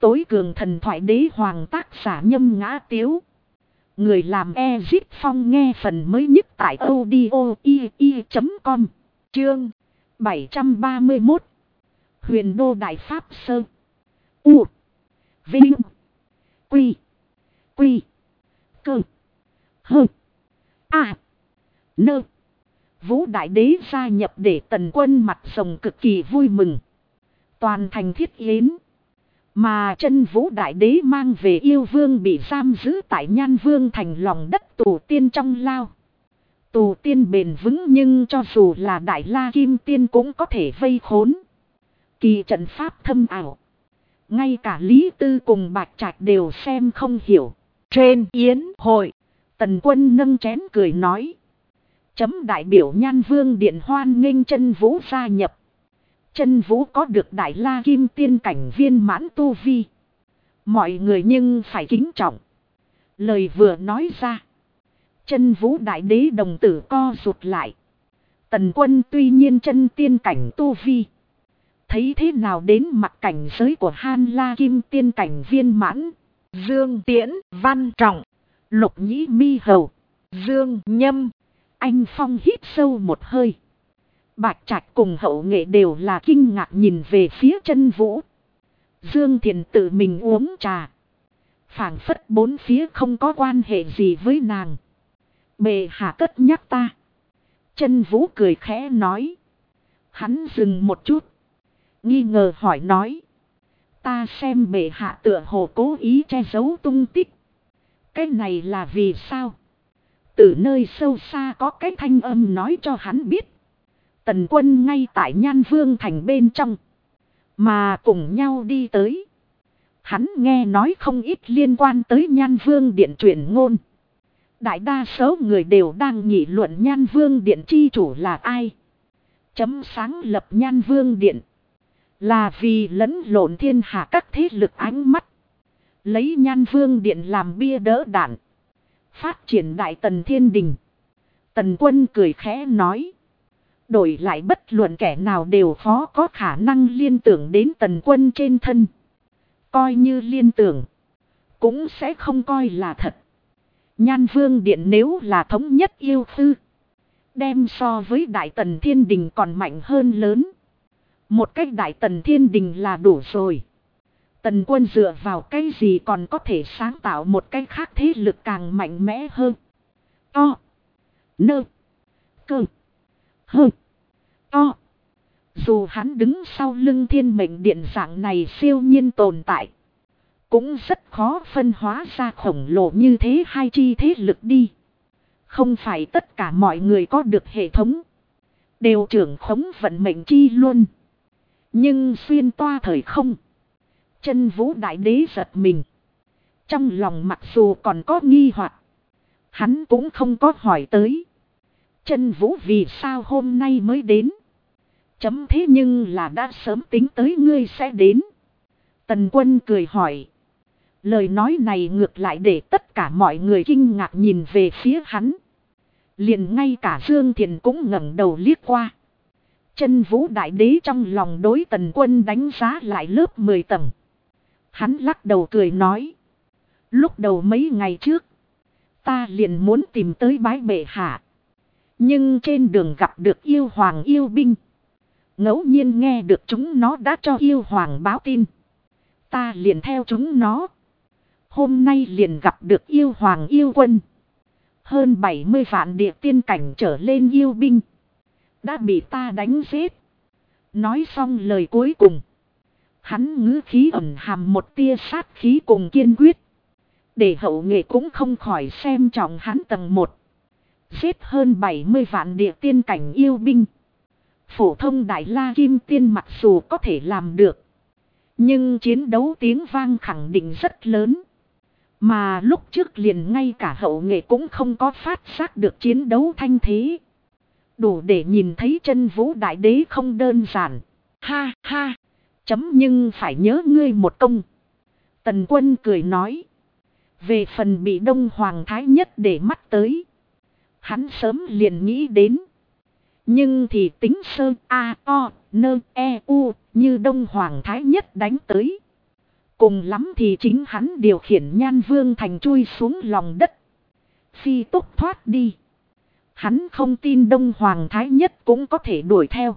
tối cường thần thoại đế hoàng tác giả Nhâm Ngã Tiếu. Người làm Ezit Phong nghe phần mới nhất tại audio.com. Chương 731. Huyền Đô Đại Pháp Sơ. U. Vinh. Quy. Quy. Cơ. Hơ. A. Nơ. Vũ Đại Đế gia nhập để Tần Quân mặt rồng cực kỳ vui mừng. Toàn thành thiết yến. Mà chân Vũ Đại Đế mang về yêu vương bị giam giữ tại Nhan Vương thành lòng đất tù tiên trong lao. Tù tiên bền vững nhưng cho dù là Đại La Kim Tiên cũng có thể vây khốn. Kỳ trận pháp thâm ảo. Ngay cả Lý Tư cùng Bạch Trạch đều xem không hiểu. Trên yến hội, Tần Quân nâng chén cười nói. Chấm đại biểu Nhan Vương điện hoan nghênh chân Vũ gia nhập. Chân Vũ có được Đại La Kim Tiên cảnh viên mãn tu vi. Mọi người nhưng phải kính trọng. Lời vừa nói ra. Chân Vũ Đại Đế đồng tử co rụt lại. Tần Quân tuy nhiên chân tiên cảnh tu vi. Thấy thế nào đến mặt cảnh giới của Han La Kim Tiên cảnh viên mãn. Dương Tiễn, Văn Trọng, Lục Nhĩ Mi Hầu, Dương Nhâm. Anh Phong hít sâu một hơi. Bạch Trạch cùng Hậu Nghệ đều là kinh ngạc nhìn về phía chân Vũ. Dương Thiền tự mình uống trà. Phảng phất bốn phía không có quan hệ gì với nàng. Bệ hạ cất nhắc ta. Chân Vũ cười khẽ nói. Hắn dừng một chút. Nghi ngờ hỏi nói. Ta xem bệ hạ tựa hồ cố ý che giấu tung tích. Cái này là vì sao? Từ nơi sâu xa có cái thanh âm nói cho hắn biết. Tần Quân ngay tại Nhan Vương thành bên trong. Mà cùng nhau đi tới. Hắn nghe nói không ít liên quan tới Nhan Vương điện truyền ngôn. Đại đa số người đều đang nghị luận Nhan Vương điện chi chủ là ai. Chấm sáng lập Nhan Vương điện. Là vì lẫn lộn thiên hạ các thế lực ánh mắt. Lấy Nhan Vương điện làm bia đỡ đạn. Phát triển Đại Tần Thiên Đình. Tần Quân cười khẽ nói. Đổi lại bất luận kẻ nào đều khó có khả năng liên tưởng đến Tần Quân trên thân. Coi như liên tưởng. Cũng sẽ không coi là thật. Nhan Vương điện nếu là thống nhất yêu tư. Đem so với Đại Tần Thiên Đình còn mạnh hơn lớn. Một cách Đại Tần Thiên Đình là đủ rồi. Tần Quân dựa vào cái gì còn có thể sáng tạo một cái khác thế lực càng mạnh mẽ hơn. O. Nơ. Cơ. Hơ. O. Dù hắn đứng sau lưng Thiên Mệnh điện dạng này siêu nhiên tồn tại. Cũng rất khó phân hóa ra khổng lồ như thế hai chi thế lực đi. Không phải tất cả mọi người có được hệ thống. Đều trưởng khống vận mệnh chi luôn. Nhưng xuyên toa thời không. Chân Vũ Đại Đế giật mình. Trong lòng mặc dù còn có nghi hoặc. Hắn cũng không có hỏi tới. Chân Vũ vì sao hôm nay mới đến. Chấm thế nhưng là đã sớm tính tới ngươi sẽ đến. Tần Quân cười hỏi. Lời nói này ngược lại để tất cả mọi người kinh ngạc nhìn về phía hắn. Liền ngay cả Dương Thiền cũng ngẩng đầu liếc qua. Chân Vũ Đại Đế trong lòng đối Tần Quân đánh giá lại lớp 10 tầng. Hắn lắc đầu cười nói. Lúc đầu mấy ngày trước. Ta liền muốn tìm tới bái bệ hạ. Nhưng trên đường gặp được yêu hoàng yêu binh. Ngẫu nhiên nghe được chúng nó đã cho yêu hoàng báo tin. Ta liền theo chúng nó. Hôm nay liền gặp được yêu hoàng yêu quân. Hơn 70 vạn địa tiên cảnh trở lên yêu binh. Đã bị ta đánh giết. Nói xong lời cuối cùng. Hắn ngữ khí ẩn hàm một tia sát khí cùng kiên quyết. Để Hậu Nghệ cũng không khỏi xem trọng hắn tầng 1. Giết hơn 70 vạn địa tiên cảnh yêu binh. Phổ thông Đại La Kim Tiên mặc dù có thể làm được. Nhưng chiến đấu tiếng vang khẳng định rất lớn. Mà lúc trước liền ngay cả Hậu Nghệ cũng không có phát giác được chiến đấu thanh thế. Đủ để nhìn thấy chân Vũ Đại Đế không đơn giản. Ha ha. Chấm nhưng phải nhớ ngươi một công. Tần Quân cười nói. Về phần bị Đông Hoàng Thái Nhất để mắt tới. Hắn sớm liền nghĩ đến. Nhưng thì tính sơ A O Nơ E U như Đông Hoàng Thái Nhất đánh tới. Cùng lắm thì chính hắn điều khiển Nhan Vương Thành chui xuống lòng đất. Phi tốc thoát đi. Hắn không tin Đông Hoàng Thái Nhất cũng có thể đuổi theo.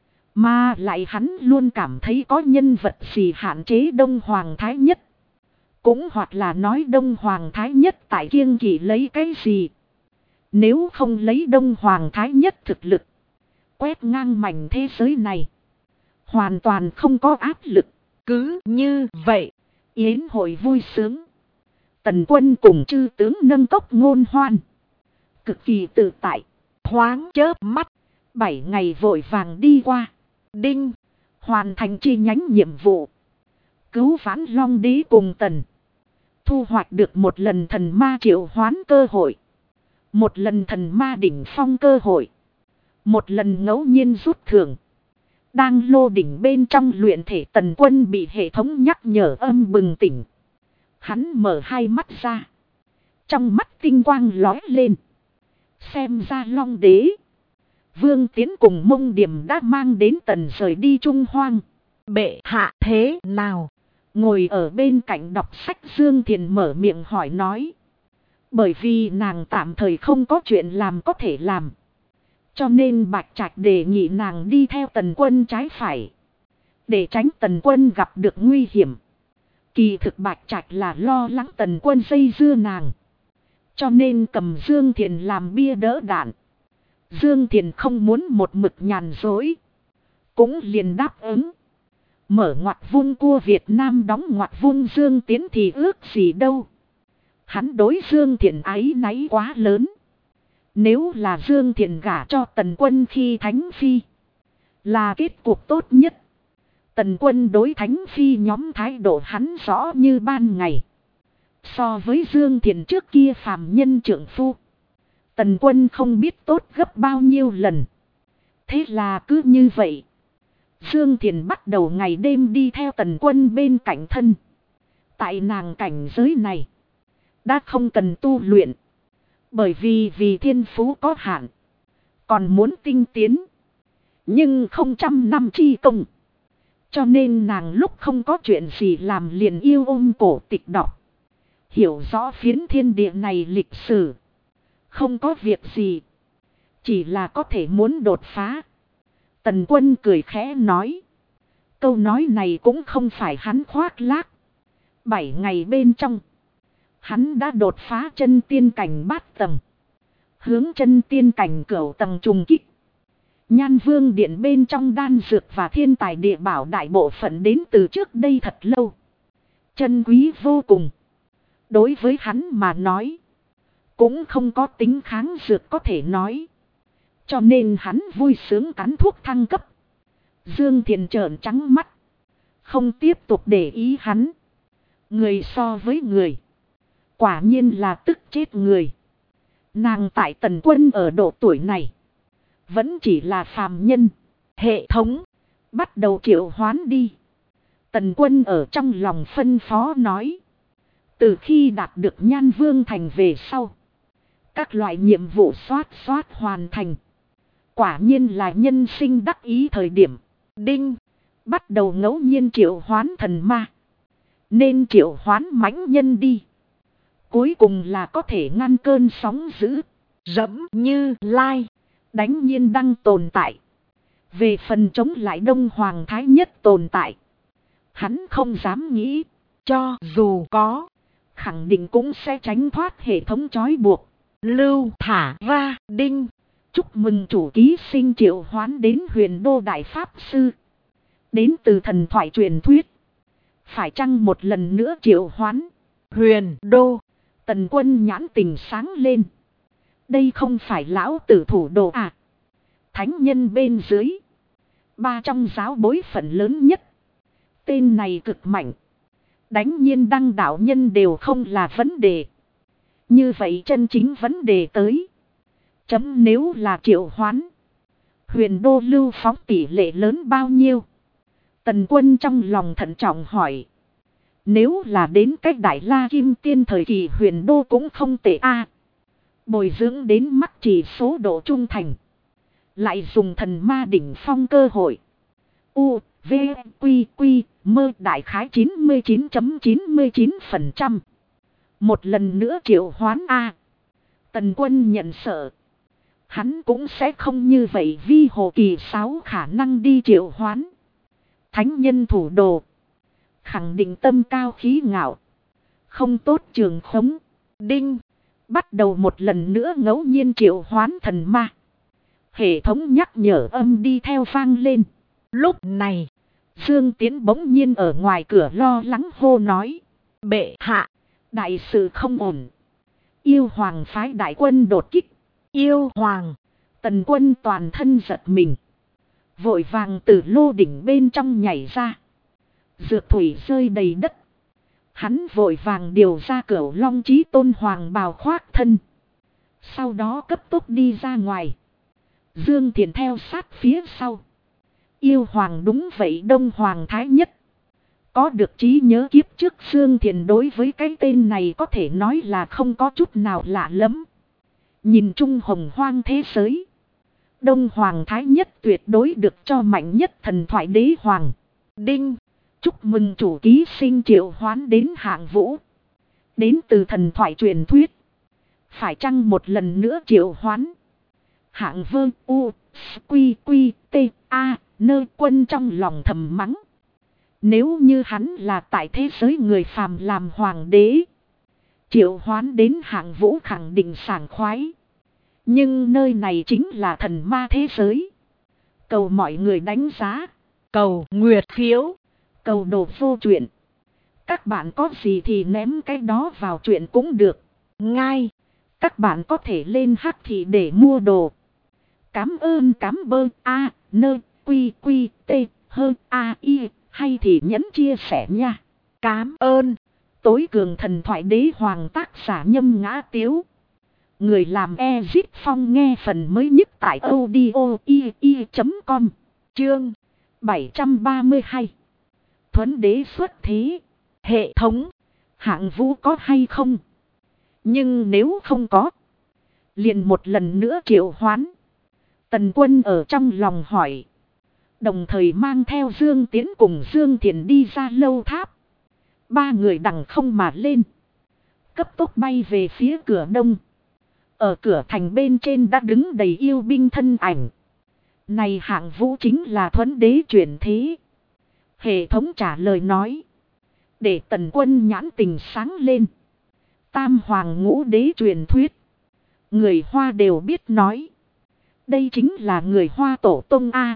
Mà lại hắn luôn cảm thấy có nhân vật gì hạn chế Đông Hoàng Thái Nhất. Cũng hoặc là nói Đông Hoàng Thái Nhất tại kiêng kỵ lấy cái gì. Nếu không lấy Đông Hoàng Thái Nhất thực lực. Quét ngang mảnh thế giới này. Hoàn toàn không có áp lực. Cứ như vậy. Yến hội vui sướng. Tần Quân cùng chư tướng nâng cốc ngôn hoan. Cực kỳ tự tại. Thoáng chớp mắt. 7 ngày vội vàng đi qua. Đinh. Hoàn thành chi nhánh nhiệm vụ. Cứu vãn Long Đế cùng Tần. Thu hoạch được một lần thần ma triệu hoán cơ hội. Một lần thần ma đỉnh phong cơ hội. Một lần ngẫu nhiên rút thưởng. Đang lô đỉnh bên trong luyện thể Tần Quân bị hệ thống nhắc nhở âm bừng tỉnh. Hắn mở hai mắt ra. Trong mắt tinh quang lóe lên. Xem ra Long Đế. Vương Tiến cùng Mông Điểm đã mang đến Tần rời đi Trung Hoang. Bệ hạ thế nào? Ngồi ở bên cạnh đọc sách Dương Thiền mở miệng hỏi nói. Bởi vì nàng tạm thời không có chuyện làm có thể làm. Cho nên Bạch Trạch đề nghị nàng đi theo Tần Quân trái phải. Để tránh Tần Quân gặp được nguy hiểm. Kỳ thực Bạch Trạch là lo lắng Tần Quân dây dưa nàng. Cho nên cầm Dương Thiền làm bia đỡ đạn. Dương Thiền không muốn một mực nhàn dối. Cũng liền đáp ứng. Mở ngoặt vuông cua Việt Nam đóng ngoặt vuông Dương Tiến thì ước gì đâu. Hắn đối Dương Thiền áy náy quá lớn. Nếu là Dương Thiền gả cho Tần Quân khi Thánh Phi. Là kết cục tốt nhất. Tần Quân đối Thánh Phi nhóm thái độ hắn rõ như ban ngày. So với Dương Thiền trước kia phàm nhân trưởng phu. Tần Quân không biết tốt gấp bao nhiêu lần. Thế là cứ như vậy. Dương Thiền bắt đầu ngày đêm đi theo Tần Quân bên cạnh thân. Tại nàng cảnh giới này. Đã không cần tu luyện. Bởi vì thiên phú có hạn. Còn muốn tinh tiến. Nhưng không trăm năm chi công. Cho nên nàng lúc không có chuyện gì làm liền yêu ôm cổ tịch đọc. Hiểu rõ phiến thiên địa này lịch sử. Không có việc gì. Chỉ là có thể muốn đột phá. Tần Quân cười khẽ nói. Câu nói này cũng không phải hắn khoác lác. 7 ngày bên trong. Hắn đã đột phá chân tiên cảnh bát tầng. Hướng chân tiên cảnh cửu tầng trùng kích. Nhan Vương điện bên trong đan dược và thiên tài địa bảo đại bộ phận đến từ trước đây thật lâu. Chân quý vô cùng. Đối với hắn mà nói. Cũng không có tính kháng dược có thể nói. Cho nên hắn vui sướng cắn thuốc thăng cấp. Dương Thiền trợn trắng mắt. Không tiếp tục để ý hắn. Người so với người. Quả nhiên là tức chết người. Nàng tại Tần Quân ở độ tuổi này. Vẫn chỉ là phàm nhân. Hệ thống. Bắt đầu triệu hoán đi. Tần Quân ở trong lòng phân phó nói. Từ khi đạt được Nhan Vương Thành về sau. Các loại nhiệm vụ xoát hoàn thành. Quả nhiên là nhân sinh đắc ý thời điểm. Đinh. Bắt đầu ngẫu nhiên triệu hoán thần ma. Nên triệu hoán mãnh nhân đi. Cuối cùng là có thể ngăn cơn sóng dữ. Dẫm Như Lai. Đánh nhiên đang tồn tại. Về phần chống lại Đông Hoàng Thái Nhất tồn tại. Hắn không dám nghĩ. Cho dù có. Khẳng định cũng sẽ tránh thoát hệ thống trói buộc. Lưu thả ra. Đinh. Chúc mừng chủ ký sinh triệu hoán đến Huyền Đô Đại Pháp Sư. Đến từ thần thoại truyền thuyết. Phải chăng một lần nữa triệu hoán. Huyền Đô. Tần Quân nhãn tình sáng lên. Đây không phải lão tử thủ đồ à. Thánh nhân bên dưới. 3 trong giáo bối phận lớn nhất. Tên này cực mạnh. Đánh nhiên đăng đạo nhân đều không là vấn đề. Như vậy chân chính vấn đề tới. Chấm nếu là triệu hoán. Huyền Đô lưu phóng tỷ lệ lớn bao nhiêu? Tần Quân trong lòng thận trọng hỏi. Nếu là đến cách Đại La Kim Tiên thời kỳ Huyền Đô cũng không tệ a. Bồi dưỡng đến mắc chỉ số độ trung thành. Lại dùng thần ma đỉnh phong cơ hội. V, Quy, Quy, Mơ đại khái 99.99%. Một lần nữa triệu hoán A. Tần Quân nhận sợ. Hắn cũng sẽ không như vậy vi Hồ Kỳ Sáo khả năng đi triệu hoán. Thánh nhân thủ đồ. Khẳng định tâm cao khí ngạo. Không tốt trường khống. Đinh. Bắt đầu một lần nữa ngẫu nhiên triệu hoán thần ma. Hệ thống nhắc nhở âm đi theo vang lên. Lúc này, Dương Tiến bỗng nhiên ở ngoài cửa lo lắng hô nói. Bệ hạ, đại sự không ổn. Yêu Hoàng phái đại quân đột kích. Yêu Hoàng. Tần Quân toàn thân giật mình. Vội vàng từ lô đỉnh bên trong nhảy ra. Dược thủy rơi đầy đất. Hắn vội vàng điều ra Cửu Long Chí Tôn Hoàng bào khoác thân. Sau đó cấp tốc đi ra ngoài. Dương Thiền theo sát phía sau. Yêu Hoàng đúng vậy, Đông Hoàng Thái Nhất. Có được trí nhớ kiếp trước, Dương Thiền đối với cái tên này có thể nói là không có chút nào lạ lắm. Nhìn chung hồng hoang thế giới, Đông Hoàng Thái Nhất tuyệt đối được cho mạnh nhất thần thoại đế hoàng. Đinh. Chúc mừng chủ ký sinh triệu hoán đến hạng vũ. Đến từ thần thoại truyền thuyết. Phải chăng một lần nữa triệu hoán? Hạng Vơ U Quy Quy T A Nơ Quân trong lòng thầm mắng. Nếu như hắn là tại thế giới người phàm làm hoàng đế, triệu hoán đến hạng vũ khẳng định sảng khoái. Nhưng nơi này chính là thần ma thế giới. Cầu mọi người đánh giá. Cầu nguyệt phiếu. Cầu đồ vô chuyện. Các bạn có gì thì ném cái đó vào chuyện cũng được. Ngay. Các bạn có thể lên Hắc Thị để mua đồ. Cám ơn cám bơ A Nơ Quy Quy T Hơ A I. Hay thì nhấn chia sẻ nha. Cám ơn. Tối cường thần thoại đế hoàng tác giả Nhâm Ngã Tiếu. Người làm Ezip Phong nghe phần mới nhất tại audio.com. Chương 732. Thuấn đế xuất thế. Hệ thống. Hạng vũ có hay không? Nhưng nếu không có, liền một lần nữa triệu hoán. Tần Quân ở trong lòng hỏi. Đồng thời mang theo Dương Tiến cùng Dương Thiền đi ra lâu tháp. Ba người đằng không mà lên. Cấp tốc bay về phía cửa đông. Ở cửa thành bên trên đã đứng đầy yêu binh thân ảnh. Này hạng vũ chính là Thuấn đế chuyển thế. Hệ thống trả lời nói. Để Tần Quân nhãn tình sáng lên. Tam hoàng ngũ đế truyền thuyết. Người Hoa đều biết nói. Đây chính là người Hoa tổ tông A.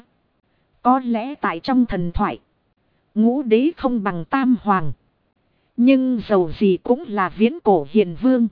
Có lẽ tại trong thần thoại, ngũ đế không bằng tam hoàng. Nhưng dầu gì cũng là viễn cổ hiền vương.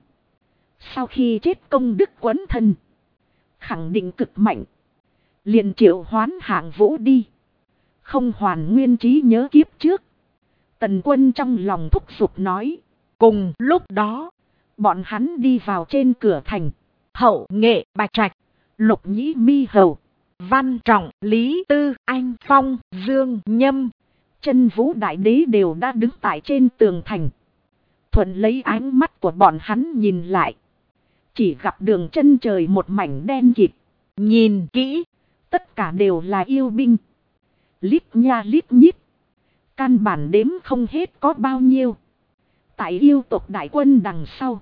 Sau khi chết công đức quấn thân, khẳng định cực mạnh. Liền triệu hoán hạng vũ đi. Không hoàn nguyên trí nhớ kiếp trước. Tần Quân trong lòng thúc giục nói. Cùng lúc đó, bọn hắn đi vào trên cửa thành. Hậu Nghệ Bạch Trạch, Lục Nhĩ Mi Hầu, Văn Trọng, Lý Tư, Anh Phong, Dương Nhâm, Chân Vũ Đại Đế đều đã đứng tại trên tường thành. Thuận lấy ánh mắt của bọn hắn nhìn lại. Chỉ gặp đường chân trời một mảnh đen kịt. Nhìn kỹ, tất cả đều là yêu binh. Lít nha lít nhít. Căn bản đếm không hết có bao nhiêu. Tại yêu tộc đại quân đằng sau,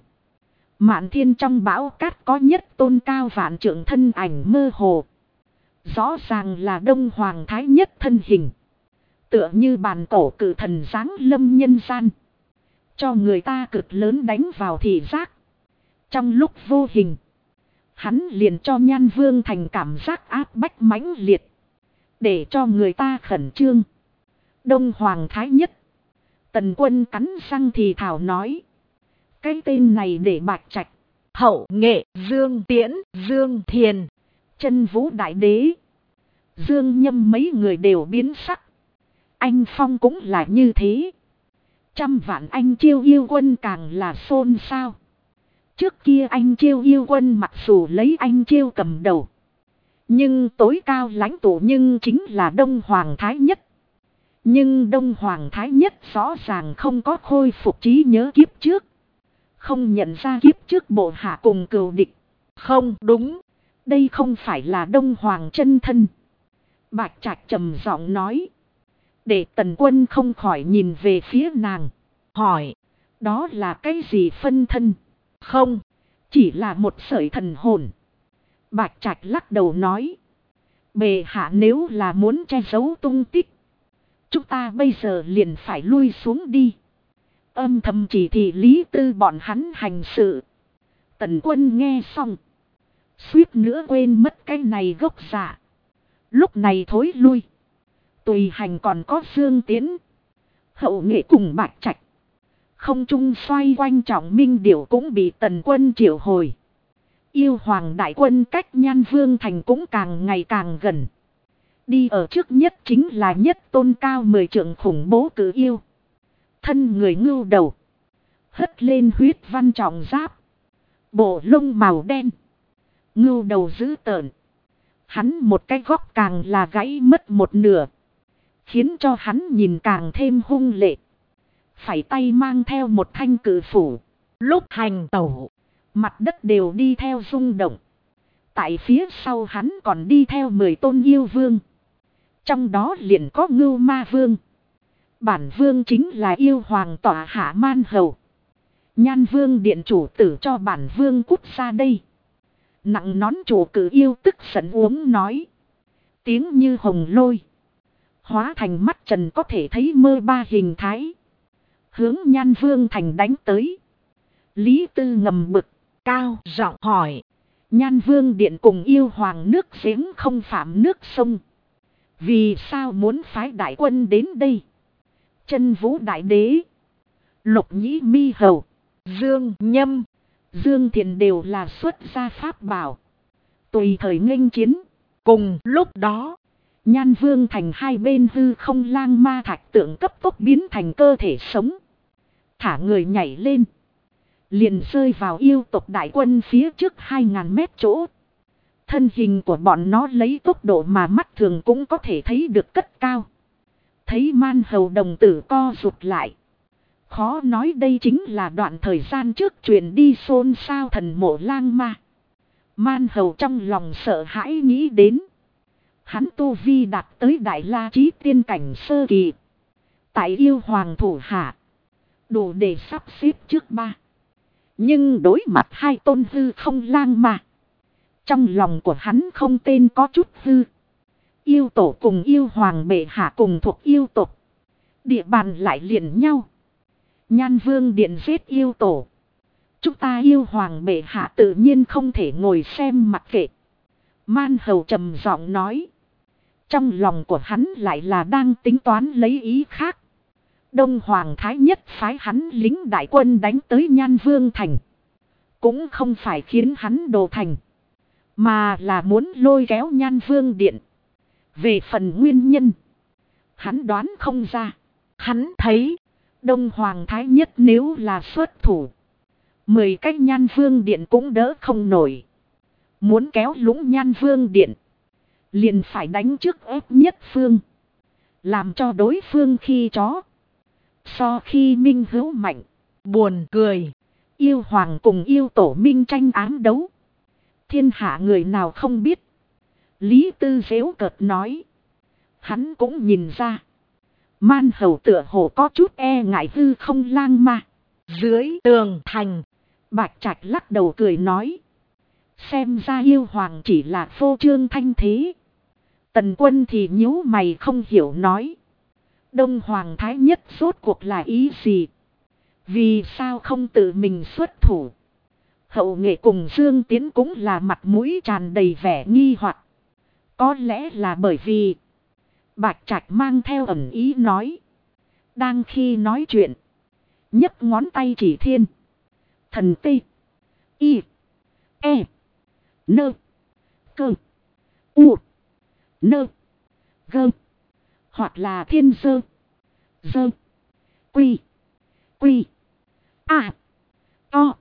Mạn Thiên trong bão cát có nhất tôn cao vạn trượng thân ảnh mơ hồ. Rõ ràng là Đông Hoàng Thái Nhất thân hình. Tựa như bàn cổ cử thần giáng lâm nhân gian. Cho người ta cực lớn đánh vào thị giác. Trong lúc vô hình, hắn liền cho Nhan Vương thành cảm giác áp bách mãnh liệt. Để cho người ta khẩn trương. Đông Hoàng Thái Nhất. Tần Quân cắn răng thì thảo nói. Cái tên này để Bạch Trạch, Hậu Nghệ, Dương Tiễn, Dương Thiền, Chân Vũ Đại Đế, Dương Nhâm mấy người đều biến sắc. Anh Phong cũng là như thế. Trăm vạn anh chiêu yêu quân càng là xôn xao. Trước kia anh chiêu yêu quân mặc dù lấy anh chiêu cầm đầu, nhưng tối cao lãnh tụ nhưng chính là Đông Hoàng Thái Nhất. Nhưng Đông Hoàng Thái Nhất rõ ràng không có khôi phục trí nhớ kiếp trước. Không nhận ra kiếp trước bộ hạ cùng cừu địch. Không đúng. Đây không phải là Đông Hoàng chân thân. Bạch Trạch trầm giọng nói. Để Tần Quân không khỏi nhìn về phía nàng. Hỏi. Đó là cái gì phân thân? Không. Chỉ là một sợi thần hồn. Bạch Trạch lắc đầu nói. Bệ hạ nếu là muốn che giấu tung tích, chúng ta bây giờ liền phải lui xuống đi. Âm thầm chỉ thị Lý Tư bọn hắn hành sự. Tần Quân nghe xong, suýt nữa quên mất cái này gốc dạ. Lúc này thối lui. Tùy hành còn có Dương Tiến, Hậu Nghệ cùng Bạch Trạch. Không trung xoay quanh Trọng Minh Điểu cũng bị Tần Quân triệu hồi. Yêu Hoàng đại quân cách Nhan Vương thành cũng càng ngày càng gần. Đi ở trước nhất chính là nhất tôn cao 10 trượng khủng bố cử yêu. Thân người ngưu đầu, hất lên huyết văn trọng giáp, bộ lông màu đen. Ngưu đầu dữ tợn. Hắn một cái góc càng là gãy mất một nửa, khiến cho hắn nhìn càng thêm hung lệ. Phải tay mang theo một thanh cự phủ. Lúc hành tẩu, mặt đất đều đi theo rung động. Tại phía sau hắn còn đi theo 10 tôn yêu vương. Trong đó liền có Ngưu Ma Vương. Bản vương chính là yêu hoàng tọa hạ Man Hầu. Nhan Vương điện chủ tử cho bản vương cút ra đây. Nặng nón chủ cử yêu tức giận uống nói. Tiếng như hồng lôi, hóa thành mắt trần có thể thấy mơ ba hình thái, hướng Nhan Vương thành đánh tới. Lý Tư ngầm bực, cao giọng hỏi. Nhan Vương điện cùng yêu hoàng nước giếng không phạm nước sông, vì sao muốn phái đại quân đến đây? Chân Vũ đại đế, Lục Nhĩ Mi Hầu, Dương Nhâm, Dương Thiện đều là xuất gia pháp bảo, tùy thời nghênh chiến. Cùng lúc đó, Nhan Vương thành hai bên hư không lang ma thạch tượng cấp tốc biến thành cơ thể sống. Thả người nhảy lên, liền rơi vào yêu tộc đại quân phía trước 2000 mét chỗ. Thân hình của bọn nó lấy tốc độ mà mắt thường cũng có thể thấy được cất cao. Thấy Man Hầu đồng tử co rụt lại. Khó nói đây chính là đoạn thời gian trước truyền đi xôn xao thần mộ lang ma. Man Hầu trong lòng sợ hãi nghĩ đến. Hắn tu vi đạt tới đại la chí tiên cảnh sơ kỳ. Tại yêu hoàng thủ hạ, đủ để sắp xếp trước ba. Nhưng đối mặt hai tôn hư không lang ma, trong lòng của hắn không tên có chút hư. Yêu tổ cùng yêu hoàng bệ hạ cùng thuộc yêu tộc, địa bàn lại liền nhau. Nhan Vương điện giết yêu tổ, chúng ta yêu hoàng bệ hạ tự nhiên không thể ngồi xem mặc kệ. Man Hầu trầm giọng nói. Trong lòng của hắn lại là đang tính toán lấy ý khác. Đông Hoàng Thái Nhất phái hắn lính đại quân đánh tới Nhan Vương thành, cũng không phải khiến hắn đồ thành, mà là muốn lôi kéo Nhan Vương điện. Về phần nguyên nhân, hắn đoán không ra. Hắn thấy Đông Hoàng Thái Nhất nếu là xuất thủ, 10 cái Nhan Vương điện cũng đỡ không nổi. Muốn kéo lũng Nhan Vương điện, liền phải đánh trước ép nhất phương, làm cho đối phương khi chó so khi minh hữu mạnh. Buồn cười, yêu hoàng cùng yêu tổ minh tranh ám đấu, thiên hạ người nào không biết. Lý Tư giễu cợt nói. Hắn cũng nhìn ra, Man Hầu tựa hồ có chút e ngại hư không lang ma. Dưới tường thành, Bạch Trạch lắc đầu cười nói. Xem ra yêu hoàng chỉ là phô trương thanh thế. Tần Quân thì nhíu mày không hiểu nói. Đông Hoàng Thái Nhất rốt cuộc là ý gì? Vì sao không tự mình xuất thủ? Hậu Nghệ cùng Dương Tiến cũng là mặt mũi tràn đầy vẻ nghi hoặc. Có lẽ là bởi vì Bạch Trạch mang theo ẩn ý nói. Đang khi nói chuyện, nhấc ngón tay chỉ thiên, thần tê, y, e, nơ, cơ, u, nơ, gơ, hoặc là thiên dơ, dơ, quy, quy, a, o,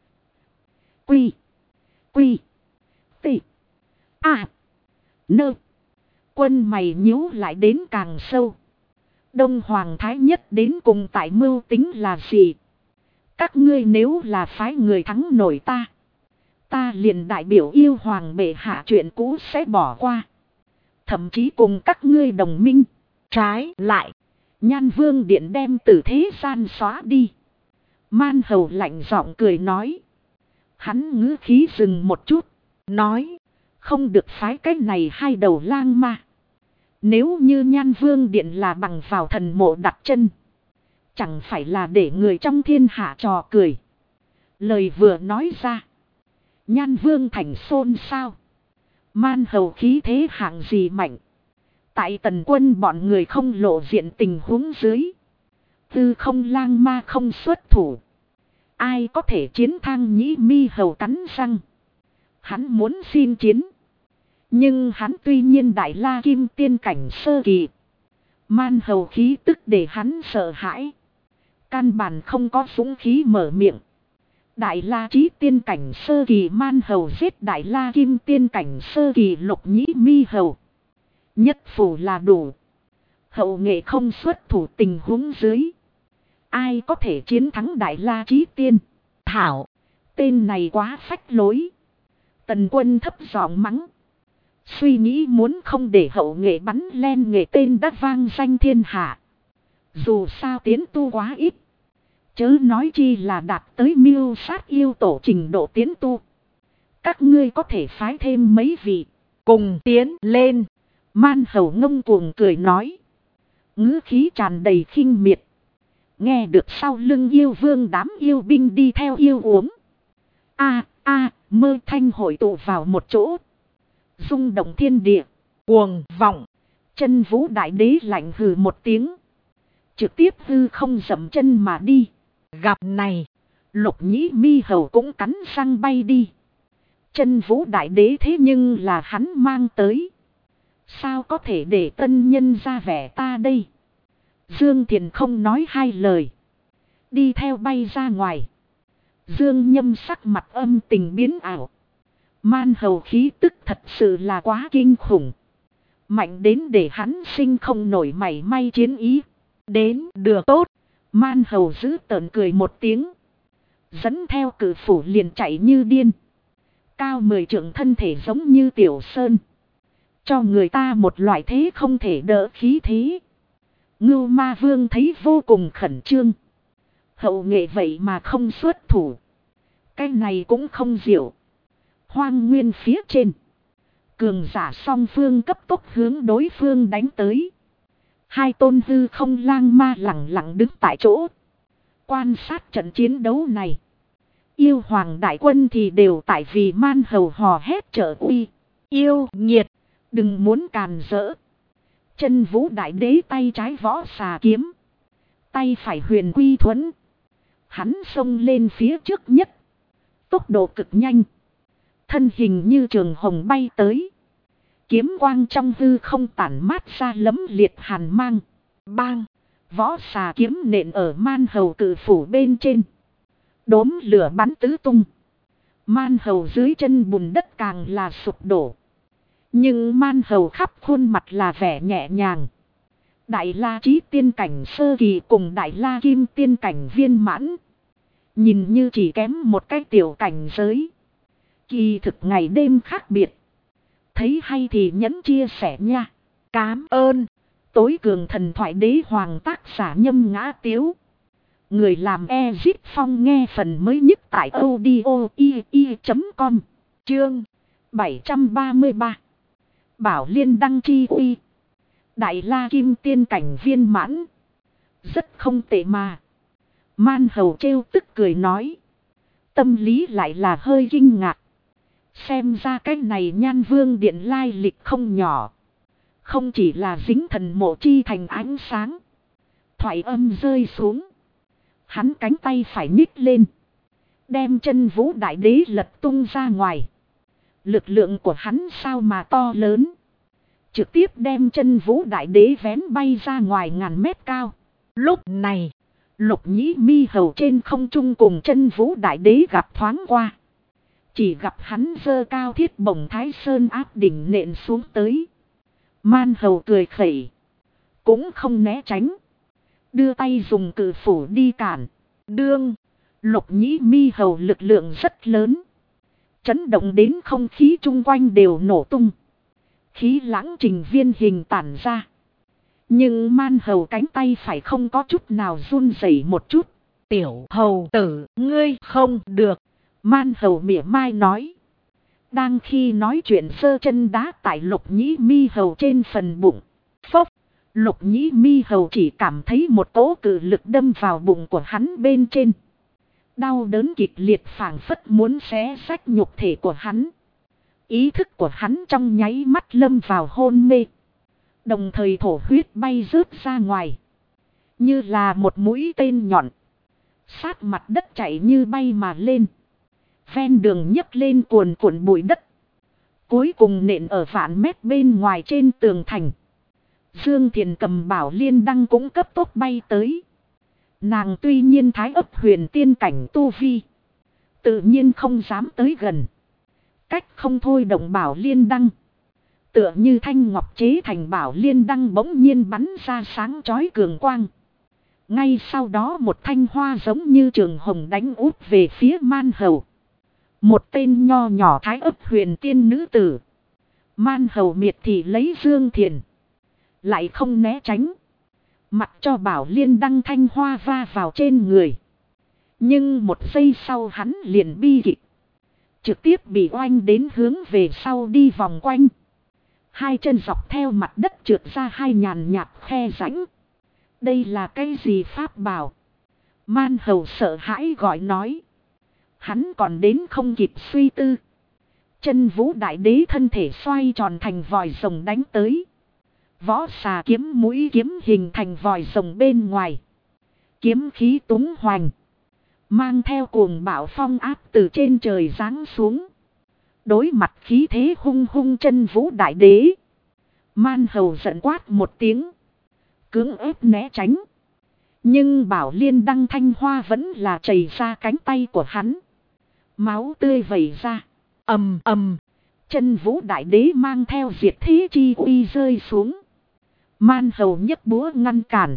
quy, quy, tê, a, nơ. Quân mày nhíu lại đến càng sâu. Đông Hoàng Thái Nhất đến cùng tại mưu tính là gì? Các ngươi nếu là phái người thắng nổi ta, ta liền đại biểu yêu hoàng bệ hạ chuyện cũ sẽ bỏ qua. Thậm chí cùng các ngươi đồng minh. Trái lại, Nhan Vương Điện đem từ thế gian xóa đi. Man Hầu lạnh giọng cười nói. Hắn ngữ khí dừng một chút. nói, Không được phái cái này hai đầu lang ma. Nếu như Nhan Vương Điện là bằng vào thần mộ đặt chân. Chẳng phải là để người trong thiên hạ trò cười. Lời vừa nói ra. Nhan Vương thành xôn xao. Man Hầu khí thế hạng gì mạnh. Tại Tần Quân bọn người không lộ diện tình huống dưới. Tư không lang ma không xuất thủ. Ai có thể chiến thang Nhĩ Mi Hầu cắn răng. Hắn muốn xin chiến. Nhưng hắn tuy nhiên đại la kim tiên cảnh sơ kỳ. Man Hầu khí tức để hắn sợ hãi. Căn bản không có dũng khí mở miệng. Đại la chí tiên cảnh sơ kỳ Man Hầu giết đại la kim tiên cảnh sơ kỳ Lục Nhĩ Mi Hầu. Nhất phủ là đủ. Hậu nghệ không xuất thủ tình huống dưới. Ai có thể chiến thắng đại la chí tiên. thảo, Tên này quá phách lối. Tần Quân thấp giọng mắng. Suy nghĩ muốn không để hậu nghệ bắn len nghệ tên đã vang danh thiên hạ. Dù sao tiến tu quá ít. Chớ nói chi là đạt tới mưu sát yêu tổ trình độ tiến tu. Các ngươi có thể phái thêm mấy vị. cùng tiến lên. Man Hầu ngông cuồng cười nói. Ngữ khí tràn đầy khinh miệt. Nghe được sau lưng yêu vương đám yêu binh đi theo yêu uống. Mơ thanh hội tụ vào một chỗ. Rung động thiên địa. Cuồng vọng. Chân Vũ Đại Đế lạnh hừ một tiếng. Trực tiếp hư không dậm chân mà đi. Gặp này, Lục Nhĩ Mi Hầu cũng cắn răng bay đi. Chân Vũ Đại Đế thế nhưng là hắn mang tới. Sao có thể để tân nhân ra vẻ ta đây? Dương Thiền không nói hai lời. Đi theo bay ra ngoài. Dương Nhâm sắc mặt âm tình biến ảo. Man Hầu khí tức thật sự là quá kinh khủng. Mạnh đến để hắn sinh không nổi mảy may chiến ý. đến được tốt. Man Hầu giữ tợn cười một tiếng. Dẫn theo cử phủ liền chạy như điên. Cao 10 trượng thân thể giống như tiểu sơn. Cho người ta một loại thế không thể đỡ khí thế. Ngưu Ma Vương thấy vô cùng khẩn trương. Hậu nghệ vậy mà không xuất thủ. Cái này cũng không diệu. Hoang nguyên phía trên. Cường giả song phương cấp tốc hướng đối phương đánh tới. Hai tôn hư không lang ma lặng lặng đứng tại chỗ. Quan sát trận chiến đấu này. Yêu hoàng đại quân thì đều tại vì Man Hầu hò hét trợ uy. Yêu nghiệt. Đừng muốn càn rỡ. Chân Vũ Đại Đế tay trái võ xà kiếm. Tay phải huyền quy thuẫn. Hắn xông lên phía trước nhất. Tốc độ cực nhanh. Thân hình như trường hồng bay tới. Kiếm quang trong hư không tản mát ra lấm liệt hàn mang. Bang. Võ xà kiếm nện ở Man Hầu cử phủ bên trên. Đốm lửa bắn tứ tung. Man Hầu dưới chân bùn đất càng là sụp đổ. Nhưng Man Hầu khắp khuôn mặt là vẻ nhẹ nhàng. Đại La Chí tiên cảnh sơ kỳ cùng Đại La Kim tiên cảnh viên mãn. Nhìn như chỉ kém một cái tiểu cảnh giới. Kỳ thực ngày đêm khác biệt. Thấy hay thì nhấn chia sẻ nha. Cám ơn. Tối cường thần thoại đế hoàng tác giả Nhâm Ngã Tiếu. Người làm Ezit Phong nghe phần mới nhất tại audio.com. Chương 733. Bảo Liên đăng chi uy. Đại La Kim tiên cảnh viên mãn. Rất không tệ mà. Man Hầu trêu tức cười nói. Tâm lý lại là hơi kinh ngạc. Xem ra cái này Nhan Vương Điện lai lịch không nhỏ. Không chỉ là dính thần mộ chi thành ánh sáng. Thoại âm rơi xuống. Hắn cánh tay phải nhích lên. Đem Chân Vũ Đại Đế lật tung ra ngoài. Lực lượng của hắn sao mà to lớn. Trực tiếp đem Chân Vũ Đại Đế vén bay ra ngoài ngàn mét cao. Lúc này, Lục Nhĩ Mi Hầu trên không trung cùng Chân Vũ Đại Đế gặp thoáng qua. Chỉ gặp hắn giơ cao thiết bổng Thái Sơn áp đỉnh nện xuống tới. Man Hầu cười khẩy. Cũng không né tránh. Đưa tay dùng cự phủ đi cản. Đương. Lục Nhĩ Mi Hầu lực lượng rất lớn. Chấn động đến không khí chung quanh đều nổ tung. Khí lãng trình viên hình tản ra. Nhưng man hầu cánh tay phải không có chút nào run rẩy một chút. Tiểu hầu tử, ngươi không được. Man hầu mỉa mai nói. Đang khi nói chuyện giơ chân đá tại Lục Nhĩ Mi hầu trên phần bụng. Phốc. Lục Nhĩ Mi hầu chỉ cảm thấy một cỗ cự lực đâm vào bụng của hắn bên trên. Đau đớn kịch liệt phảng phất muốn xé rách nhục thể của hắn. Ý thức của hắn trong nháy mắt lâm vào hôn mê. Đồng thời thổ huyết bay rớt ra ngoài. Như là một mũi tên nhọn. Sát mặt đất chạy như bay mà lên. Ven đường nhấc lên cuồn cuộn bụi đất. Cuối cùng nện ở vạn mét bên ngoài trên tường thành. Dương Thiền cầm Bảo Liên Đăng cũng cấp tốc bay tới. Nàng tuy nhiên thái ấp huyền tiên cảnh tu vi. Tự nhiên không dám tới gần. Cách không thôi động Bảo Liên Đăng. Tựa như thanh ngọc chế thành Bảo Liên Đăng bỗng nhiên bắn ra sáng chói cường quang. Ngay sau đó một thanh hoa giống như trường hồng đánh úp về phía man hầu. Một tên nho nhỏ thái ấp huyền tiên nữ tử. Man hầu miệt thì lấy Dương Thiền. Lại không né tránh. Mặc cho Bảo Liên Đăng thanh hoa va vào trên người. Nhưng một giây sau hắn liền bi kịch. Trực tiếp bị oanh đến hướng về sau đi vòng quanh. Hai chân dọc theo mặt đất trượt ra hai nhàn nhạt khe rãnh. Đây là cái gì pháp bảo? Man hầu sợ hãi gọi nói. Hắn còn đến không kịp suy tư. Chân Vũ Đại Đế thân thể xoay tròn thành vòi rồng đánh tới. Võ xà kiếm mũi kiếm hình thành vòi rồng bên ngoài. Kiếm khí túng hoành. Mang theo cuồng bạo phong áp từ trên trời giáng xuống. Đối mặt khí thế hung hung Chân Vũ Đại Đế. Man hầu giận quát một tiếng. Cưỡng ép né tránh. Nhưng Bảo Liên Đăng thanh hoa vẫn là chảy ra cánh tay của hắn. Máu tươi vẩy ra. Ầm ầm. Chân Vũ Đại Đế mang theo diệt thế chi uy rơi xuống. Man hầu nhấc búa ngăn cản.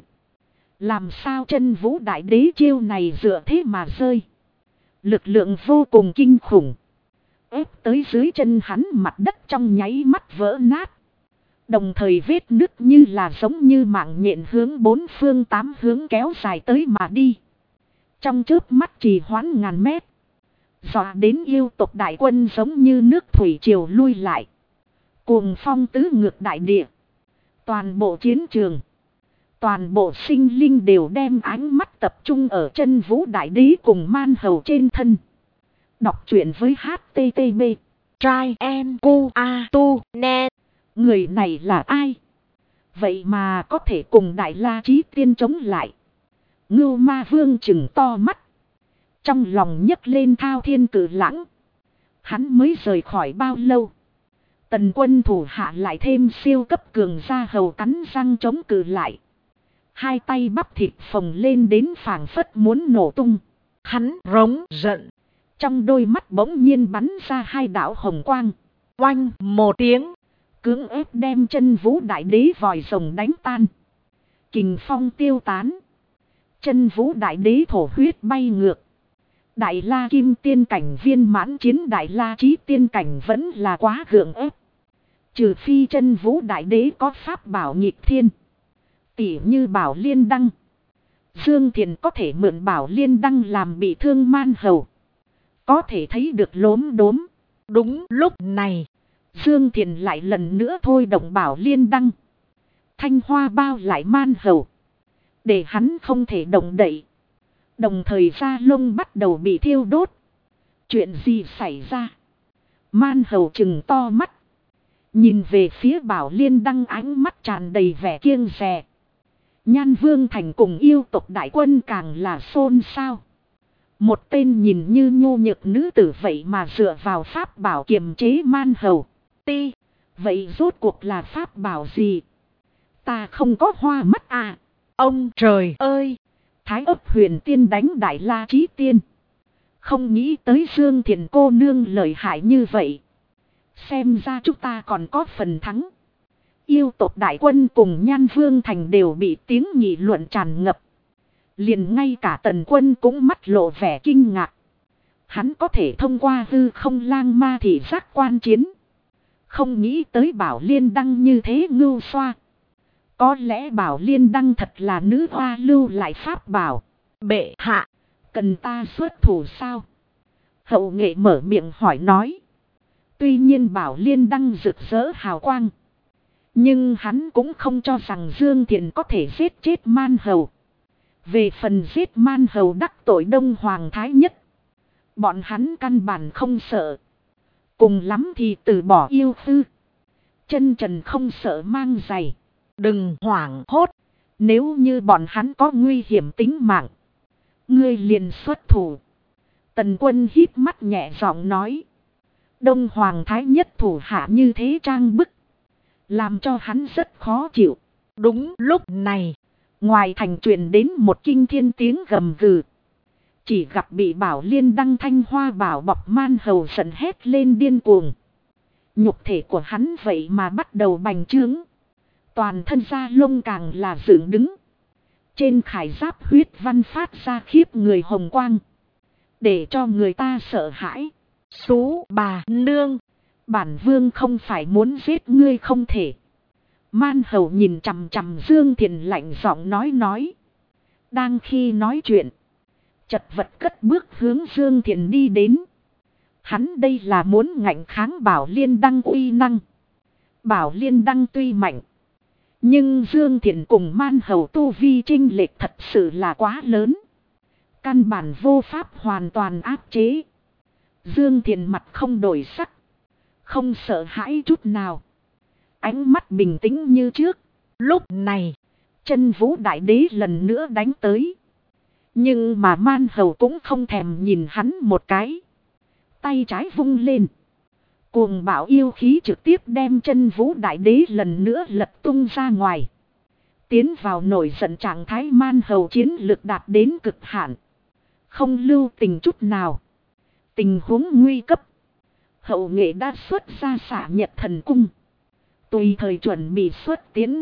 Làm sao Chân Vũ Đại Đế chiêu này dựa thế mà rơi. Lực lượng vô cùng kinh khủng. Ép tới dưới chân hắn mặt đất trong nháy mắt vỡ nát. Đồng thời vết nứt như là giống như mạng nhện hướng bốn phương tám hướng kéo dài tới mà đi. Trong chớp mắt trì hoãn ngàn mét. Dọa đến yêu tộc đại quân giống như nước thủy triều lui lại. Cuồng phong tứ ngược đại địa. Toàn bộ chiến trường. Toàn bộ sinh linh đều đem ánh mắt tập trung ở Chân Vũ Đại Đế cùng man hầu trên thân. Đọc truyện với HTTP. Trai em cu a tu net. Người này là ai? Vậy mà có thể cùng Đại La Chí Tiên chống lại. Ngưu Ma Vương trừng to mắt. Trong lòng nhấc lên thao thiên cử lãng. Hắn mới rời khỏi bao lâu. Tần quân thủ hạ lại thêm siêu cấp cường gia hầu cắn răng chống cự lại. Hai tay bắp thịt phồng lên đến phảng phất muốn nổ tung. Hắn rống giận. Trong đôi mắt bỗng nhiên bắn ra hai đạo hồng quang. Oanh một tiếng. Cưỡng ép đem Chân Vũ Đại Đế vòi rồng đánh tan. Kình phong tiêu tán. Chân Vũ Đại Đế thổ huyết bay ngược. Đại La Kim Tiên cảnh viên mãn chiến Đại La Chí Tiên cảnh vẫn là quá gượng ép. Trừ phi Chân Vũ Đại Đế có pháp bảo nghịch thiên. Tỉ như Bảo Liên Đăng. Dương Thiền có thể mượn Bảo Liên Đăng làm bị thương man hầu. Có thể thấy được lốm đốm. Đúng lúc này. Dương Thiền lại lần nữa thôi động Bảo Liên Đăng. Thanh hoa bao lại man hầu. Để hắn không thể động đậy. Đồng thời da lông bắt đầu bị thiêu đốt. Chuyện gì xảy ra? Man hầu trừng to mắt. Nhìn về phía Bảo Liên Đăng ánh mắt tràn đầy vẻ kiêng dè. Nhan Vương Thành cùng yêu tộc đại quân càng là xôn xao. Một tên nhìn như nhu nhược nữ tử vậy mà dựa vào pháp bảo kiềm chế man hầu. Ti, vậy rốt cuộc là pháp bảo gì? Ta không có hoa mắt à? Ông trời ơi! Thái ấp huyền tiên đánh Đại La Chí Tiên. Không nghĩ tới Dương Thiền cô nương lợi hại như vậy. Xem ra chúng ta còn có phần thắng. Yêu tộc đại quân cùng Nhan Vương Thành đều bị tiếng nghị luận tràn ngập. Liền ngay cả Tần Quân cũng mắt lộ vẻ kinh ngạc. Hắn có thể thông qua hư không lang ma thị giác quan chiến. Không nghĩ tới Bảo Liên Đăng như thế ngưu xoa. Có lẽ Bảo Liên Đăng thật là nữ hoa lưu lại pháp bảo. Bệ hạ, Cần ta xuất thủ sao? Hậu nghệ mở miệng hỏi nói. Tuy nhiên Bảo Liên Đăng rực rỡ hào quang. Nhưng hắn cũng không cho rằng Dương Thiện có thể giết chết Man Hầu. Về phần giết Man Hầu đắc tội Đông Hoàng Thái Nhất, bọn hắn căn bản không sợ. Cùng lắm thì từ bỏ yêu tư. Chân trần không sợ mang giày. đừng hoảng hốt. Nếu như bọn hắn có nguy hiểm tính mạng, ngươi liền xuất thủ. Tần Quân híp mắt nhẹ giọng nói. Đông Hoàng Thái Nhất thủ hạ như thế trang bức, làm cho hắn rất khó chịu. Đúng lúc này, Ngoài thành truyền đến một kinh thiên tiếng gầm gừ. Chỉ gặp bị Bảo Liên Đăng thanh hoa bảo bọc Man Hầu giận hét lên điên cuồng. Nhục thể của hắn vậy mà bắt đầu bành trướng. Toàn thân da lông càng là dựng đứng. Trên khải giáp huyết văn phát ra khiếp người hồng quang, để cho người ta sợ hãi. Xú bà nương, Bản vương không phải muốn giết ngươi không thể. Man Hầu nhìn chằm chằm Dương Thiền lạnh giọng nói. Đang khi nói chuyện, chật vật cất bước hướng Dương Thiền đi đến. Hắn đây là muốn ngạnh kháng Bảo Liên Đăng uy năng. Bảo Liên Đăng tuy mạnh, nhưng Dương Thiền cùng Man Hầu tu vi chênh lệch thật sự là quá lớn. Căn bản vô pháp hoàn toàn áp chế. Dương Thiền mặt không đổi sắc, không sợ hãi chút nào. Ánh mắt bình tĩnh như trước. lúc này, Chân Vũ Đại Đế lần nữa đánh tới. Nhưng mà Man Hầu cũng không thèm nhìn hắn một cái. Tay trái vung lên. Cuồng bạo yêu khí trực tiếp đem Chân Vũ Đại Đế lần nữa lật tung ra ngoài. Tiến vào nổi giận trạng thái. Man Hầu chiến lực đạt đến cực hạn, không lưu tình chút nào. Tình huống nguy cấp, Hậu nghệ đã xuất ra xả Nhật Thần Cung, tùy thời chuẩn bị xuất tiến.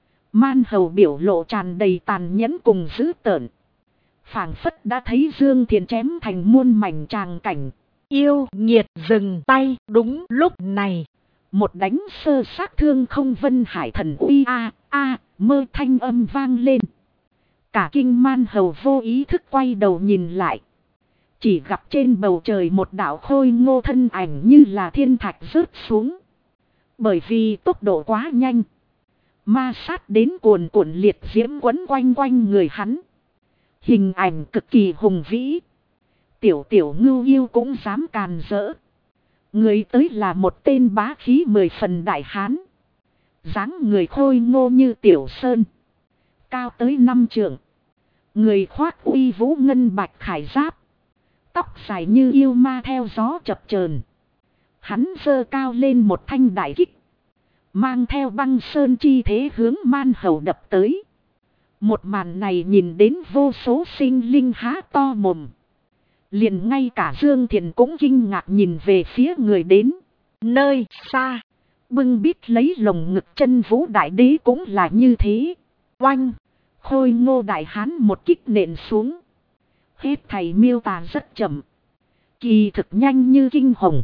Man Hầu biểu lộ tràn đầy tàn nhẫn cùng dữ tợn, phảng phất đã thấy Dương Thiền chém thành muôn mảnh tràng cảnh. yêu nghiệt dừng tay. Đúng lúc này, Một đánh sơ sát thương không Vân Hải Thần uy mơ thanh âm vang lên. Cả kinh Man Hầu vô ý thức quay đầu nhìn lại. Chỉ gặp trên bầu trời một đạo khôi ngô thân ảnh như là thiên thạch rớt xuống. Bởi vì tốc độ quá nhanh, ma sát đến cuồn cuộn liệt diễm quấn quanh quanh người hắn. Hình ảnh cực kỳ hùng vĩ. Tiểu ngưu yêu cũng dám càn rỡ. Người tới là một tên bá khí 10 phần đại hán. Dáng người khôi ngô như tiểu sơn, cao tới 5 trượng. Người khoác uy vũ ngân bạch khải giáp, tóc dài như yêu ma theo gió chập chờn. Hắn giơ cao lên một thanh đại kích, mang theo băng sơn chi thế hướng Man Hầu đập tới. Một màn này nhìn đến vô số sinh linh há to mồm. Liền ngay cả Dương Thiền cũng kinh ngạc nhìn về phía người đến. nơi xa, Bưng bít lấy lồng ngực Chân Vũ Đại Đế cũng là như thế. oanh, Khôi ngô đại hán một kích nện xuống. Hết thầy miêu tả rất chậm, kỳ thực nhanh như kinh hồng.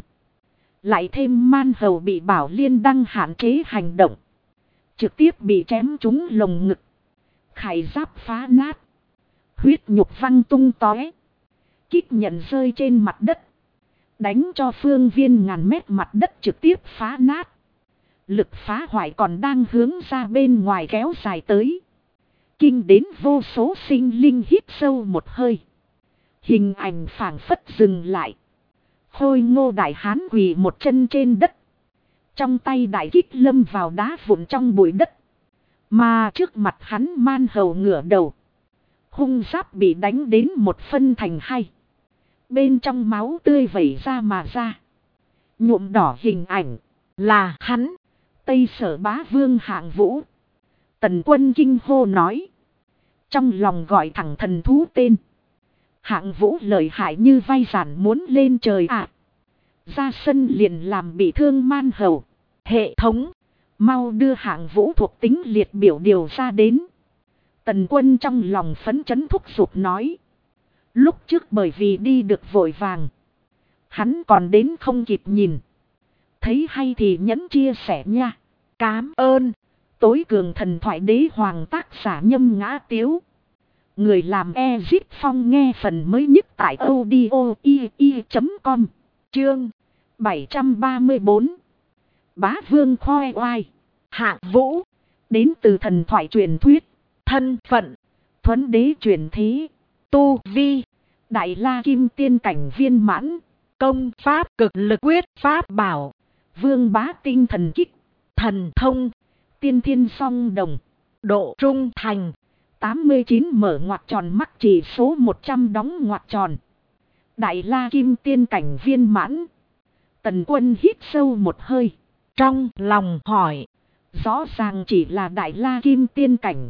Lại thêm Man Hầu bị Bảo Liên Đăng hạn chế hành động, trực tiếp bị chém trúng lồng ngực. Khải giáp phá nát, huyết nhục văng tung tóe. Kích nhận rơi trên mặt đất, đánh cho phương viên ngàn mét mặt đất trực tiếp phá nát. Lực phá hoại còn đang hướng ra bên ngoài kéo dài tới. Kinh đến vô số sinh linh hít sâu một hơi. Hình ảnh phảng phất dừng lại. Khôi ngô đại hán quỳ một chân trên đất, trong tay đại kích lâm vào đá vụn trong bụi đất. Mà trước mặt hắn Man Hầu ngửa đầu, hung giáp bị đánh đến một phân thành hai. Bên trong máu tươi vẩy ra mà ra, nhuộm đỏ hình ảnh là hắn. Tây Sở Bá Vương Hạng Vũ. Tần Quân kinh hô nói, trong lòng gọi thẳng thần thú tên. Hạng Vũ lợi hại như vai giản muốn lên trời ạ. Ra sân liền làm bị thương Man Hầu. Hệ thống, mau đưa Hạng Vũ thuộc tính liệt biểu điều ra đến. Tần Quân trong lòng phấn chấn thúc giục nói. Lúc trước bởi vì đi được vội vàng, hắn còn đến không kịp nhìn. Thấy hay thì nhấn chia sẻ nha. cám ơn. tối cường thần thoại đế hoàng tác giả Nhâm Ngã Tiếu. Người làm Ezit Phong nghe phần mới nhất tại audio.com. Chương 734. Bá vương khoe oai. Hạng Vũ. Đến từ thần thoại truyền thuyết. Thân phận. Thuấn đế truyền thế. Tu vi. Đại la kim tiên cảnh viên mãn. Công pháp cực lực quyết pháp bảo. Vương bá tinh thần kích. Thần thông. Tiên thiên song đồng. Độ trung thành. 89 mở ngoặc tròn mắc chỉ số 100 đóng ngoặc tròn. Đại la kim tiên cảnh viên mãn. Tần Quân hít sâu một hơi. Trong lòng hỏi. Rõ ràng chỉ là đại la kim tiên cảnh.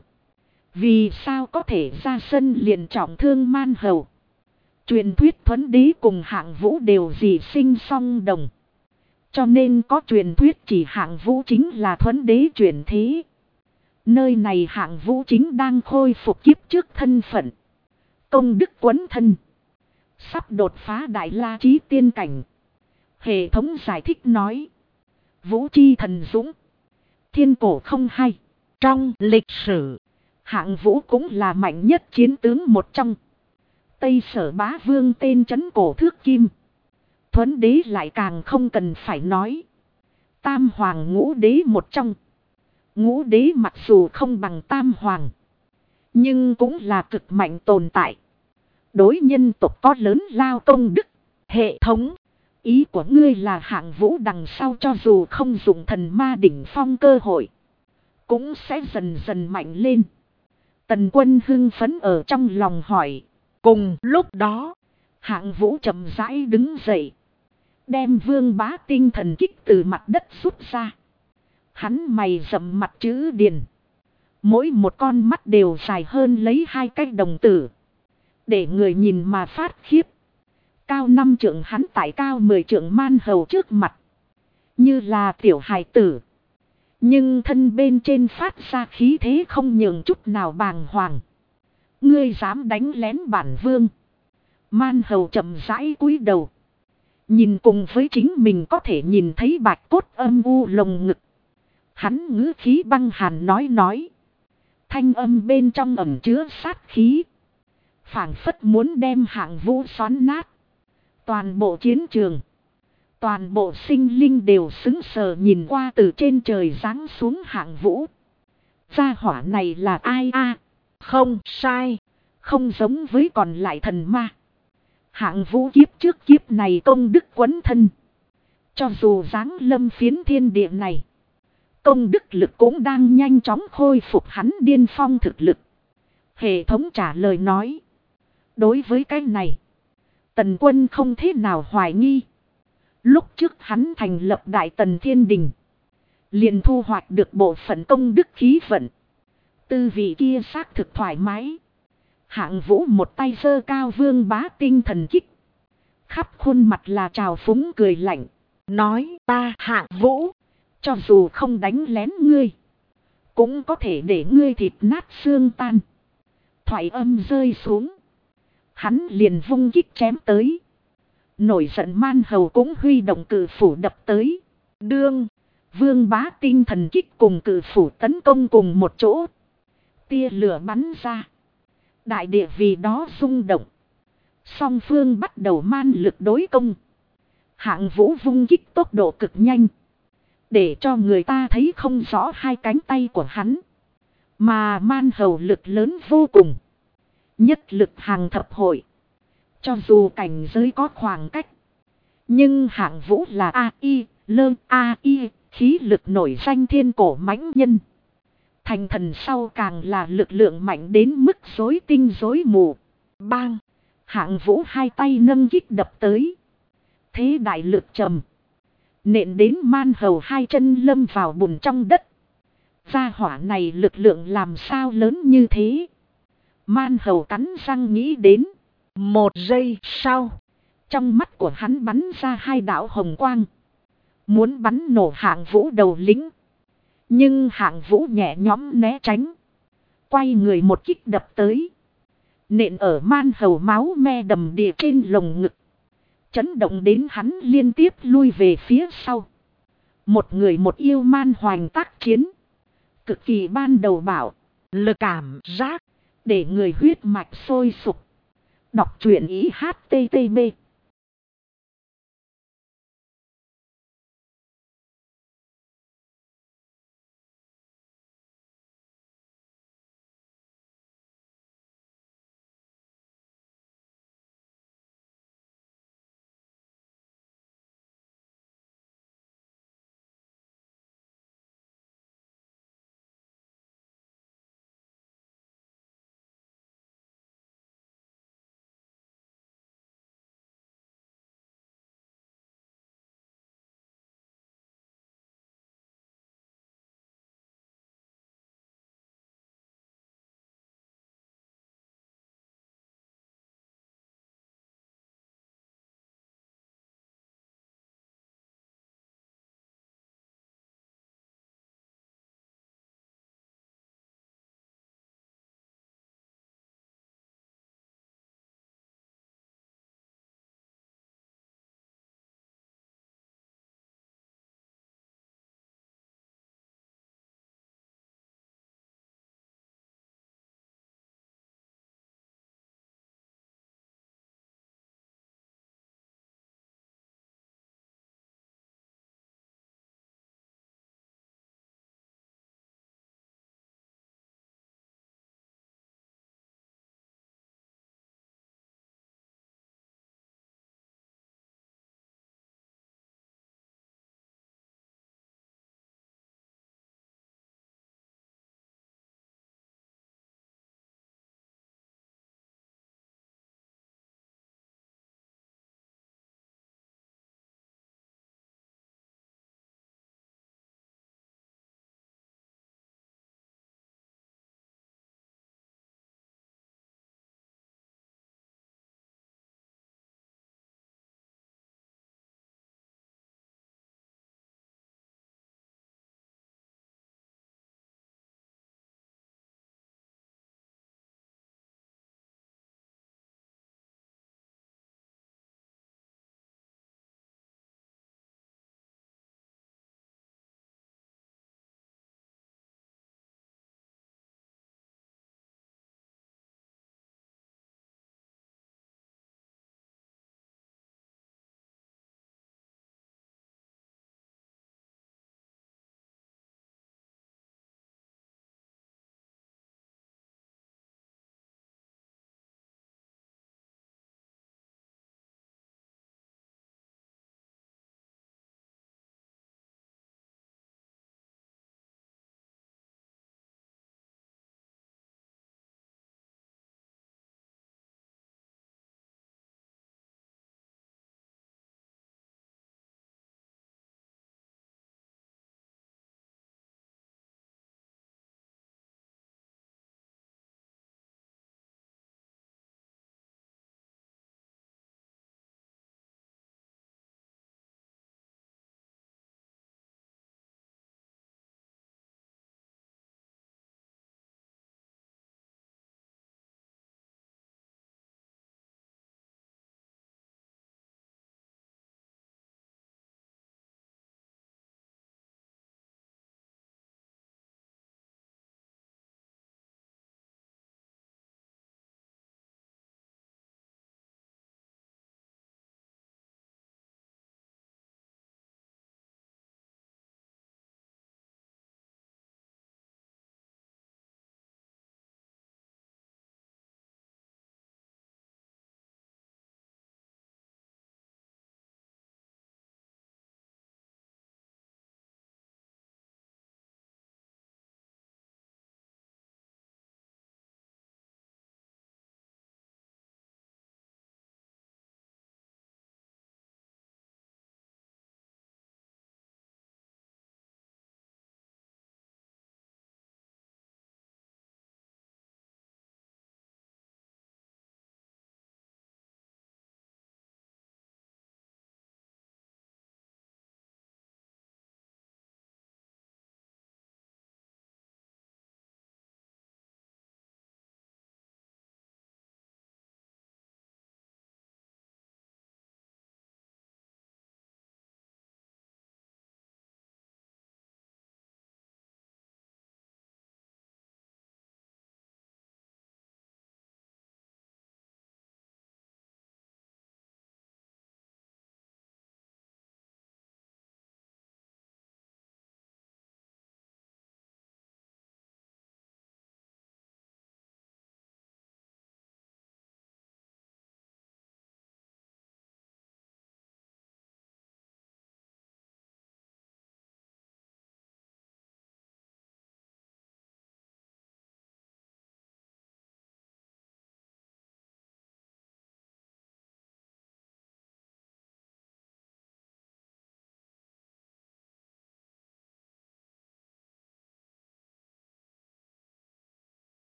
Vì sao có thể ra sân liền trọng thương Man Hầu? Truyền thuyết Thuấn đế cùng Hạng Vũ đều dị sinh song đồng. Cho nên có truyền thuyết chỉ Hạng Vũ chính là Thuấn đế chuyển thế. Nơi này Hạng Vũ chính đang khôi phục kiếp trước thân phận. Công đức quấn thân. Sắp đột phá đại la chí tiên cảnh. Hệ thống giải thích nói. Vũ chi thần dũng. Thiên cổ không hay. Trong lịch sử, Hạng Vũ cũng là mạnh nhất chiến tướng một trong. Tây Sở Bá Vương tên trấn cổ thước kim. Thuấn đế lại càng không cần phải nói. Tam hoàng ngũ đế một trong. Ngũ đế mặc dù không bằng tam hoàng, nhưng cũng là cực mạnh tồn tại. Đối nhân tộc có lớn lao công đức. hệ thống. Ý của ngươi là Hạng Vũ đằng sau cho dù không dùng thần ma đỉnh phong cơ hội, cũng sẽ dần dần mạnh lên. Tần Quân hưng phấn ở trong lòng hỏi. Cùng lúc đó, Hạng Vũ chậm rãi đứng dậy. Đem vương bá tinh thần kích từ mặt đất rút ra. Hắn mày rậm mặt chữ điền. Mỗi một con mắt đều dài hơn lấy 2 cái đồng tử. Để người nhìn mà phát khiếp. Cao 5 trượng hắn tại cao 10 trượng Man Hầu trước mặt. Như là tiểu hài tử. Nhưng thân bên trên phát ra khí thế không nhường chút nào bàng hoàng. Ngươi dám đánh lén bản vương? Man Hầu chậm rãi cúi đầu. Nhìn cùng với chính mình có thể nhìn thấy bạch cốt âm u lồng ngực. Hắn ngữ khí băng hàn nói. Thanh âm bên trong ẩn chứa sát khí. Phảng phất muốn đem Hạng Vũ xoắn nát. Toàn bộ chiến trường. Toàn bộ sinh linh đều sững sờ nhìn qua từ trên trời giáng xuống Hạng Vũ. Gia hỏa này là ai a? Không sai. Không giống với còn lại thần ma. Hạng Vũ kiếp trước kiếp này công đức quấn thân. Cho dù giáng lâm phiến thiên địa này, công đức lực cũng đang nhanh chóng khôi phục hắn điên phong thực lực. Hệ thống trả lời nói. Đối với cái này, Tần Quân không thế nào hoài nghi. Lúc trước hắn thành lập Đại Tần Thiên Đình, liền thu hoạch được bộ phận công đức khí vận. Tư vị kia xác thực thoải mái. Hạng Vũ một tay giơ cao vương bá tinh thần kích. Khắp khuôn mặt là trào phúng cười lạnh. Nói ta Hạng Vũ, cho dù không đánh lén ngươi, cũng có thể để ngươi thịt nát xương tan. Thoại âm rơi xuống, hắn liền vung kích chém tới. Nổi giận Man Hầu cũng huy động cự phủ đập tới. Đương, vương bá tinh thần kích cùng cự phủ tấn công cùng một chỗ. Tia lửa bắn ra. Đại địa vì đó rung động. Song phương bắt đầu man lực đối công. Hạng Vũ vung kích tốc độ cực nhanh. Để cho người ta thấy không rõ 2 cánh tay của hắn. Mà Man Hầu lực lớn vô cùng. Nhất lực hàng thập hội. Cho dù cảnh giới có khoảng cách. Nhưng Hạng Vũ là AI, AI, khí lực nổi danh thiên cổ mãnh nhân. Thành thần sau càng là lực lượng mạnh đến mức rối tinh rối mù. Bang! Hạng Vũ 2 tay nâng kích đập tới. Thế đại lực trầm. Nện đến Man Hầu 2 chân lâm vào bùn trong đất. Gia hỏa này lực lượng làm sao lớn như thế? Man Hầu cắn răng nghĩ đến. 1 giây sau, trong mắt của hắn bắn ra 2 đạo hồng quang. Muốn bắn nổ Hạng Vũ đầu lĩnh. Nhưng Hạng Vũ nhẹ nhõm né tránh. Quay người một kích đập tới. Nện ở Man Hầu máu me đầm đìa trên lồng ngực. Chấn động đến hắn liên tiếp lui về phía sau. Một người một yêu man hoành tác chiến. Cực kỳ ban đầu bảo. Lực cảm giác. Để người huyết mạch sôi sục. Đọc truyện ý http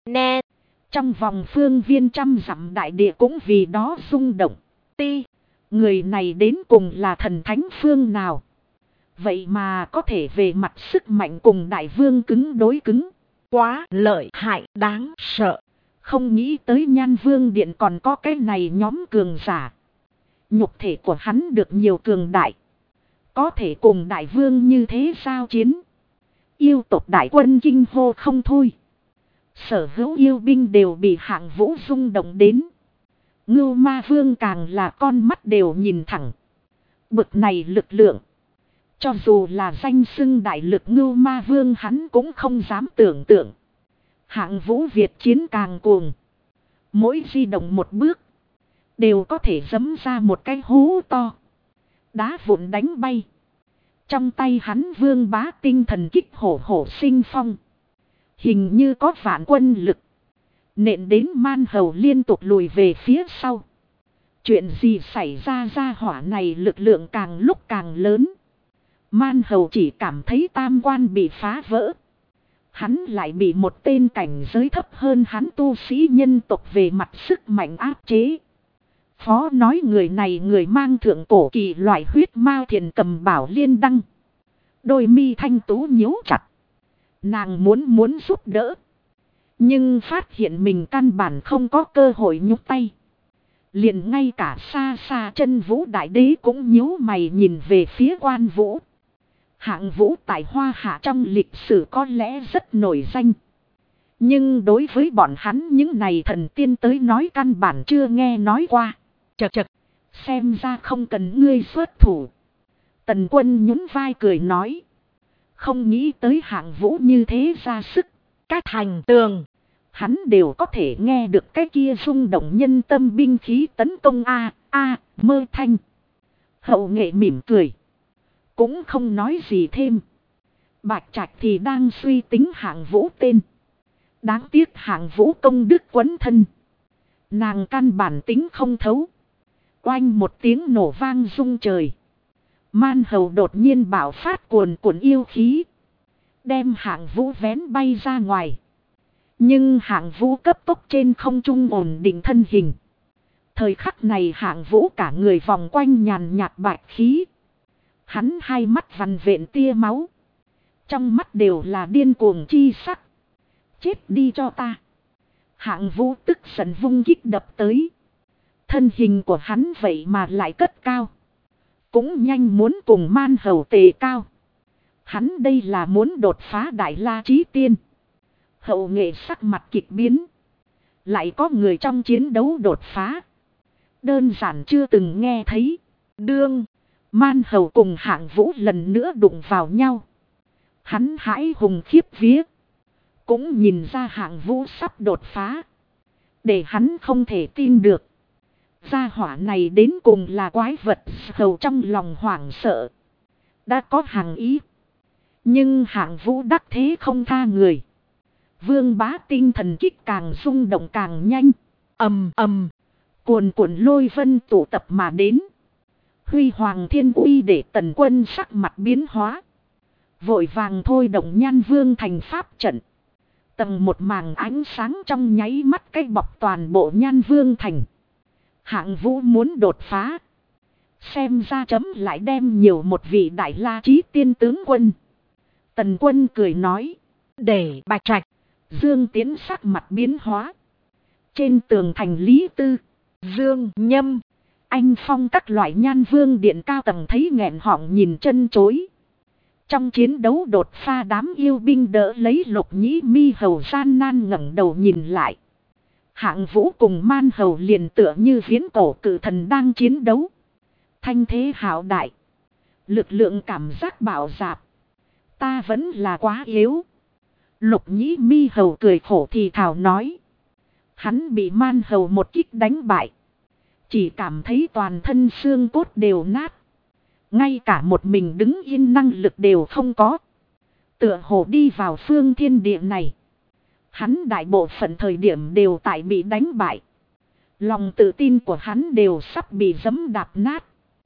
Net. Trong vòng phương viên trăm dặm đại địa cũng vì đó rung động. Ti. Người này đến cùng là thần thánh phương nào? Vậy mà có thể về mặt sức mạnh cùng đại vương cứng đối cứng. Quá lợi hại đáng sợ. Không nghĩ tới Nhan Vương Điện còn có cái này nhóm cường giả. Nhục thể của hắn được nhiều cường đại. Có thể cùng đại vương như thế giao chiến. Yêu tộc đại quân kinh hô không thôi. Sở hữu yêu binh đều bị Hạng Vũ rung động đến. Ngưu Ma Vương càng là con mắt đều nhìn thẳng. Bực này lực lượng. Cho dù là danh xưng đại lực Ngưu Ma Vương hắn cũng không dám tưởng tượng. Hạng Vũ Việt chiến càng cuồng. Mỗi di động một bước. Đều có thể giẫm ra một cái hố to. Đá vụn đánh bay. Trong tay hắn vương bá tinh thần kích hổ hổ sinh phong. Hình như có vạn quân lực. Nện đến Man Hầu liên tục lùi về phía sau. Chuyện gì xảy ra hỏa này lực lượng càng lúc càng lớn. Man Hầu chỉ cảm thấy tam quan bị phá vỡ. Hắn lại bị một tên cảnh giới thấp hơn hắn tu sĩ nhân tộc về mặt sức mạnh áp chế. Phó nói người này người mang thượng cổ kỳ loại huyết mao thiền cầm bảo liên đăng. Đôi mi thanh tú nhíu chặt. Nàng muốn giúp đỡ. Nhưng phát hiện mình căn bản không có cơ hội nhúc tay. Liền ngay cả xa xa chân Vũ Đại Đế cũng nhíu mày nhìn về phía Quan Vũ. Hạng Vũ tại Hoa Hạ trong lịch sử có lẽ rất nổi danh. Nhưng đối với bọn hắn những này thần tiên tới nói căn bản chưa nghe nói qua. Chật chật. Xem ra không cần ngươi xuất thủ. Tần Quân nhún vai cười nói. Không nghĩ tới Hạng Vũ như thế ra sức. Các thành tường. Hắn đều có thể nghe được cái kia rung động nhân tâm binh khí tấn công mơ thanh. Hậu nghệ mỉm cười. Cũng không nói gì thêm. Bạch Trạch thì đang suy tính Hạng Vũ tên. Đáng tiếc Hạng Vũ công đức quấn thân. Nàng căn bản tính không thấu. Oanh một tiếng nổ vang rung trời. Man Hầu đột nhiên bạo phát cuồn cuộn yêu khí. Đem Hạng Vũ vén bay ra ngoài. Nhưng Hạng Vũ cấp tốc trên không trung ổn định thân hình. Thời khắc này Hạng Vũ cả người vòng quanh nhàn nhạt bạch khí. Hắn hai mắt vằn vện tia máu. Trong mắt đều là điên cuồng chi sắc. Chết đi cho ta. Hạng Vũ tức giận vung kích đập tới. Thân hình của hắn vậy mà lại cất cao. Cũng nhanh muốn cùng Man Hầu tề cao. Hắn đây là muốn đột phá Đại La Chí Tiên. Hậu nghệ sắc mặt kịch biến. Lại có người trong chiến đấu đột phá. Đơn giản chưa từng nghe thấy. Đương. Man Hầu cùng Hạng Vũ lần nữa đụng vào nhau. Hắn hãi hùng khiếp vía. Cũng nhìn ra Hạng Vũ sắp đột phá. Để hắn không thể tin được. Gia hỏa này đến cùng là quái vật. Hầu trong lòng hoảng sợ. Đã có hàng ý. Nhưng Hạng Vũ đắc thế không tha người. Vương bá tinh thần kích càng rung động càng nhanh. Ầm ầm. Cuồn cuộn lôi vân tụ tập mà đến. Huy hoàng thiên uy để Tần Quân sắc mặt biến hóa. Vội vàng thôi động Nhan Vương thành pháp trận. Tầng một màng ánh sáng trong nháy mắt cách bọc toàn bộ Nhan Vương thành. Hạng Vũ muốn đột phá. Xem ra chấm lại đem nhiều một vị Đại La Chí Tiên tướng quân. Tần Quân cười nói. Để Bạch Trạch. Dương Tiến sắc mặt biến hóa. Trên tường thành Lý Tư. Dương Nhâm. Anh Phong các loại Nhan Vương điện cao tầng thấy nghẹn họng nhìn chân chối. Trong chiến đấu đột pha đám yêu binh đỡ lấy Lục Nhĩ Mi Hầu gian nan ngẩng đầu nhìn lại. Hạng Vũ cùng Man Hầu liền tựa như viễn cổ cử thần đang chiến đấu. Thanh thế hạo đại. Lực lượng cảm giác bạo dạp. Ta vẫn là quá yếu. Lục Nhĩ Mi Hầu cười khổ thì thào nói. Hắn bị Man Hầu một kích đánh bại. Chỉ cảm thấy toàn thân xương cốt đều nát. Ngay cả một mình đứng yên năng lực đều không có. Tựa hồ đi vào phương thiên địa này. Hắn đại bộ phận thời điểm đều tại bị đánh bại. Lòng tự tin của hắn đều sắp bị giẫm đạp nát.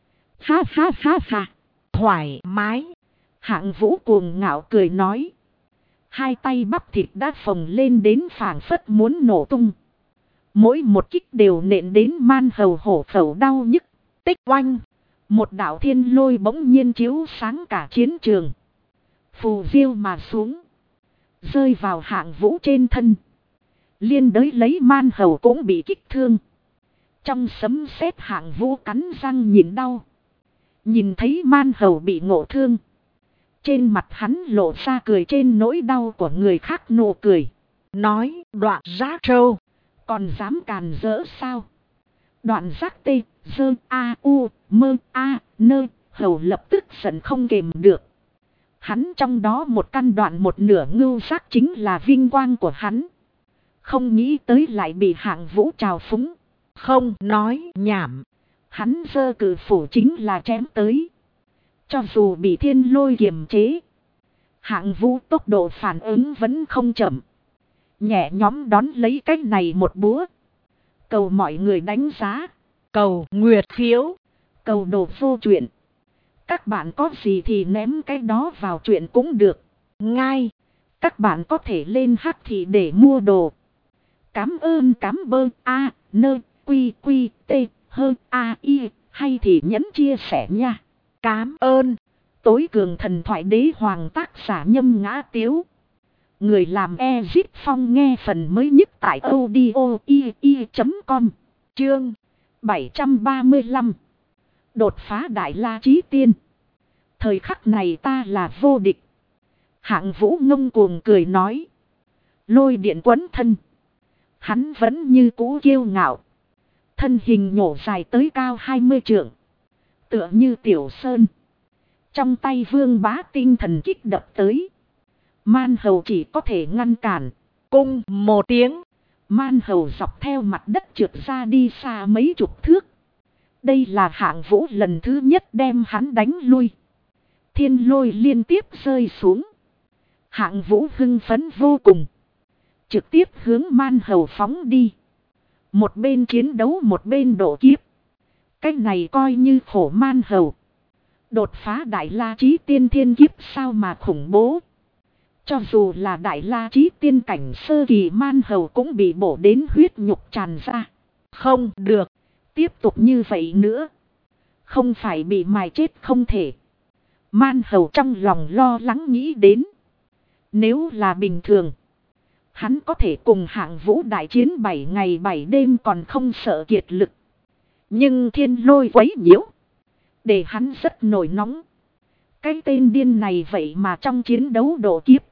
Ha ha ha ha. Thoải mái. Hạng Vũ cuồng ngạo cười nói. Hai tay bắp thịt đã phồng lên đến phảng phất muốn nổ tung. Mỗi một kích đều nện đến man hầu hổ khẩu đau nhức. Tích oanh. Một đạo thiên lôi bỗng nhiên chiếu sáng cả chiến trường. Phù diêu mà xuống. Rơi vào Hạng Vũ trên thân. Liên đới lấy man hầu cũng bị kích thương. Trong sấm sét Hạng Vũ cắn răng nhìn đau. Nhìn thấy man hầu bị ngộ thương. Trên mặt hắn lộ ra cười trên nỗi đau của người khác nụ cười. Nói đoạn giác trâu. Còn dám càn rỡ sao? Đoạn giác tê, dơ, a, u, mơ, a, nơ, hầu lập tức giận không kềm được. Hắn trong đó một căn đoạn một nửa ngưu giác chính là vinh quang của hắn. Không nghĩ tới lại bị Hạng Vũ trào phúng. Không nói nhảm. Hắn giơ cự phủ chính là chém tới. Cho dù bị thiên lôi kiềm chế. Hạng Vũ tốc độ phản ứng vẫn không chậm. Nhẹ nhóm đón lấy cái này một búa. Cầu mọi người đánh giá. Cầu nguyệt phiếu. Cầu đồ vô chuyện. Các bạn có gì thì ném cái đó vào chuyện cũng được. Ngay. Các bạn có thể lên Hắc Thị để mua đồ. Cám ơn cám bơ a nơ quy quy t hơn a i hay thì nhấn chia sẻ nha. Cám ơn. Tối cường thần thoại đế hoàng tác giả Nhâm Ngã Tiếu. Người làm Ezip Phong nghe phần mới nhất tại audio.com. Chương 735. Đột phá Đại La Chí Tiên. Thời khắc này ta là vô địch. Hạng Vũ ngông cuồng cười nói. Lôi điện quấn thân. Hắn vẫn như cũ kiêu ngạo. Thân hình nhổ dài tới cao 20 trượng. Tựa như tiểu sơn. Trong tay Vương Bá tinh thần kích đập tới. Man hầu chỉ có thể ngăn cản. Cung một tiếng. Man hầu dọc theo mặt đất trượt ra đi xa mấy chục thước. Đây là Hạng Vũ lần thứ nhất đem hắn đánh lui. Thiên lôi liên tiếp rơi xuống. Hạng Vũ hưng phấn vô cùng. Trực tiếp hướng man hầu phóng đi. Một bên chiến đấu một bên độ kiếp. Cái này coi như khổ man hầu. Đột phá Đại La Chí Tiên thiên kiếp sao mà khủng bố. Cho dù là Đại La Chí Tiên cảnh sơ kỳ man hầu cũng bị bổ đến huyết nhục tràn ra. Không được. Tiếp tục như vậy nữa. Không phải bị mài chết không thể. Man hầu trong lòng lo lắng nghĩ đến. Nếu là bình thường. Hắn có thể cùng Hạng Vũ đại chiến 7 ngày 7 đêm còn không sợ kiệt lực. Nhưng thiên lôi quấy nhiễu. Để hắn rất nổi nóng. Cái tên điên này vậy mà trong chiến đấu độ kiếp.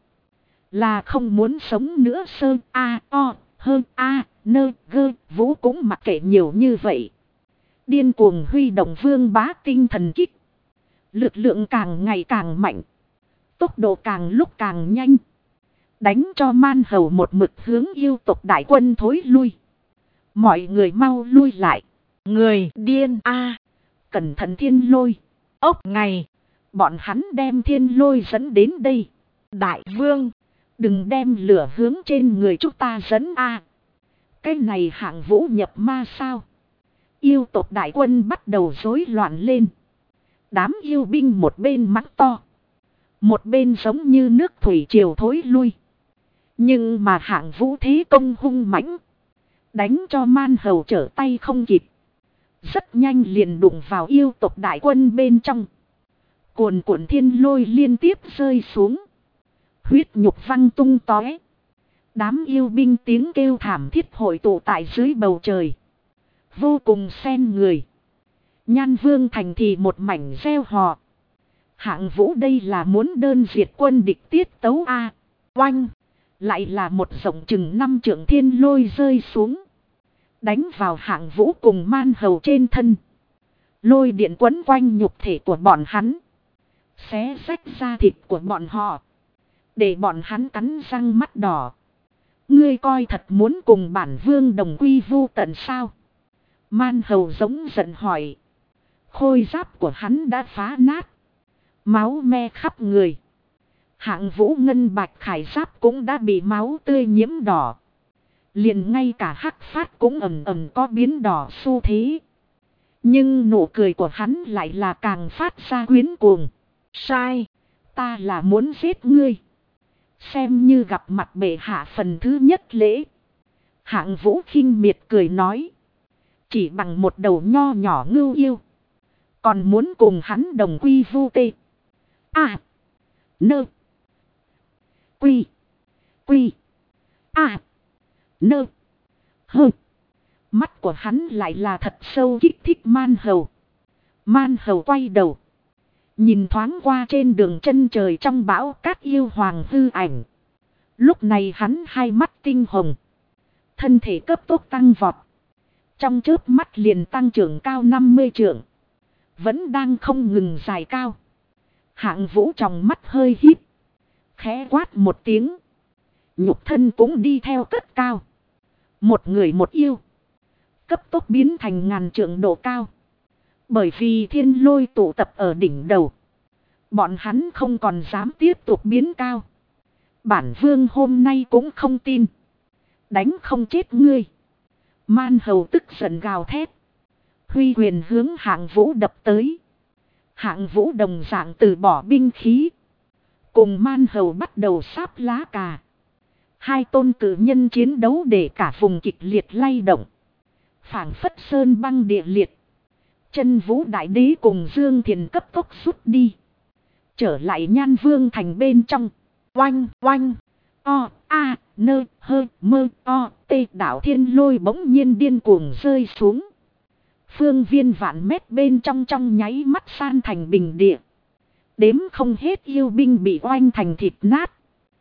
Là không muốn sống nữa sơ a o hơn a nơ gơ Vũ cũng mặc kệ nhiều như vậy. Điên cuồng huy động Vương Bá tinh thần kích. Lực lượng càng ngày càng mạnh. Tốc độ càng lúc càng nhanh. Đánh cho man hầu một mực hướng yêu tộc đại quân thối lui. Mọi người mau lui lại. Người điên a cẩn thận thiên lôi. Ốc ngày. Bọn hắn đem thiên lôi dẫn đến đây. Đại vương. Đừng đem lửa hướng trên người chúng ta dẫn a. Cái này Hạng Vũ nhập ma sao? Yêu tộc đại quân bắt đầu rối loạn lên. Đám yêu binh một bên mắng to. Một bên giống như nước thủy triều thối lui. Nhưng mà Hạng Vũ thế công hung mãnh. Đánh cho man hầu trở tay không kịp. Rất nhanh liền đụng vào yêu tộc đại quân bên trong. Cuồn cuộn thiên lôi liên tiếp rơi xuống. Huyết nhục văng tung tóe. Đám yêu binh tiếng kêu thảm thiết hội tụ tại dưới bầu trời. Vô cùng xen người. Nhan Vương thành thì một mảnh reo hò. Hạng Vũ đây là muốn đơn diệt quân địch tiết tấu a. Oanh. Lại là một rộng chừng 5 trượng thiên lôi rơi xuống. Đánh vào Hạng Vũ cùng man hầu trên thân. Lôi điện quấn quanh nhục thể của bọn hắn. Xé rách da thịt của bọn họ. Để bọn hắn cắn răng mắt đỏ. Ngươi coi thật muốn cùng bản vương đồng quy vu tận sao? Man hầu giống giận hỏi. Khôi giáp của hắn đã phá nát. Máu me khắp người. Hạng Vũ ngân bạch khải giáp cũng đã bị máu tươi nhiễm đỏ. Liền ngay cả hắc phát cũng ầm ầm có biến đỏ xu thế. Nhưng nụ cười của hắn lại là càng phát ra quyến cuồng. Sai. Ta là muốn giết ngươi. Xem như gặp mặt bệ hạ phần thứ nhất lễ. Hạng Vũ khinh miệt cười nói. Chỉ bằng một đầu nho nhỏ ngưu yêu. Còn muốn cùng hắn đồng quy vu tê. À. Nơ. Quy. Quy. À. Nơ. Hơ. Mắt của hắn lại là thật sâu kích thích Man Hầu. Man Hầu quay đầu. Nhìn thoáng qua trên đường chân trời trong bão cát yêu hoàng hư ảnh. Lúc này hắn hai mắt tinh hồng. Thân thể cấp tốc tăng vọt. Trong chớp mắt liền tăng trưởng cao 50 trượng. Vẫn đang không ngừng dài cao. Hạng Vũ trong mắt hơi híp. Khẽ quát một tiếng. Nhục thân cũng đi theo cất cao. Một người một yêu. Cấp tốc biến thành ngàn trượng độ cao. Bởi vì thiên lôi tụ tập ở đỉnh đầu. Bọn hắn không còn dám tiếp tục biến cao. Bản vương hôm nay cũng không tin. Đánh không chết ngươi. Man Hầu tức giận gào thét. Huy quyền hướng Hạng Vũ đập tới. Hạng Vũ đồng dạng từ bỏ binh khí. Cùng Man Hầu bắt đầu sáp lá cà. Hai tôn cử nhân chiến đấu để cả vùng kịch liệt lay động. Phảng phất sơn băng địa liệt. Chân Vũ Đại Đế cùng Dương Thiền cấp tốc rút đi. Trở lại Nhan Vương thành bên trong. Oanh oanh. O a nơ hơ mơ o tê đảo thiên lôi bỗng nhiên điên cuồng rơi xuống. Phương viên vạn mét bên trong nháy mắt san thành bình địa. Đếm không hết yêu binh bị oanh thành thịt nát.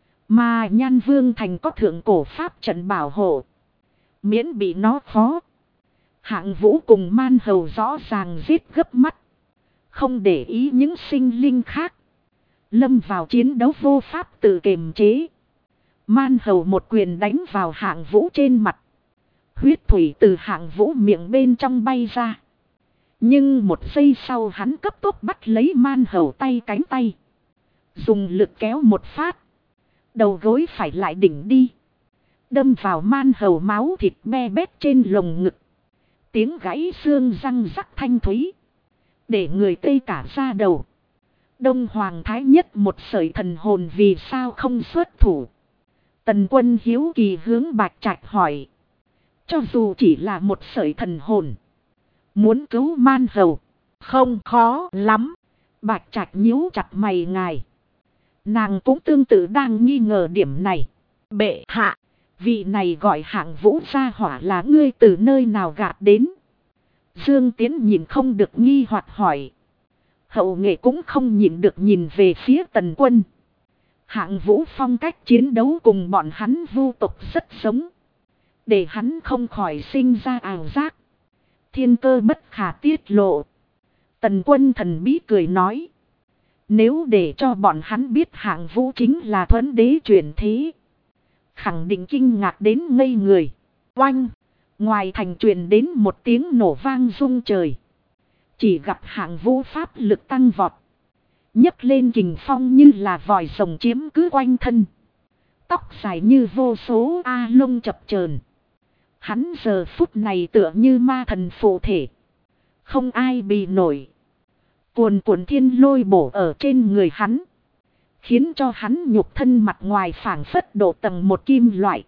Mà Nhan Vương thành có thượng cổ pháp trận bảo hộ. Miễn bị nó khó. Hạng Vũ cùng Man Hầu rõ ràng giết gấp mắt. Không để ý những sinh linh khác. Lâm vào chiến đấu vô pháp tự kiềm chế. Man Hầu một quyền đánh vào Hạng Vũ trên mặt. Huyết thủy từ Hạng Vũ miệng bên trong bay ra. Nhưng một giây sau hắn cấp tốc bắt lấy Man Hầu tay cánh tay. Dùng lực kéo một phát. Đầu gối phải lại đỉnh đi. Đâm vào Man Hầu máu thịt be bét trên lồng ngực. Tiếng gãy xương răng rắc thanh thúy. Để người tê cả da đầu. Đông Hoàng Thái Nhất một sợi thần hồn vì sao không xuất thủ. Tần Quân hiếu kỳ hướng Bạch Trạch hỏi. Cho dù chỉ là một sợi thần hồn. Muốn cứu Man Hầu. Không khó lắm. Bạch Trạch nhíu chặt mày ngài. Nàng cũng tương tự đang nghi ngờ điểm này. Bệ hạ. Vị này gọi Hạng Vũ gia hỏa là ngươi từ nơi nào gạt đến. Dương Tiến nhìn không được nghi hoặc hỏi. Hậu nghệ cũng không nhìn được nhìn về phía Tần Quân. Hạng Vũ phong cách chiến đấu cùng bọn hắn vu tục rất giống. Để hắn không khỏi sinh ra ảo giác. Thiên cơ bất khả tiết lộ. Tần Quân thần bí cười nói. Nếu để cho bọn hắn biết Hạng Vũ chính là Thuấn Đế chuyển thế. Khẳng định kinh ngạc đến ngây người. Oanh. Ngoài thành truyền đến một tiếng nổ vang rung trời. Chỉ gặp Hạng Vũ pháp lực tăng vọt. Nhấc lên kình phong như là vòi rồng chiếm cứ quanh thân. Tóc dài như vô số lông chập chờn. Hắn giờ phút này tựa như ma thần phụ thể. Không ai bì nổi. Cuồn cuộn thiên lôi bổ ở trên người hắn. Khiến cho hắn nhục thân mặt ngoài phảng phất độ tầng một kim loại.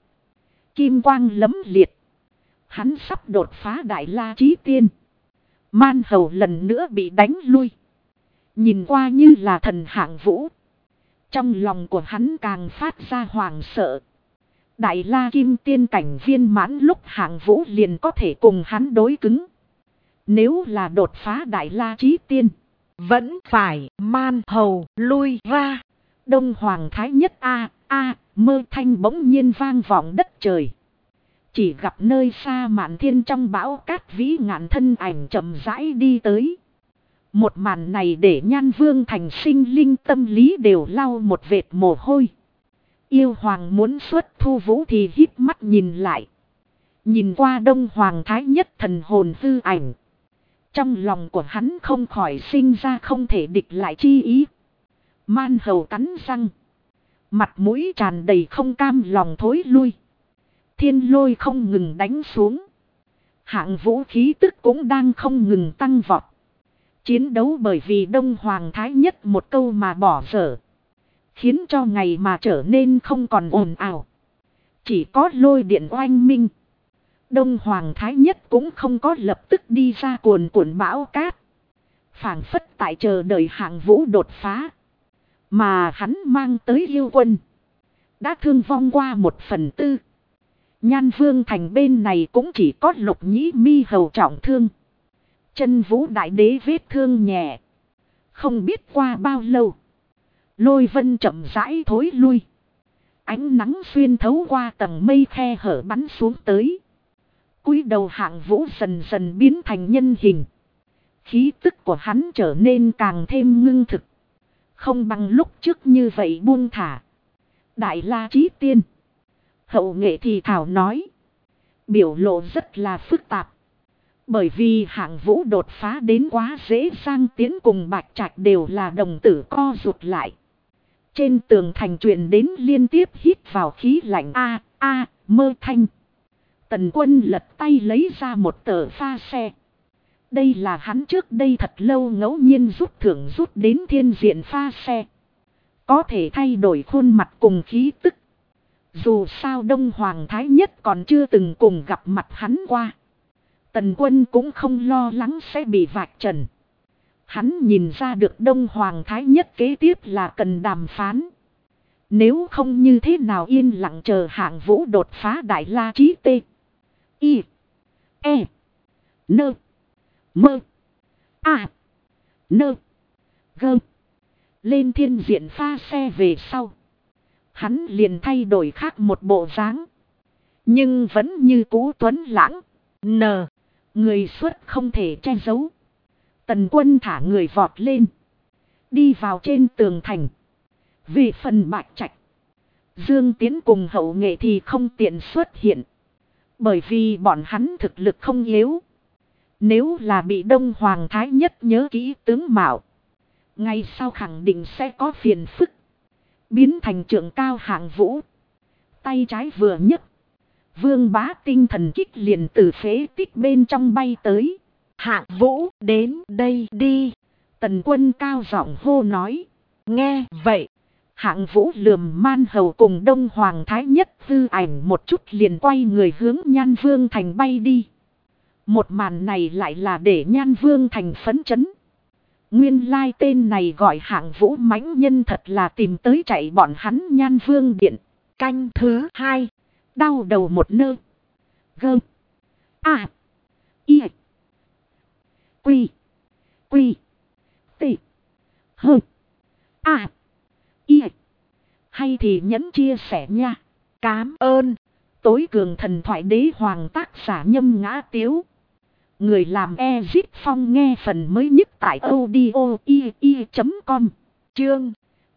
Kim quang lấm liệt. Hắn sắp đột phá Đại La Chí Tiên. Man Hầu lần nữa bị đánh lui. Nhìn qua như là thần Hạng Vũ. Trong lòng của hắn càng phát ra hoàng sợ. Đại La Kim Tiên cảnh viên mãn lúc Hạng Vũ liền có thể cùng hắn đối cứng. Nếu là đột phá Đại La Chí Tiên. Vẫn phải Man Hầu lui ra. Đông Hoàng Thái Nhất mơ thanh bỗng nhiên vang vọng đất trời. Chỉ gặp nơi xa Mạn Thiên trong bão cát vĩ ngạn thân ảnh chậm rãi đi tới. Một màn này để Nhan Vương thành sinh linh tâm lý đều lau một vệt mồ hôi. Yêu Hoàng muốn xuất thu vũ thì híp mắt nhìn lại. Nhìn qua Đông Hoàng Thái Nhất thần hồn hư ảnh. Trong lòng của hắn không khỏi sinh ra không thể địch lại chi ý. Man Hầu cắn răng. Mặt mũi tràn đầy không cam lòng thối lui. Thiên lôi không ngừng đánh xuống. Hạng Vũ khí tức cũng đang không ngừng tăng vọt. Chiến đấu bởi vì Đông Hoàng Thái Nhất một câu mà bỏ dở. Khiến cho ngày mà trở nên không còn ồn ào. Chỉ có lôi điện oanh minh. Đông Hoàng Thái Nhất cũng không có lập tức đi ra cuồn cuộn bão cát. Phảng phất tại chờ đợi Hạng Vũ đột phá. Mà hắn mang tới yêu quân. Đã thương vong qua 1/4. Nhan Vương Thành bên này cũng chỉ có Lục Nhĩ Mi hầu trọng thương. Chân Vũ Đại Đế vết thương nhẹ. Không biết qua bao lâu. Lôi vân chậm rãi thối lui. Ánh nắng xuyên thấu qua tầng mây khe hở bắn xuống tới. Cúi đầu Hạng Vũ dần dần biến thành nhân hình. Khí tức của hắn trở nên càng thêm ngưng thực. Không bằng lúc trước như vậy buông thả. Đại La Chí Tiên. Hậu nghệ thì thảo nói. Biểu lộ rất là phức tạp. Bởi vì Hạng Vũ đột phá đến quá dễ dàng, tiến cùng Bạch Trạch đều là đồng tử co rụt lại. Trên tường thành truyền đến liên tiếp hít vào khí lạnh mơ thanh. Tần Quân lật tay lấy ra một tờ pha xe. Đây là hắn trước đây thật lâu ngẫu nhiên rút thưởng rút đến thiên diện pha xe. Có thể thay đổi khuôn mặt cùng khí tức. Dù sao Đông Hoàng Thái Nhất còn chưa từng cùng gặp mặt hắn qua. Tần Quân cũng không lo lắng sẽ bị vạch trần. Hắn nhìn ra được Đông Hoàng Thái Nhất kế tiếp là cần đàm phán. Nếu không như thế nào yên lặng chờ Hạng Vũ đột phá Đại La Chí T. I. E. Nơ. Mơ. A. Nơ. Gơ. Lên thiên diện pha xe về sau. Hắn liền thay đổi khác một bộ dáng. Nhưng vẫn như cũ tuấn lãng. Người xuất không thể che giấu. Tần Quân thả người vọt lên. Đi vào trên tường thành. Về phần Bạch Trạch. Dương Tiến cùng hậu nghệ thì không tiện xuất hiện. Bởi vì bọn hắn thực lực không yếu. Nếu là bị Đông Hoàng Thái Nhất nhớ kỹ tướng mạo. Ngay sau khẳng định sẽ có phiền phức. Biến thành trưởng cao Hạng Vũ. Tay trái vừa nhấc. Vương Bá tinh thần kích liền từ phế tích bên trong bay tới. Hạng Vũ đến đây đi. Tần Quân cao giọng hô nói. Nghe vậy. Hạng Vũ lườm Man Hầu cùng Đông Hoàng Thái Nhất hư ảnh một chút liền quay người hướng Nhan Vương Thành bay đi. Một màn này lại là để Nhan Vương Thành phấn chấn. Nguyên lai tên này gọi Hạng Vũ mãnh nhân thật là tìm tới chạy bọn hắn Nhan Vương Điện. Canh thứ 2. Đau đầu một nơ. Gơ. A. I. Quy. Quy. T. Hơ. A. I. Hay thì nhấn chia sẻ nha. Cám ơn. Tối cường thần thoại đế hoàng tác giả Nhâm Ngã Tiếu. Người làm Ezit Phong nghe phần mới nhất tại audio.com. Chương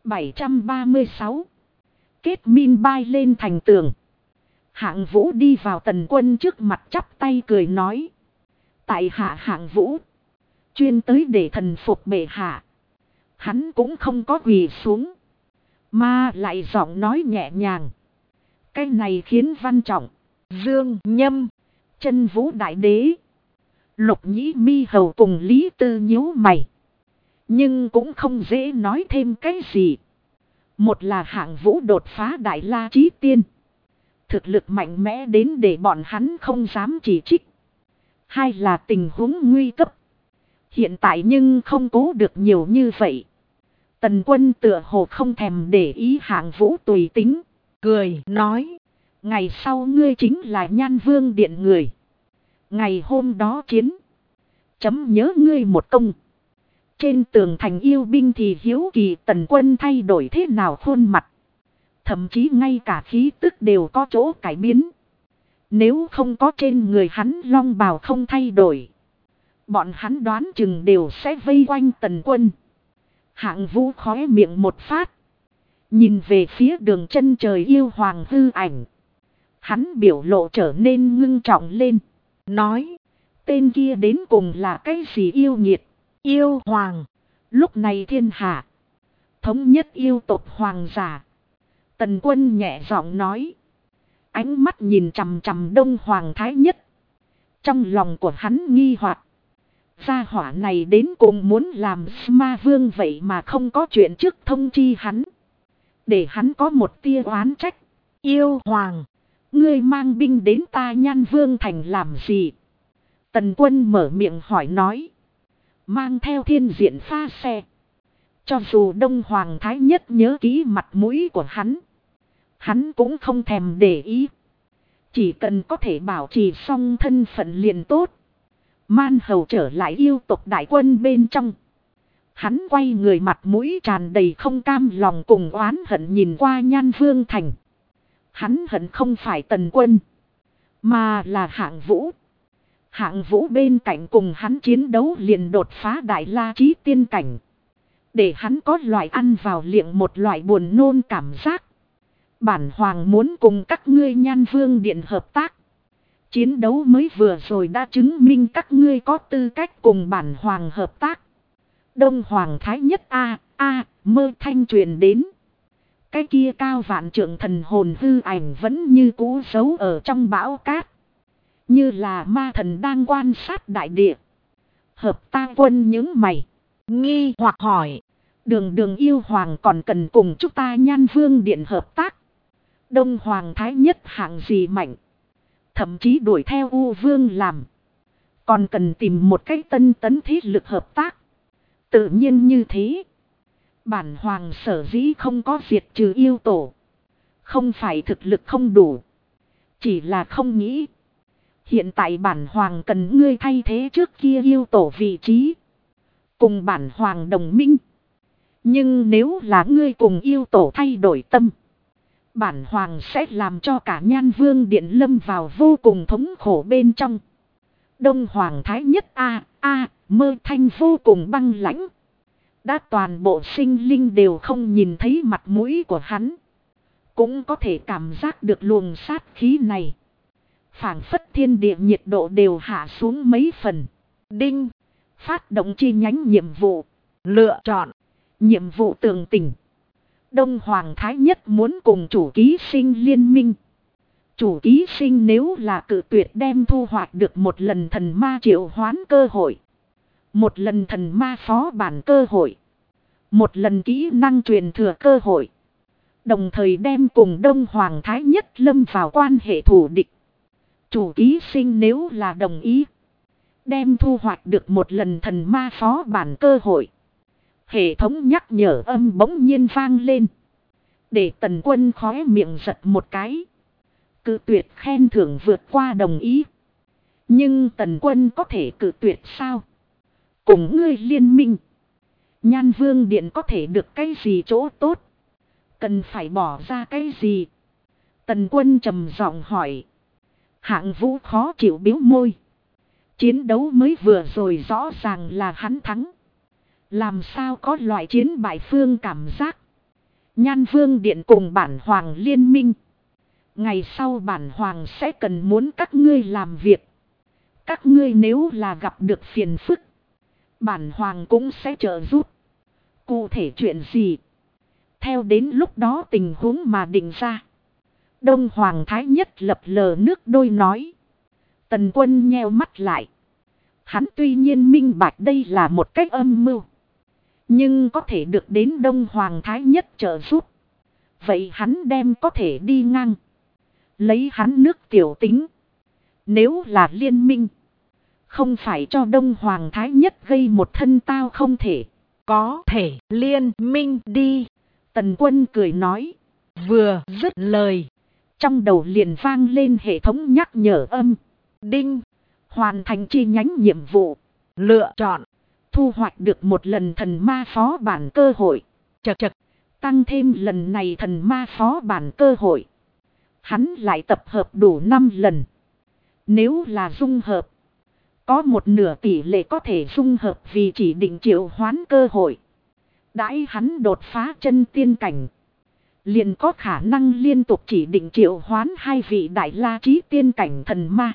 736. Kết min bay lên thành tường. Hạng Vũ đi vào Tần Quân trước mặt chắp tay cười nói. Tại hạ Hạng Vũ. Chuyên tới để thần phục bệ hạ. Hắn cũng không có quỳ xuống. Mà lại giọng nói nhẹ nhàng. Cái này khiến Văn Trọng, Dương Nhâm, Chân Vũ Đại Đế, Lục Nhĩ Mi hầu cùng Lý Tư nhíu mày. Nhưng cũng không dễ nói thêm cái gì. Một là Hạng Vũ đột phá Đại La Chí Tiên. Thực lực mạnh mẽ đến để bọn hắn không dám chỉ trích. Hai là tình huống nguy cấp. Hiện tại nhưng không cố được nhiều như vậy. Tần Quân tựa hồ không thèm để ý Hạng Vũ tùy tính. cười nói. Ngày sau ngươi chính là Nhan Vương Điện người. Ngày hôm đó chiến. Chấm nhớ ngươi một công. Trên tường thành yêu binh thì hiếu kỳ Tần Quân thay đổi thế nào khuôn mặt. Thậm chí ngay cả khí tức đều có chỗ cải biến. Nếu không có trên người hắn long bào không thay đổi. Bọn hắn đoán chừng đều sẽ vây quanh Tần Quân. Hạng Vũ khóe miệng một phát. Nhìn về phía đường chân trời yêu hoàng hư ảnh. Hắn biểu lộ trở nên ngưng trọng lên. Nói. Tên kia đến cùng là cái gì yêu nghiệt. Yêu hoàng. Lúc này thiên hạ. Thống nhất yêu tộc hoàng giả. Tần Quân nhẹ giọng nói. Ánh mắt nhìn chằm chằm Đông Hoàng Thái Nhất. Trong lòng của hắn nghi hoặc. Gia hỏa này đến cùng muốn làm Ma Vương vậy mà không có chuyện trước thông chi hắn. để hắn có một tia oán trách. Yêu hoàng, Ngươi mang binh đến ta Nhan Vương thành làm gì? Tần Quân mở miệng hỏi nói. Mang theo thiên diện pha xe. Cho dù Đông Hoàng Thái Nhất nhớ kỹ mặt mũi của hắn cũng không thèm để ý. Chỉ cần có thể bảo trì xong thân phận liền tốt. Man Hầu trở lại yêu tộc đại quân bên trong. Hắn quay người mặt mũi tràn đầy không cam lòng cùng oán hận nhìn qua Nhan Vương thành. Hắn hận không phải Tần Quân, mà là Hạng Vũ. Hạng Vũ bên cạnh cùng hắn chiến đấu liền đột phá đại la chí tiên cảnh. Để hắn có loại ăn vào liệng một loại buồn nôn cảm giác. Bản hoàng muốn cùng các ngươi Nhan Vương điện hợp tác. Chiến đấu mới vừa rồi đã chứng minh các ngươi có tư cách cùng bản hoàng hợp tác. Đông Hoàng Thái Nhất mơ thanh truyền đến. Cái kia cao vạn trượng thần hồn hư ảnh vẫn như cũ giấu ở trong bão cát. Như là ma thần đang quan sát đại địa. Hợp ta quân những mày. nghi hoặc hỏi. Đường yêu hoàng còn cần cùng chúng ta Nhan Vương điện hợp tác. Đông Hoàng Thái Nhất hạng gì mạnh. Thậm chí đuổi theo U Vương làm. Còn cần tìm một cách tân tấn thế lực hợp tác. Tự nhiên như thế. Bản hoàng sở dĩ không có diệt trừ yêu tổ. Không phải thực lực không đủ. Chỉ là không nghĩ. Hiện tại bản hoàng cần ngươi thay thế trước kia yêu tổ vị trí. Cùng bản hoàng đồng minh. Nhưng nếu là ngươi cùng yêu tổ thay đổi tâm. Bản hoàng sẽ làm cho cả Nhan Vương điện lâm vào vô cùng thống khổ bên trong. Đông Hoàng Thái Nhất mơ thanh vô cùng băng lãnh. Đã toàn bộ sinh linh đều không nhìn thấy mặt mũi của hắn. Cũng có thể cảm giác được luồng sát khí này. Phảng phất thiên địa nhiệt độ đều hạ xuống mấy phần. Đinh. Phát động chi nhánh nhiệm vụ. Lựa chọn. Nhiệm vụ tường tình. Đông Hoàng Thái Nhất muốn cùng chủ ký sinh liên minh. Chủ ký sinh nếu là cự tuyệt đem thu hoạch được một lần thần ma triệu hoán cơ hội. Một lần thần ma phó bản cơ hội. Một lần kỹ năng truyền thừa cơ hội. Đồng thời đem cùng Đông Hoàng Thái Nhất lâm vào quan hệ thù địch. Chủ ký sinh nếu là đồng ý. Đem thu hoạch được một lần thần ma phó bản cơ hội. Hệ thống nhắc nhở âm bỗng nhiên vang lên. Để Tần Quân khóe miệng giật một cái. Cự tuyệt khen thưởng vượt qua đồng ý. Nhưng Tần Quân có thể cự tuyệt sao? Cùng ngươi liên minh. Nhan Vương điện có thể được cái gì chỗ tốt? Cần phải bỏ ra cái gì? Tần Quân trầm giọng hỏi. Hạng Vũ khó chịu biếu môi. Chiến đấu mới vừa rồi rõ ràng là hắn thắng. Làm sao có loại chiến bại phương cảm giác? Nhan Vương điện cùng bản hoàng liên minh. Ngày sau bản hoàng sẽ cần muốn các ngươi làm việc. Các ngươi nếu là gặp được phiền phức. Bản hoàng cũng sẽ trợ giúp. Cụ thể chuyện gì? Theo đến lúc đó tình huống mà định ra. Đông Hoàng Thái Nhất lập lờ nước đôi nói. Tần Quân nheo mắt lại. Hắn tuy nhiên minh bạch đây là một cách âm mưu. Nhưng có thể được đến Đông Hoàng Thái Nhất trợ giúp. Vậy hắn đem có thể đi ngang. Lấy hắn nước tiểu tính. Nếu là liên minh. Không phải cho Đông Hoàng Thái Nhất gây một thân tao không thể. Có thể liên minh đi. Tần Quân cười nói. Vừa dứt lời. Trong đầu liền vang lên hệ thống nhắc nhở âm. Đinh. Hoàn thành chi nhánh nhiệm vụ. Lựa chọn. Thu hoạch được một lần thần ma phó bản cơ hội. Chật. Tăng thêm lần này thần ma phó bản cơ hội. Hắn lại tập hợp đủ 5 lần. Nếu là dung hợp. Có một nửa tỷ lệ có thể dung hợp vì chỉ định triệu hoán cơ hội. Đãi hắn đột phá chân tiên cảnh. Liền có khả năng liên tục chỉ định triệu hoán 2 vị đại la chí tiên cảnh thần ma.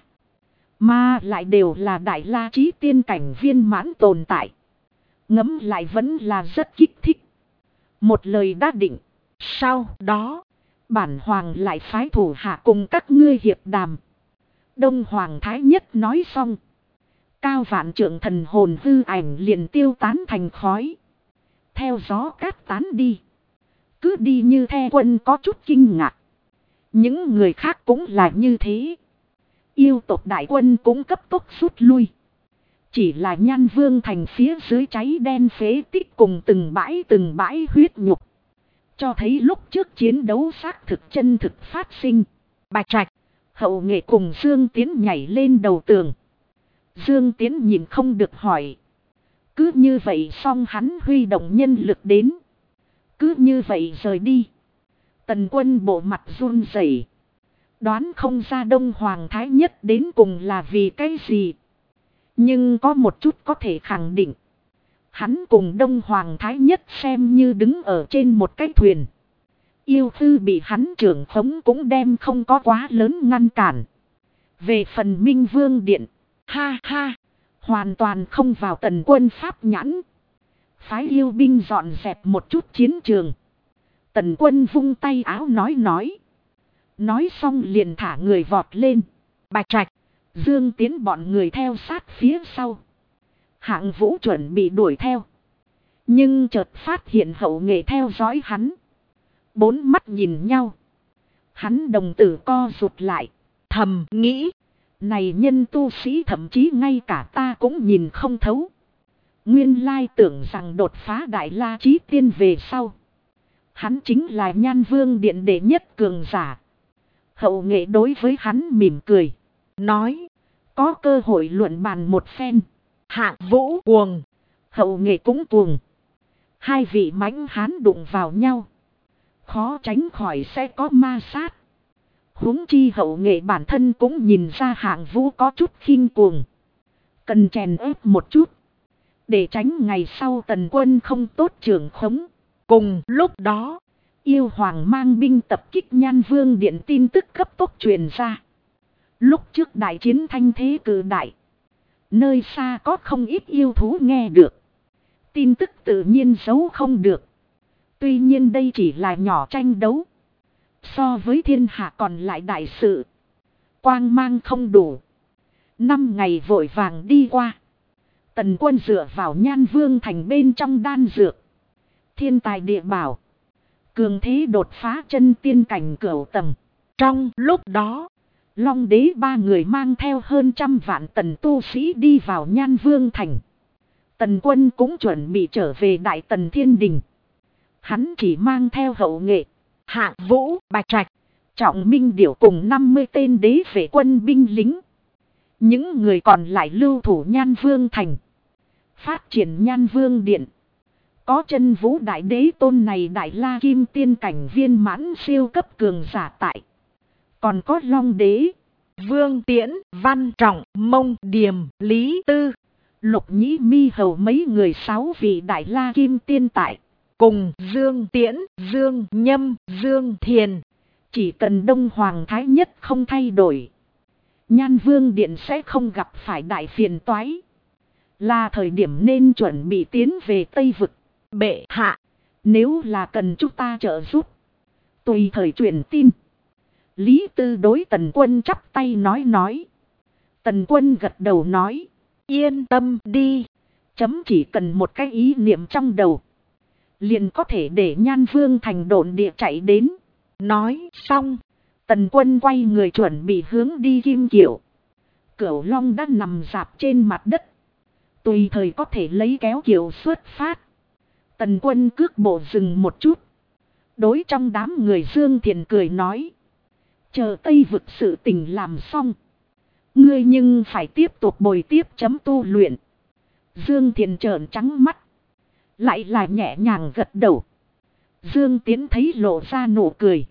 Mà lại đều là đại la chí tiên cảnh viên mãn tồn tại. Ngẫm lại vẫn là rất kích thích. Một lời đã định. Sau đó, bản hoàng lại phái thủ hạ cùng các ngươi hiệp đàm. Đông Hoàng Thái Nhất nói xong. Cao vạn trượng thần hồn hư ảnh liền tiêu tán thành khói. Theo gió cát tán đi. Cứ đi như The Quân có chút kinh ngạc. Những người khác cũng là như thế. Yêu tộc đại quân cũng cấp tốc rút lui. Chỉ là Nhan Vương thành phía dưới cháy đen phế tích cùng từng bãi huyết nhục. Cho thấy lúc trước chiến đấu xác thực chân thực phát sinh. Bạch Trạch, Hậu Nghệ cùng Dương Tiến nhảy lên đầu tường. Dương Tiến nhìn không được hỏi. Cứ như vậy xong hắn huy động nhân lực đến. Cứ như vậy rời đi. Tần Quân bộ mặt run rẩy, đoán không ra Đông Hoàng Thái Nhất đến cùng là vì cái gì. Nhưng có một chút có thể khẳng định. Hắn cùng Đông Hoàng Thái Nhất xem như đứng ở trên một cái thuyền. Yêu Thư bị hắn trưởng khống cũng đem không có quá lớn ngăn cản. Về phần Minh Vương Điện, ha ha, hoàn toàn không vào Tần Quân pháp nhãn. Phái yêu binh dọn dẹp một chút chiến trường. Tần Quân vung tay áo nói. Nói xong liền thả người vọt lên. Bạch Trạch, Dương Tiến bọn người theo sát phía sau. Hạng Vũ chuẩn bị đuổi theo. Nhưng chợt phát hiện Hậu Nghệ theo dõi hắn. Bốn mắt nhìn nhau. Hắn đồng tử co rụt lại. Thầm nghĩ. Này nhân tu sĩ thậm chí ngay cả ta cũng nhìn không thấu. Nguyên lai tưởng rằng đột phá Đại La Chí Tiên về sau. Hắn chính là Nhan Vương Điện đệ nhất cường giả. Hậu Nghệ đối với hắn mỉm cười. Nói. Có cơ hội luận bàn một phen. Hạng Vũ cuồng. Hậu Nghệ cũng cuồng. Hai vị mãnh hán đụng vào nhau. Khó tránh khỏi sẽ có ma sát. Huống chi Hậu Nghệ bản thân cũng nhìn ra Hạng Vũ có chút khinh cuồng. Cần chèn ép một chút. Để tránh ngày sau Tần Quân không tốt trưởng khống. Cùng lúc đó, Yêu Hoàng mang binh tập kích Nhan Vương Điện tin tức cấp tốc truyền ra. Lúc trước đại chiến thanh thế cử đại. Nơi xa có không ít yêu thú nghe được. Tin tức tự nhiên giấu không được. Tuy nhiên đây chỉ là nhỏ tranh đấu. So với thiên hạ còn lại đại sự. Quang mang không đủ. 5 ngày vội vàng đi qua. Tần Quân dựa vào Nhan Vương thành bên trong đan dược. Thiên tài địa bảo. Cường thế đột phá chân tiên cảnh cửu tầng. Trong lúc đó, Long Đế ba người mang theo hơn 100 vạn tần tu sĩ đi vào Nhan Vương thành. Tần Quân cũng chuẩn bị trở về Đại Tần Thiên Đình. Hắn chỉ mang theo Hậu Nghệ, Hạng Vũ, Bạch Trạch, Trọng Minh Điểu cùng 50 tên đế vệ quân binh lính. Những người còn lại lưu thủ Nhan Vương thành. Phát triển Nhan Vương Điện. Có Chân Vũ Đại Đế tôn này Đại La Kim Tiên cảnh viên mãn siêu cấp cường giả tại. Còn có Long Đế, Vương Tiễn, Văn Trọng, Mông Điềm, Lý Tư, Lục Nhĩ Mi Hầu mấy người 6 vị Đại La Kim Tiên tại. Cùng Dương Tiễn, Dương Nhâm, Dương Thiền. Chỉ cần Đông Hoàng Thái Nhất không thay đổi. Nhan Vương Điện sẽ không gặp phải đại phiền toái. Là thời điểm nên chuẩn bị tiến về Tây Vực. Bệ hạ, nếu là cần chúng ta trợ giúp, tùy thời truyền tin. Lý Tư đối Tần Quân chắp tay nói. Tần Quân gật đầu nói. Yên tâm đi. Chấm chỉ cần một cái ý niệm trong đầu. Liền có thể để Nhan Vương thành độn địa chạy đến. Nói xong. Tần Quân quay người chuẩn bị hướng đi Kim Kiều. Cửu Long đã nằm rạp trên mặt đất. Tùy thời có thể lấy kéo kiều xuất phát. Tần Quân cước bộ dừng một chút. Đối trong đám người Dương Thiền cười nói. Chờ Tây Vực sự tình làm xong. Ngươi nhưng phải tiếp tục bồi tiếp chấm tu luyện. Dương Thiền trợn trắng mắt. Lại là nhẹ nhàng gật đầu. Dương Tiến thấy lộ ra nụ cười.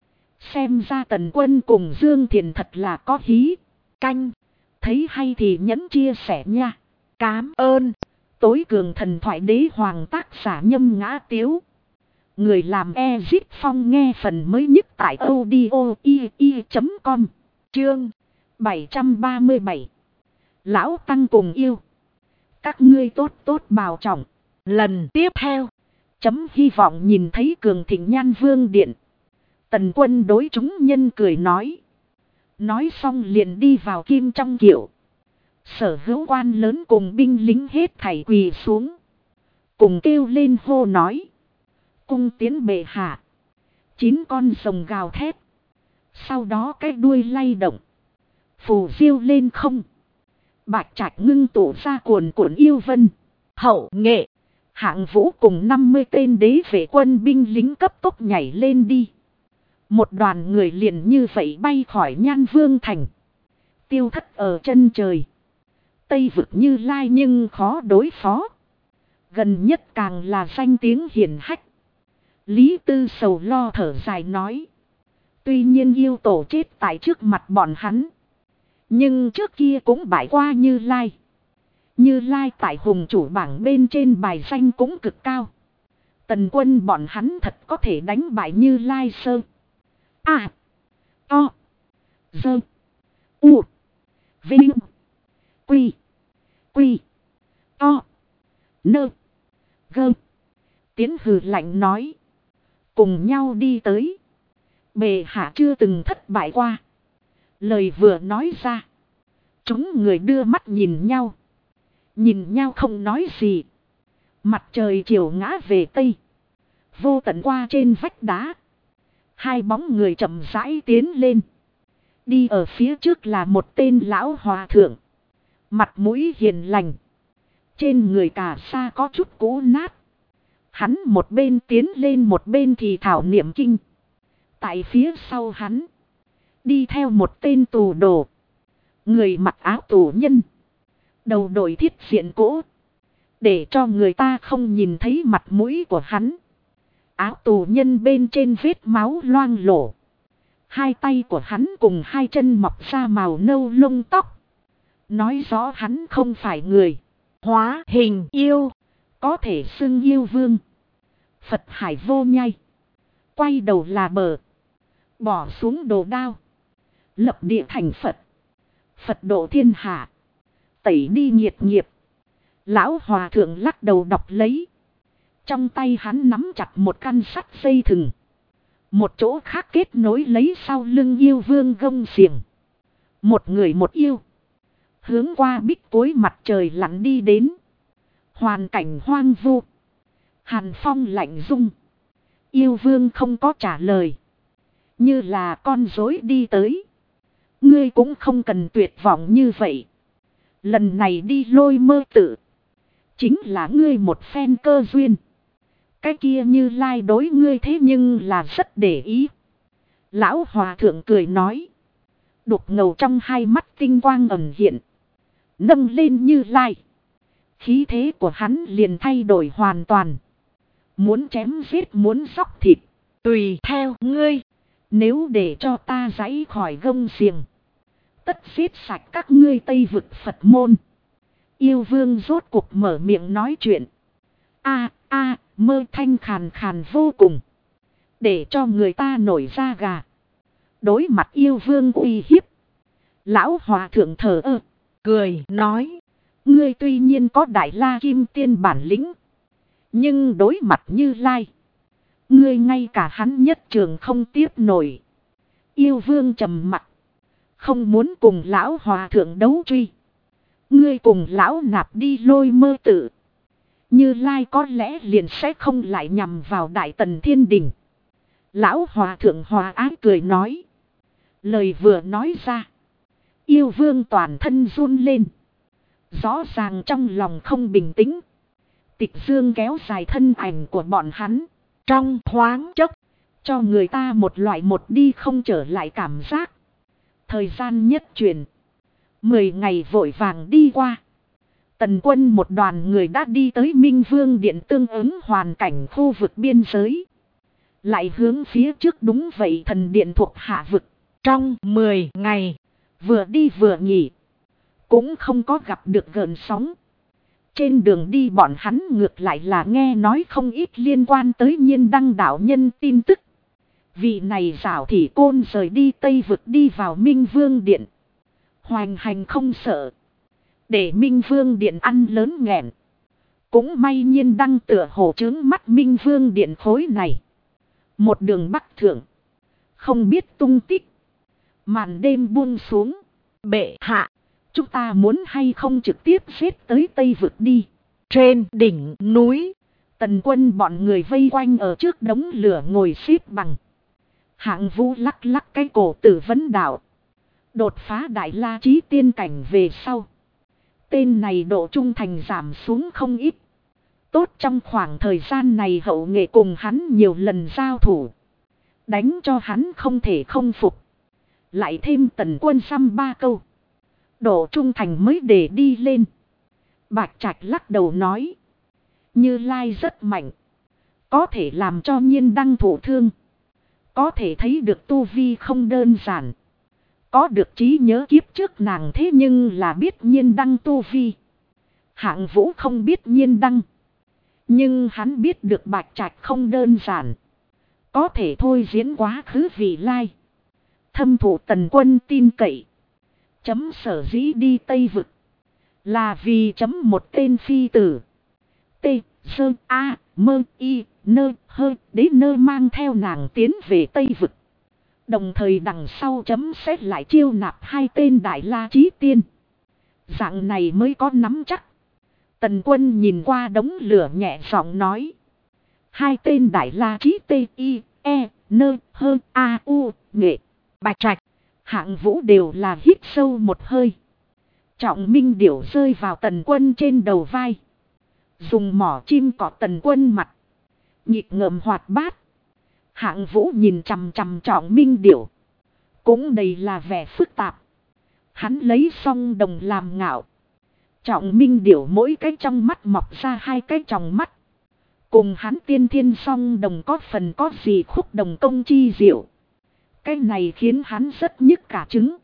Xem ra Tần Quân cùng Dương Thiền thật là có hí. Canh. Thấy hay thì nhấn chia sẻ nha. Cám ơn. Tối cường thần thoại đế hoàng tác giả Nhâm Ngã Tiếu. Người làm Ezit Phong nghe phần mới nhất tại audio.com. Chương 737. Lão Tăng cùng yêu. Các ngươi tốt tốt bảo trọng. Lần tiếp theo. Chấm hy vọng nhìn thấy cường thịnh Nhan Vương Điện. Tần Quân đối chúng nhân cười nói. Nói xong liền đi vào Kim trong kiệu. Sở hữu quan lớn cùng binh lính hết thảy quỳ xuống. Cùng kêu lên hô nói. Cung tiến bệ hạ. 9 con rồng gào thét. Sau đó cái đuôi lay động. Phù diêu lên không. Bạch Trạch ngưng tụ ra cuồn cuộn yêu vân. Hậu nghệ. Hạng Vũ cùng 50 tên đế vệ quân binh lính cấp tốc nhảy lên đi. Một đoàn người liền như vậy bay khỏi Nhan Vương thành. Tiêu thất ở chân trời. Tây vực Như Lai nhưng khó đối phó. Gần nhất càng là danh tiếng hiển hách. Lý Tư sầu lo thở dài nói. Tuy nhiên yêu tổ chết tại trước mặt bọn hắn. Nhưng trước kia cũng bại qua Như Lai. Như Lai tại hùng chủ bảng bên trên bài danh cũng cực cao. Tần quân bọn hắn thật có thể đánh bại Như Lai sơ. A. O. Dơ. U. Vinh. Quy. Quy. O. Nơ. Gơ. Tiến hừ lạnh nói. Cùng nhau đi tới. Bệ hạ chưa từng thất bại qua. Lời vừa nói ra. Chúng người đưa mắt nhìn nhau. Nhìn nhau không nói gì. Mặt trời chiều ngã về tây. Vô tận qua trên vách đá. Hai bóng người chậm rãi tiến lên. Đi ở phía trước là một tên lão hòa thượng. Mặt mũi hiền lành. Trên người cà sa có chút cũ nát. Hắn một bên tiến lên một bên thì thảo niệm kinh. Tại phía sau hắn. Đi theo một tên tù đồ. Người mặc áo tù nhân. Đầu đội thiết diện cỗ. Để cho người ta không nhìn thấy mặt mũi của hắn. Áo tù nhân bên trên vết máu loang lổ. Hai tay của hắn cùng hai chân mọc ra màu nâu lông tóc. Nói rõ hắn không phải người. Hóa hình yêu. Có thể xưng yêu vương. Phật hải vô nhai. Quay đầu là bờ. Bỏ xuống đồ đao. Lập địa thành Phật. Phật độ thiên hạ. Tẩy đi nhiệt nghiệp. Lão hòa thượng lắc đầu đọc lấy. Trong tay hắn nắm chặt một căn sắt dây thừng. Một chỗ khác kết nối lấy sau lưng yêu vương gông xiềng. Một người một yêu. Hướng qua bích cuối mặt trời lặn đi đến. Hoàn cảnh hoang vu. Hàn phong lạnh rung. Yêu vương không có trả lời. Như là con rối đi tới. Ngươi cũng không cần tuyệt vọng như vậy. Lần này đi Lôi Mơ Tự. Chính là ngươi một phen cơ duyên. Cái kia Như Lai đối ngươi thế nhưng là rất để ý. Lão hòa thượng cười nói. Đục ngầu trong hai mắt tinh quang ẩn hiện. Nâng lên Như Lai. Khí thế của hắn liền thay đổi hoàn toàn. Muốn chém giết muốn xóc thịt. Tùy theo ngươi. Nếu để cho ta giãy khỏi gông xiềng. Tất giết sạch các ngươi Tây vực Phật môn. Yêu vương rốt cuộc mở miệng nói chuyện. Mơ thanh khàn khàn vô cùng. Để cho người ta nổi da gà. Đối mặt yêu vương uy hiếp. Lão hòa thượng thờ ơ. Cười nói. Ngươi tuy nhiên có đại la kim tiên bản lĩnh. Nhưng đối mặt Như Lai. Ngươi ngay cả hắn nhất trường không tiếp nổi. Yêu vương trầm mặt. Không muốn cùng lão hòa thượng đấu truy. Ngươi cùng lão nạp đi Lôi Mơ Tự. Như Lai có lẽ liền sẽ không lại nhằm vào Đại Tần Thiên Đình. Lão hòa thượng hòa ái cười nói. Lời vừa nói ra. Yêu vương toàn thân run lên. Rõ ràng trong lòng không bình tĩnh. Tịch dương kéo dài thân ảnh của bọn hắn. Trong thoáng chốc. Cho người ta một loại một đi không trở lại cảm giác. Thời gian nhất chuyển. 10 ngày vội vàng đi qua. Tần quân một đoàn người đã đi tới Minh Vương Điện tương ứng hoàn cảnh khu vực biên giới. Lại hướng phía trước đúng vậy thần điện thuộc hạ vực. Trong 10 ngày. Vừa đi vừa nghỉ. Cũng không có gặp được gợn sóng. Trên đường đi bọn hắn ngược lại là nghe nói không ít liên quan tới Nhiên Đăng đạo nhân tin tức. Vị này Giảo Thị Côn rời đi Tây vực đi vào Minh Vương Điện. Hoành hành không sợ. Để Minh Vương Điện ăn lớn nghẹn. Cũng may Nhiên Đăng tựa hồ trướng mắt Minh Vương Điện khối này. Một đường bắc thượng. Không biết tung tích. Màn đêm buông xuống. Bệ hạ. Chúng ta muốn hay không trực tiếp xếp tới Tây vực đi. Trên đỉnh núi. Tần quân bọn người vây quanh ở trước đống lửa ngồi xếp bằng. Hạng Vũ lắc lắc cái cổ tử vấn đạo. Đột phá đại la chí tiên cảnh về sau. Tên này độ trung thành giảm xuống không ít. Tốt trong khoảng thời gian này hậu nghệ cùng hắn nhiều lần giao thủ. Đánh cho hắn không thể không phục. Lại thêm Tần Quân xăm 3 câu. Độ trung thành mới để đi lên. Bạch Trạch lắc đầu nói. Như Lai rất mạnh. Có thể làm cho Nhiên Đăng thụ thương. Có thể thấy được tu vi không đơn giản. Có được trí nhớ kiếp trước nàng thế nhưng là biết Nhiên Đăng tu vi. Hạng Vũ không biết Nhiên Đăng. Nhưng hắn biết được Bạch Trạch không đơn giản. Có thể thôi diễn quá khứ vị lai. Thâm thụ Tần Quân tin cậy. Chấm sở dĩ đi Tây Vực. Là vì chấm một tên phi tử. T, Sơ, A, Mơ, Y, Nơ, Hơ, Đế Nơ mang theo nàng tiến về Tây Vực. Đồng thời đằng sau chấm sẽ lại chiêu nạp 2 tên đại la chí tiên. Dạng này mới có nắm chắc. Tần Quân nhìn qua đống lửa nhẹ giọng nói. 2 tên đại la chí T, I, E, Nơ, Hơ, A, U, Nghệ, Bạch Trạch. Hạng Vũ đều là hít sâu một hơi. Trọng minh điểu rơi vào Tần Quân trên đầu vai. Dùng mỏ chim cọ Tần Quân mặt. Nhịp ngợm hoạt bát. Hạng Vũ nhìn chằm chằm Trọng minh điểu. Cũng đầy là vẻ phức tạp. Hắn lấy song đồng làm ngạo. Trọng minh điểu mỗi cái trong mắt mọc ra 2 cái tròng mắt. Cùng hắn tiên thiên song đồng có phần có gì khúc đồng công chi diệu. Cái này khiến hắn rất nhức cả trứng.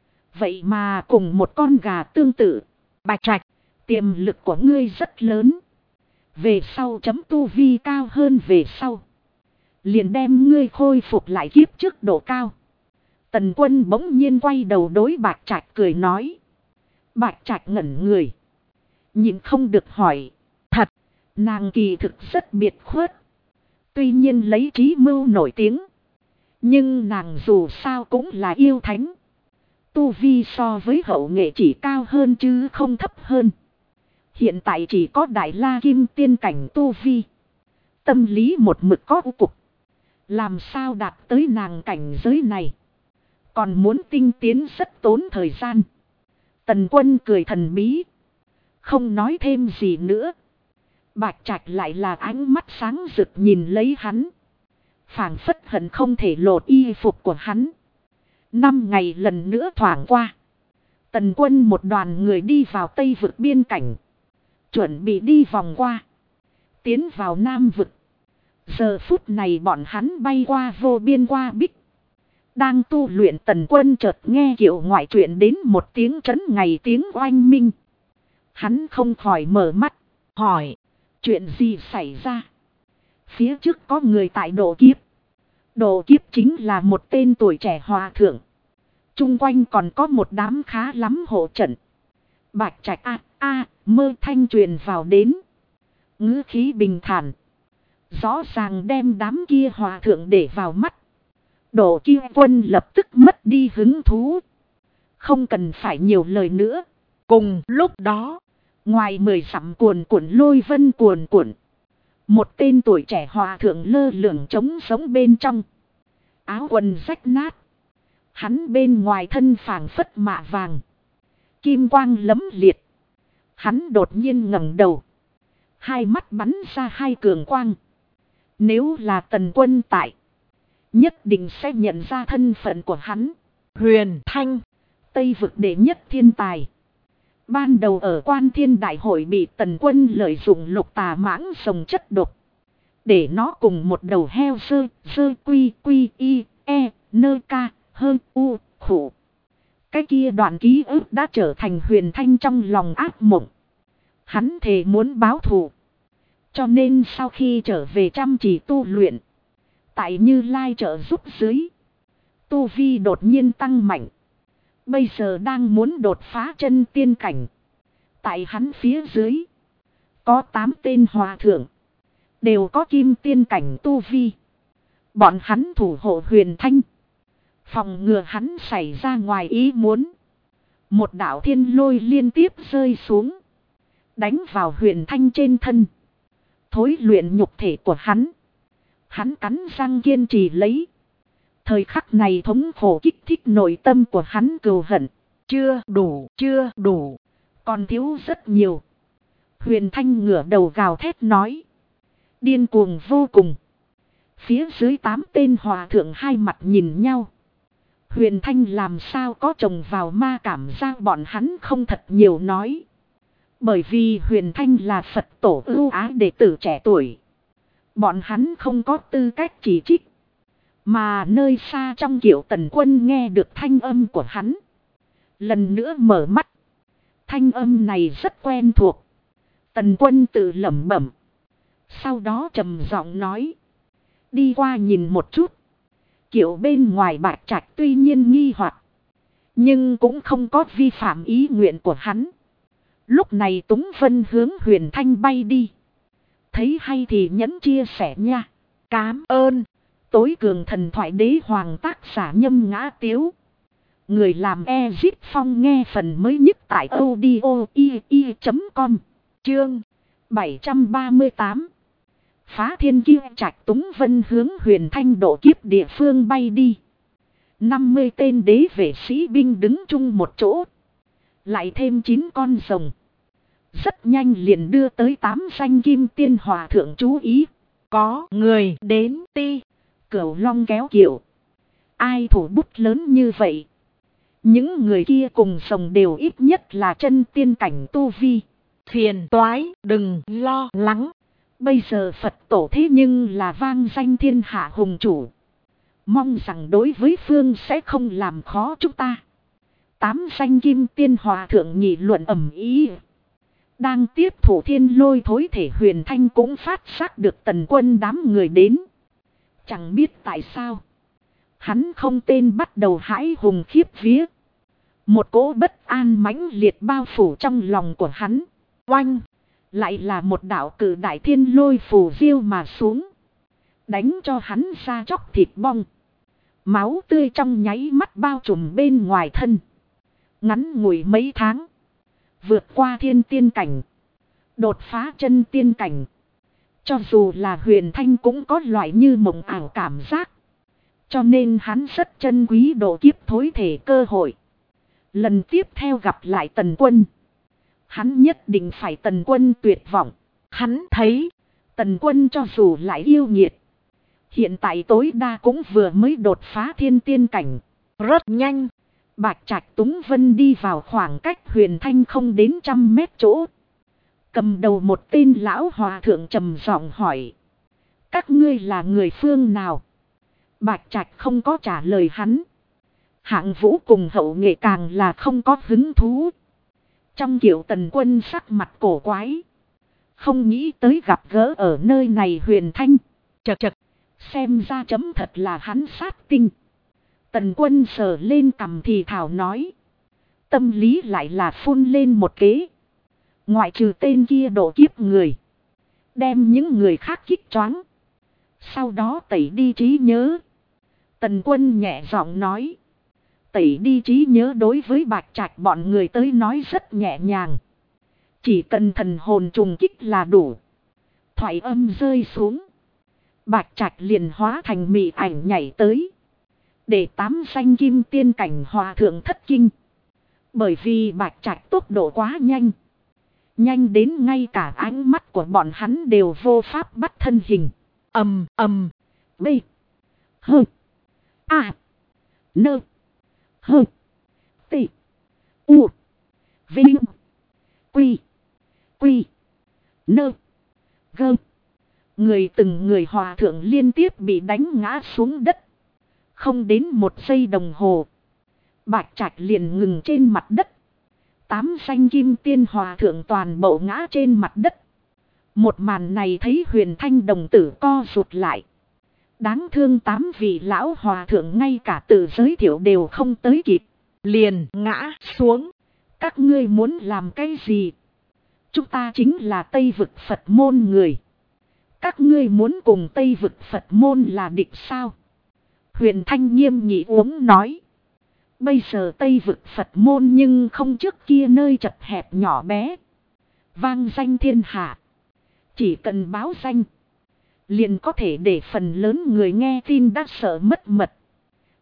Vậy mà cùng một con gà tương tự. Bạch Trạch, tiềm lực của ngươi rất lớn. Về sau chấm tu vi cao hơn về sau. Liền đem ngươi khôi phục lại kiếp trước độ cao. Tần Quân bỗng nhiên quay đầu đối Bạch Trạch cười nói. Bạch Trạch ngẩn người. Nhìn không được hỏi. Thật, nàng kỳ thực rất biệt khuất. Tuy nhiên lấy trí mưu nổi tiếng. Nhưng nàng dù sao cũng là yêu thánh. Tu vi so với hậu nghệ chỉ cao hơn chứ không thấp hơn. Hiện tại chỉ có đại la kim tiên cảnh tu vi. Tâm lý một mực có u cục. Làm sao đạt tới nàng cảnh giới này. Còn muốn tinh tiến rất tốn thời gian. Tần Quân cười thần bí. Không nói thêm gì nữa. Bạch Trạch lại là ánh mắt sáng rực nhìn lấy hắn. Phảng phất hận không thể lột y phục của hắn. 5 ngày lần nữa thoảng qua. Tần Quân một đoàn người đi vào Tây Vực biên cảnh. Chuẩn bị đi vòng qua. Tiến vào Nam Vực. Giờ phút này bọn hắn bay qua vô biên qua bích. Đang tu luyện Tần Quân chợt nghe Kiệu ngoại truyện đến một tiếng trấn ngày tiếng oanh minh. Hắn không khỏi mở mắt. Hỏi. Chuyện gì xảy ra? Phía trước có người tại độ kiếp. Độ kiếp chính là một tên tuổi trẻ hòa thượng. Trung quanh còn có một đám khá lắm hộ trận. Bạch Trạch mơ thanh truyền vào đến. Ngữ khí bình thản. Rõ ràng đem đám kia hòa thượng để vào mắt. Độ Kiêu Quân lập tức mất đi hứng thú. Không cần phải nhiều lời nữa. Cùng lúc đó, ngoài 10 dặm cuồn cuộn lôi vân cuồn cuộn. Một tên tuổi trẻ hòa thượng lơ lửng trống sống bên trong. Áo quần rách nát. Hắn bên ngoài thân phảng phất mạ vàng. Kim quang lấm liệt. Hắn đột nhiên ngẩng đầu. 2 mắt bắn ra 2 cường quang. Nếu là Tần Quân tại. Nhất định sẽ nhận ra thân phận của hắn. Huyền Thanh. Tây Vực đệ nhất thiên tài. Ban đầu ở Quan Thiên Đại Hội bị Tần Quân lợi dụng lục tà mãng sồng chất độc. Để nó cùng một đầu heo sơ quy y e nơ ca hơn u khủ. Cái kia đoạn ký ức đã trở thành Huyền Thanh trong lòng ác mộng. Hắn thề muốn báo thù. Cho nên sau khi trở về chăm chỉ tu luyện. Tại Như Lai trợ giúp dưới. Tu vi đột nhiên tăng mạnh. Bây giờ đang muốn đột phá chân tiên cảnh. Tại hắn phía dưới. Có 8 tên hòa thượng. Đều có kim tiên cảnh tu vi. Bọn hắn thủ hộ Huyền Thanh. Phòng ngừa hắn xảy ra ngoài ý muốn. Một đạo thiên lôi liên tiếp rơi xuống. Đánh vào Huyền Thanh trên thân. Thối luyện nhục thể của hắn. Hắn cắn răng kiên trì lấy. Thời khắc này thống khổ kích thích nội tâm của hắn cừu hận. Chưa đủ, chưa đủ. Còn thiếu rất nhiều. Huyền Thanh ngửa đầu gào thét nói. Điên cuồng vô cùng. Phía dưới 8 tên hòa thượng hai mặt nhìn nhau. Huyền Thanh làm sao có trồng vào ma cảm giác bọn hắn không thật nhiều nói. Bởi vì Huyền Thanh là Phật tổ ưu ái đệ tử trẻ tuổi. Bọn hắn không có tư cách chỉ trích. Mà nơi xa trong Kiệu Tần Quân nghe được thanh âm của hắn. Lần nữa mở mắt. Thanh âm này rất quen thuộc. Tần Quân tự lẩm bẩm. Sau đó trầm giọng nói. Đi qua nhìn một chút. Kiệu bên ngoài Bạch Trạch tuy nhiên nghi hoặc, nhưng cũng không có vi phạm ý nguyện của hắn. Lúc này Túng Vân hướng Huyền Thanh bay đi. Thấy hay thì nhấn chia sẻ nha. Cám ơn. Tối cường thần thoại đế hoàng tác giả Nhâm Ngã Tiếu. Người làm Ezip Phong nghe phần mới nhất tại audio.com. Chương 738. Phá thiên kia Trạch. Túng Vân hướng Huyền Thanh độ kiếp địa phương bay đi. 50 tên đế vệ sĩ binh đứng chung một chỗ. Lại thêm 9 con rồng. Rất nhanh liền đưa tới 8 danh kim tiên hòa thượng chú ý. Có người đến ti. Cửu Long kéo kiệu. Ai thủ bút lớn như vậy? Những người kia cùng rồng đều ít nhất là chân tiên cảnh tu vi. Phiền toái, đừng lo lắng. Bây giờ Phật tổ thế nhưng là vang danh thiên hạ hùng chủ. Mong rằng đối với phương sẽ không làm khó chúng ta. 8 danh kim tiên hòa thượng nghị luận ầm ý. Đang tiếp thủ thiên lôi thối thể Huyền Thanh cũng phát giác được Tần Quân đám người đến. Chẳng biết tại sao. Hắn không tên bắt đầu hãi hùng khiếp vía. Một cỗ bất an mãnh liệt bao phủ trong lòng của hắn. Oanh! Lại là một đạo cử đại thiên lôi phù diêu mà xuống. Đánh cho hắn ra chóc thịt bong. Máu tươi trong nháy mắt bao trùm bên ngoài thân. Ngắn ngủi mấy tháng. Vượt qua thiên tiên cảnh. Đột phá chân tiên cảnh. Cho dù là Huyền Thanh cũng có loại như mộng ảo cảm giác. Cho nên hắn rất trân quý độ kiếp thối thể cơ hội. Lần tiếp theo gặp lại Tần Quân. Hắn nhất định phải Tần Quân tuyệt vọng. Hắn thấy Tần Quân cho dù lại yêu nghiệt. Hiện tại tối đa cũng vừa mới đột phá thiên tiên cảnh. Rất nhanh. Bạch Trạch Túng Vân đi vào khoảng cách Huyền Thanh không đến 100 mét chỗ. Cầm đầu một tên lão hòa thượng trầm giọng hỏi. Các ngươi là người phương nào? Bạch Trạch không có trả lời hắn. Hạng Vũ cùng Hậu Nghệ càng là không có hứng thú. Trong Kiệu Tần Quân sắc mặt cổ quái. Không nghĩ tới gặp gỡ ở nơi này Huyền Thanh. Chật chật. Xem ra chấm thật là hắn sát tinh. Tần Quân sờ lên cằm thì thảo nói. Tâm lý lại là phun lên một kế. Ngoại trừ tên kia độ kiếp người. Đem những người khác kích choáng. Sau đó tẩy đi trí nhớ. Tần Quân nhẹ giọng nói. Tẩy đi trí nhớ đối với Bạch Trạch bọn người tới nói rất nhẹ nhàng. Chỉ cần thần hồn trùng kích là đủ. Thoại âm rơi xuống. Bạch Trạch liền hóa thành mị ảnh nhảy tới. Để 8 danh kim tiên cảnh hòa thượng thất kinh. Bởi vì Bạch Trạch tốc độ quá nhanh. Nhanh đến ngay cả ánh mắt của bọn hắn đều vô pháp bắt thân hình. Ầm ầm. B. Hơ. A. Nơ. Hơ. T. U. Vinh. Quy. Quy. Nơ. Gơ. Người từng người hòa thượng liên tiếp bị đánh ngã xuống đất. Không đến 1 giây đồng hồ. Bạch Trạch liền ngừng trên mặt đất. 8 danh kim tiên hòa thượng toàn bộ ngã trên mặt đất. Một màn này thấy Huyền Thanh đồng tử co rụt lại. Đáng thương 8 vị lão hòa thượng ngay cả tự giới thiệu đều không tới kịp. Liền ngã xuống. Các ngươi muốn làm cái gì? Chúng ta chính là Tây Vực Phật môn người. Các ngươi muốn cùng Tây Vực Phật môn là địch sao? Huyền Thanh nghiêm nghị uống nói. Bây giờ Tây Vực Phật môn nhưng không trước kia nơi chật hẹp nhỏ bé. Vang danh thiên hạ. Chỉ cần báo danh. Liền có thể để phần lớn người nghe tin đã sợ mất mật.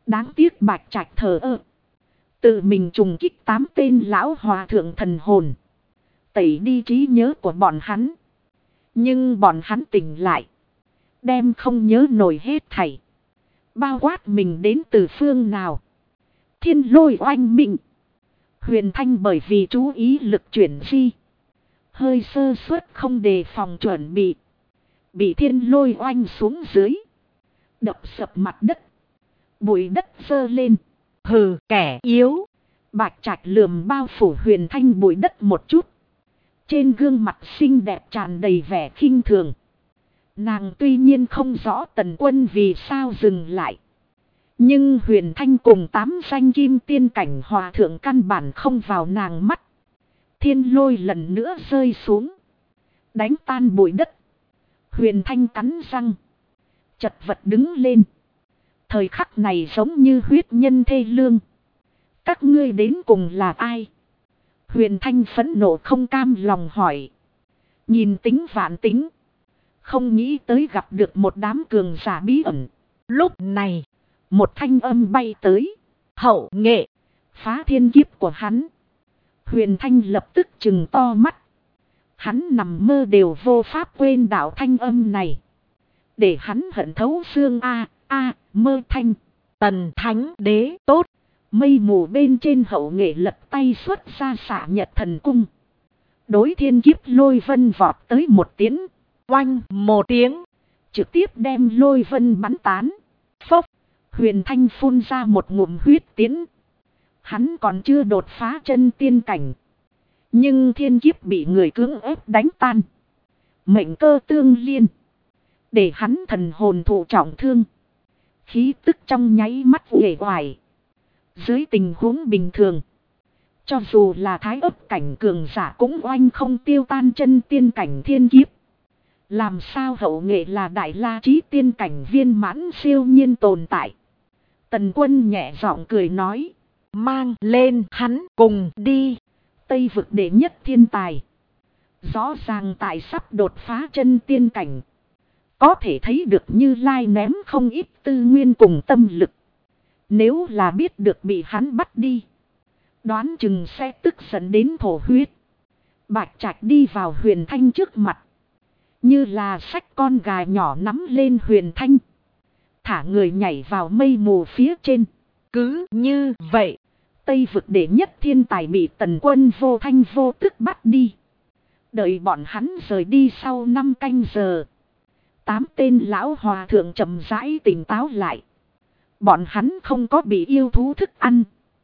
Đáng tiếc Bạch Trạch thờ ơ. Tự mình trùng kích 8 tên lão hòa thượng thần hồn. Tẩy đi trí nhớ của bọn hắn. Nhưng bọn hắn tỉnh lại. Đem không nhớ nổi hết thảy. Bao quát mình đến từ phương nào. Thiên lôi oanh mịnh. Huyền Thanh bởi vì chú ý lực chuyển di. Hơi sơ suất không đề phòng chuẩn bị. Bị thiên lôi oanh xuống dưới. Đập sập mặt đất. Bụi đất dơ lên. Hừ, kẻ yếu. Bạch Trạch lườm bao phủ Huyền Thanh bụi đất một chút. Trên gương mặt xinh đẹp tràn đầy vẻ khinh thường. Nàng tuy nhiên không rõ Tần Quân vì sao dừng lại. Nhưng Huyền Thanh cùng 8 danh kim tiên cảnh hòa thượng căn bản không vào nàng mắt. Thiên lôi lần nữa rơi xuống. Đánh tan bụi đất. Huyền Thanh cắn răng. Chật vật đứng lên. Thời khắc này giống như huyết nhân thê lương. Các ngươi đến cùng là ai? Huyền Thanh phẫn nộ không cam lòng hỏi. Nhìn tính vạn tính. Không nghĩ tới gặp được một đám cường giả bí ẩn. Lúc này, một thanh âm bay tới. hậu nghệ. Phá thiên kiếp của hắn. Huyền Thanh lập tức trừng to mắt. Hắn nằm mơ đều vô pháp quên đạo thanh âm này. Để hắn hận thấu xương mơ thanh. Tần Thánh Đế tốt. Mây mù bên trên hậu nghệ lật tay xuất ra xạ nhật thần cung. Đối thiên kiếp lôi vân vọt tới một tiến. Oanh một tiếng. Trực tiếp đem lôi vân bắn tán. Phốc. Huyền Thanh phun ra một ngụm huyết tiến. Hắn còn chưa đột phá chân tiên cảnh. Nhưng thiên kiếp bị người cưỡng ép đánh tan. Mệnh cơ tương liên. Để hắn thần hồn thụ trọng thương. Khí tức trong nháy mắt uể oải. Dưới tình huống bình thường. Cho dù là thái ấp cảnh cường giả cũng oanh không tiêu tan chân tiên cảnh thiên kiếp. Làm sao hậu nghệ là đại la trí tiên cảnh viên mãn siêu nhiên tồn tại. Tần Quân nhẹ giọng cười nói. Mang lên hắn cùng đi. Tây vực đệ nhất thiên tài. Rõ ràng tại sắp đột phá chân tiên cảnh. Có thể thấy được Như Lai ném không ít tư nguyên cùng tâm lực. Nếu là biết được bị hắn bắt đi. Đoán chừng sẽ tức giận đến thổ huyết. Bạch Trạch đi vào Huyền Thanh trước mặt. Như là xách con gà nhỏ nắm lên Huyền Thanh. Thả người nhảy vào mây mù phía trên. Cứ như vậy. Tây vực đệ nhất thiên tài bị Tần Quân vô thanh vô tức bắt đi. Đợi bọn hắn rời đi sau 5 canh giờ. 8 tên lão hòa thượng chậm rãi tỉnh táo lại. Bọn hắn không có bị yêu thú thức ăn.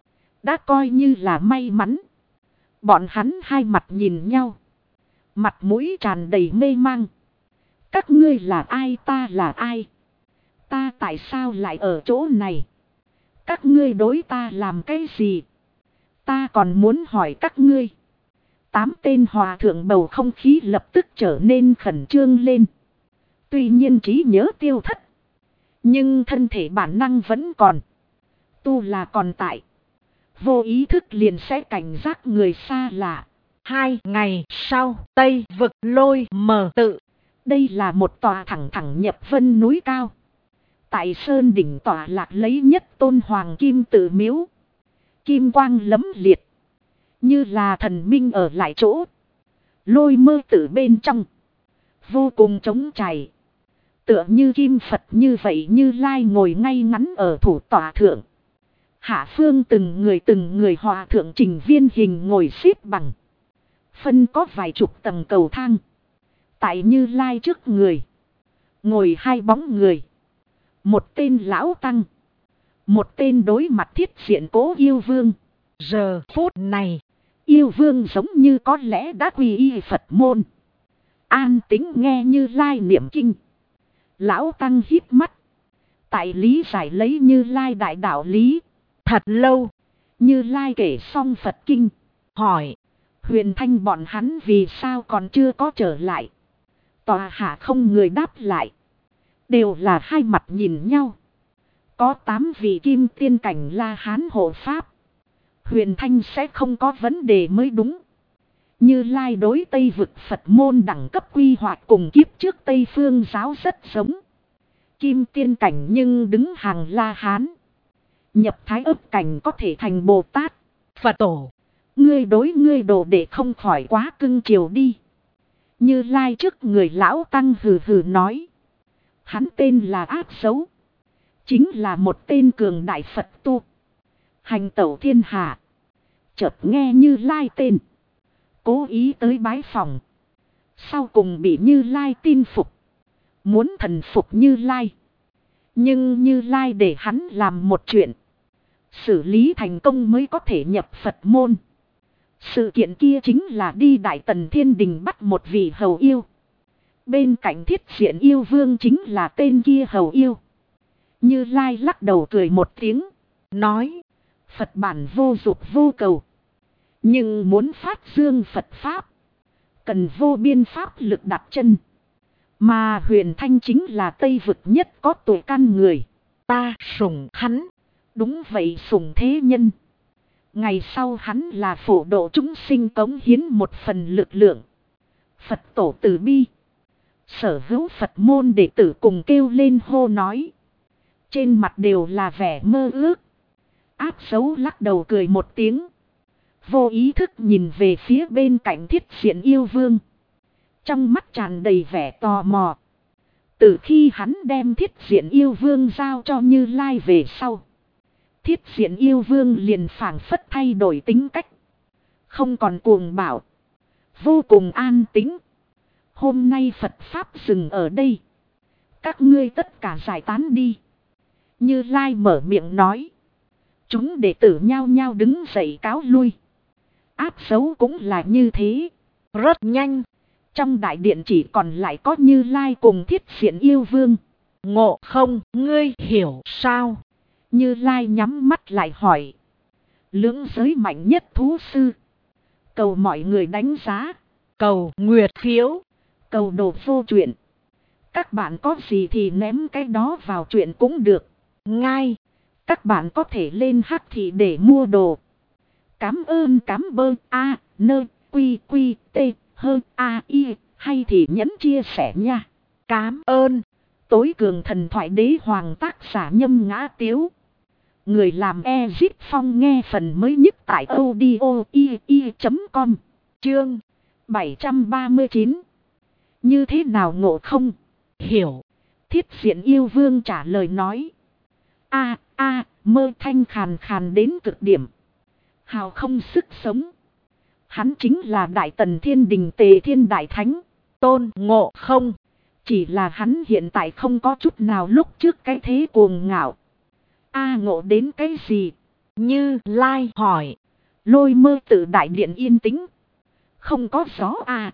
Đã coi như là may mắn. Bọn hắn hai mặt nhìn nhau. Mặt mũi tràn đầy mê mang. Các ngươi là ai, ta là ai? Ta tại sao lại ở chỗ này? Các ngươi đối ta làm cái gì? Ta còn muốn hỏi các ngươi. 8 tên hòa thượng bầu không khí lập tức trở nên khẩn trương lên. Tuy nhiên trí nhớ tiêu thất. Nhưng thân thể bản năng vẫn còn. Tu là còn tại. Vô ý thức liền sẽ cảnh giác người xa lạ. 2 ngày sau, Tây vực lôi mờ tự. Đây là một tòa thẳng thẳng nhập vân núi cao. Tại sơn đỉnh tòa lạc lấy nhất tôn hoàng kim tự miếu. Kim quang lấm liệt. Như là thần minh ở lại chỗ. Lôi mơ tự bên trong. Vô cùng trống trải. Tựa như kim Phật như vậy Như Lai ngồi ngay ngắn ở thủ tòa thượng. Hạ phương từng người hòa thượng trình viên hình ngồi xếp bằng. Phân có vài chục tầng cầu thang. Tại Như Lai trước người. Ngồi 2 bóng người. Một tên lão tăng. Một tên đối mặt thiết diện Cố Yêu Vương. Giờ phút này. Yêu Vương giống như có lẽ đã quy y Phật môn. An tĩnh nghe Như Lai niệm kinh. Lão tăng híp mắt. Tại lý giải lấy Như Lai đại đạo lý. Thật lâu. Như Lai kể xong Phật kinh. Hỏi. Huyền Thanh bọn hắn vì sao còn chưa có trở lại. Tòa hạ không người đáp lại. Đều là hai mặt nhìn nhau. Có 8 vị kim tiên cảnh La Hán hộ pháp. Huyền Thanh sẽ không có vấn đề mới đúng. Như Lai đối Tây vực Phật môn đẳng cấp quy hoạch cùng kiếp trước Tây phương giáo rất giống. Kim tiên cảnh nhưng đứng hàng La Hán. Nhập thái ấp cảnh có thể thành Bồ Tát. Phật tổ. Ngươi đối ngươi đồ để không khỏi quá cưng chiều đi. Như Lai trước người lão tăng hừ hừ nói. Hắn tên là Áp Dấu. Chính là một tên cường đại Phật tu. Hành tẩu thiên hạ. Chợt nghe Như Lai tên. Cố ý tới bái phòng. Sau cùng bị Như Lai tin phục. Muốn thần phục Như Lai. Nhưng Như Lai để hắn làm một chuyện. Xử lý thành công mới có thể nhập Phật môn. Sự kiện kia chính là đi Đại Tần Thiên Đình bắt một vị hầu yêu. Bên cạnh Thiết Diện Yêu Vương chính là tên kia hầu yêu. Như Lai lắc đầu cười một tiếng. Nói. Phật bản vô dục vô cầu. Nhưng muốn phát dương Phật Pháp. Cần vô biên pháp lực đặt chân. Mà Huyền Thanh chính là Tây vực nhất có tuổi căn người. Ta sủng hắn. Đúng vậy, sủng thế nhân. Ngày sau hắn là phổ độ chúng sinh cống hiến một phần lực lượng. Phật tổ từ bi. Sở hữu Phật môn đệ tử cùng kêu lên hô nói. Trên mặt đều là vẻ mơ ước. Áp Dấu lắc đầu cười một tiếng. Vô ý thức nhìn về phía bên cạnh Thiết Diện Yêu Vương. Trong mắt tràn đầy vẻ tò mò. Từ khi hắn đem Thiết Diện Yêu Vương giao cho Như Lai về sau. Thiết Diện Yêu Vương liền phảng phất thay đổi tính cách. Không còn cuồng bạo. Vô cùng an tĩnh. Hôm nay Phật Pháp dừng ở đây. Các ngươi tất cả giải tán đi. Như Lai mở miệng nói. Chúng đệ tử nhao nhao đứng dậy cáo lui. Áp Dấu cũng là như thế. Rất nhanh. Trong đại điện chỉ còn lại có Như Lai cùng Thiết Diện Yêu Vương. Ngộ không, ngươi hiểu sao? Như Lai nhắm mắt lại hỏi. Lưỡng giới mạnh nhất thú sư. Cầu mọi người đánh giá. Cầu nguyệt phiếu. Cầu đồ vô chuyện. Các bạn có gì thì ném cái đó vào chuyện cũng được. Ngay. Các bạn có thể lên Hắc Thị để mua đồ. Cám ơn cám bơ a nơ quy quy t hơn a i hay thì nhấn chia sẻ nha. Cám ơn. Tối cường thần thoại đế hoàng tác giả Nhâm Ngã Tiếu. Người làm Ezit Phong nghe phần mới nhất tại audio.com. Chương 739. Như thế nào ngộ không? Hiểu. Thiết Diện Yêu Vương trả lời nói. Mơ thanh khàn khàn đến cực điểm. Hào không sức sống. Hắn chính là Đại Tần Thiên Đình Tề Thiên Đại Thánh. Tôn Ngộ Không. Chỉ là hắn hiện tại không có chút nào lúc trước cái thế cuồng ngạo. Ngộ đến cái gì? Như Lai hỏi. Lôi Mơ tự đại điện yên tĩnh. Không có gió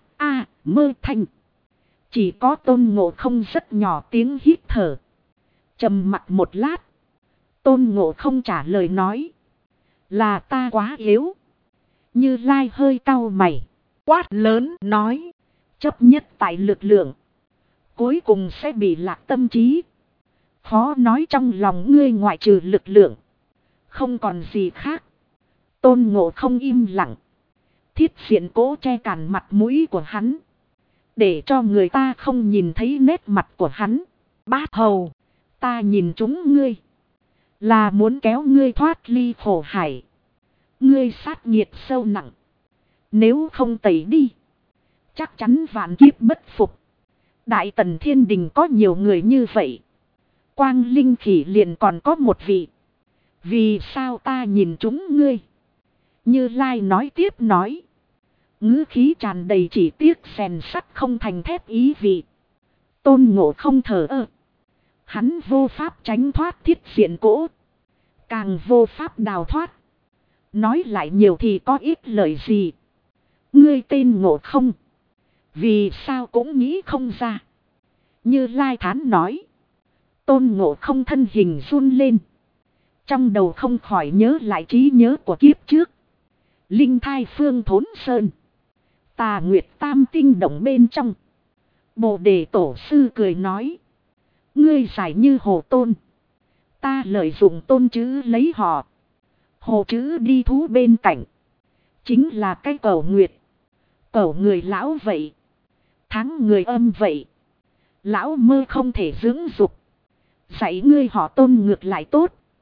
mơ thanh. Chỉ có Tôn Ngộ Không rất nhỏ tiếng hít thở. Trầm mặc một lát. Tôn Ngộ Không trả lời nói. Là ta quá yếu. Như Lai hơi cau mày. Quát lớn nói. Chấp nhất tại lực lượng. Cuối cùng sẽ bị lạc tâm trí. Khó nói trong lòng ngươi ngoại trừ lực lượng. Không còn gì khác. Tôn Ngộ Không im lặng. Thiết Diện cố che cản mặt mũi của hắn. Để cho người ta không nhìn thấy nét mặt của hắn. Bát hầu. Ta nhìn chúng ngươi. Là muốn kéo ngươi thoát ly khổ hải. Ngươi sát nghiệt sâu nặng. Nếu không tẩy đi. Chắc chắn vạn kiếp bất phục. Đại Tần Thiên Đình có nhiều người như vậy. Quang Linh Khỉ liền còn có một vị. Vì sao ta nhìn chúng ngươi? Như Lai nói tiếp nói. Ngữ khí tràn đầy chỉ tiếc rèn sắt không thành thép ý vị. Tôn Ngộ Không thờ ơ. Hắn vô pháp tránh thoát Thiết Diện cỗ. Càng vô pháp đào thoát. Nói lại nhiều thì có ít lời gì. Ngươi tên Ngộ Không. Vì sao cũng nghĩ không ra. Như Lai thán nói. Tôn Ngộ Không thân hình run lên. Trong đầu không khỏi nhớ lại trí nhớ của kiếp trước. Linh thai phương thốn sơn. Tà Nguyệt Tam tinh động bên trong. Bồ Đề Tổ Sư cười nói. Ngươi giải như Hồ Tôn. Ta lợi dụng tôn chữ lấy họ. Hồ chữ đi thú bên cạnh. Chính là cái cẩu nguyệt. Cẩu người lão vậy. Tháng người âm vậy. Lão mơ không thể dưỡng dục. Dạy ngươi họ Tôn ngược lại tốt.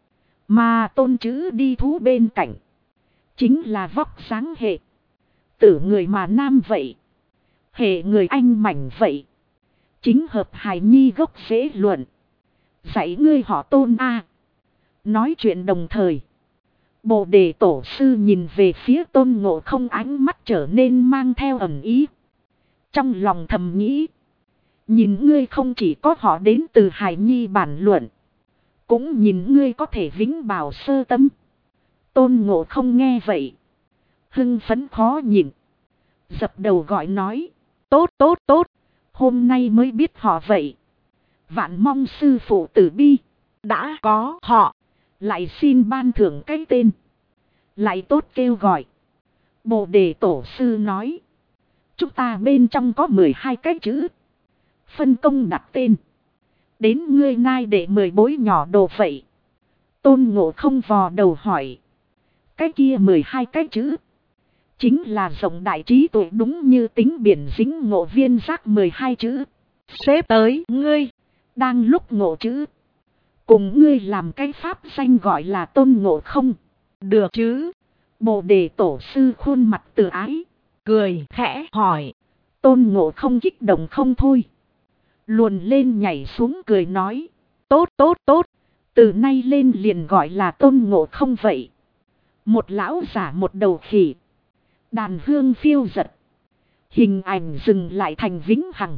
Mà tôn chữ đi thú bên cạnh. Chính là vóc dáng hệ. Tử người mà nam vậy. Hệ người anh mảnh vậy. Chính hợp hài nhi gốc dễ luận. Dạy ngươi họ tôn a. Nói chuyện đồng thời. Bồ đề tổ sư nhìn về phía Tôn Ngộ Không, ánh mắt trở nên mang theo ẩn ý. Trong lòng thầm nghĩ. Nhìn ngươi không chỉ có họ đến từ hài nhi bản luận. Cũng nhìn ngươi có thể vĩnh bảo sơ tâm. Tôn Ngộ Không nghe vậy. Hưng phấn khó nhịn. Dập đầu gọi nói. Tốt tốt tốt. Hôm nay mới biết họ vậy. Vạn mong sư phụ tử bi. Đã có họ. Lại xin ban thưởng cái tên. Lại tốt kêu gọi. Bồ đề tổ sư nói. Chúng ta bên trong có 12 cái chữ. Phân công đặt tên. Đến ngươi nai để 10 bối nhỏ đồ vậy. Tôn Ngộ Không vò đầu hỏi. Cái kia 12 cái chữ. Chính là rộng đại trí tuệ, đúng như tính biển dính ngộ viên giác 12 chữ. Xếp tới ngươi. Đang lúc ngộ chữ. Cùng ngươi làm cái pháp danh gọi là Tôn Ngộ Không. Được chứ? Bồ đề tổ sư khuôn mặt từ ái. Cười khẽ hỏi. Tôn Ngộ Không kích động không thôi. Luồn lên nhảy xuống cười nói. Tốt tốt tốt. Từ nay lên liền gọi là Tôn Ngộ Không vậy. Một lão giả một đầu khỉ. Đàn hương phiêu giật. Hình ảnh dừng lại thành vĩnh hằng.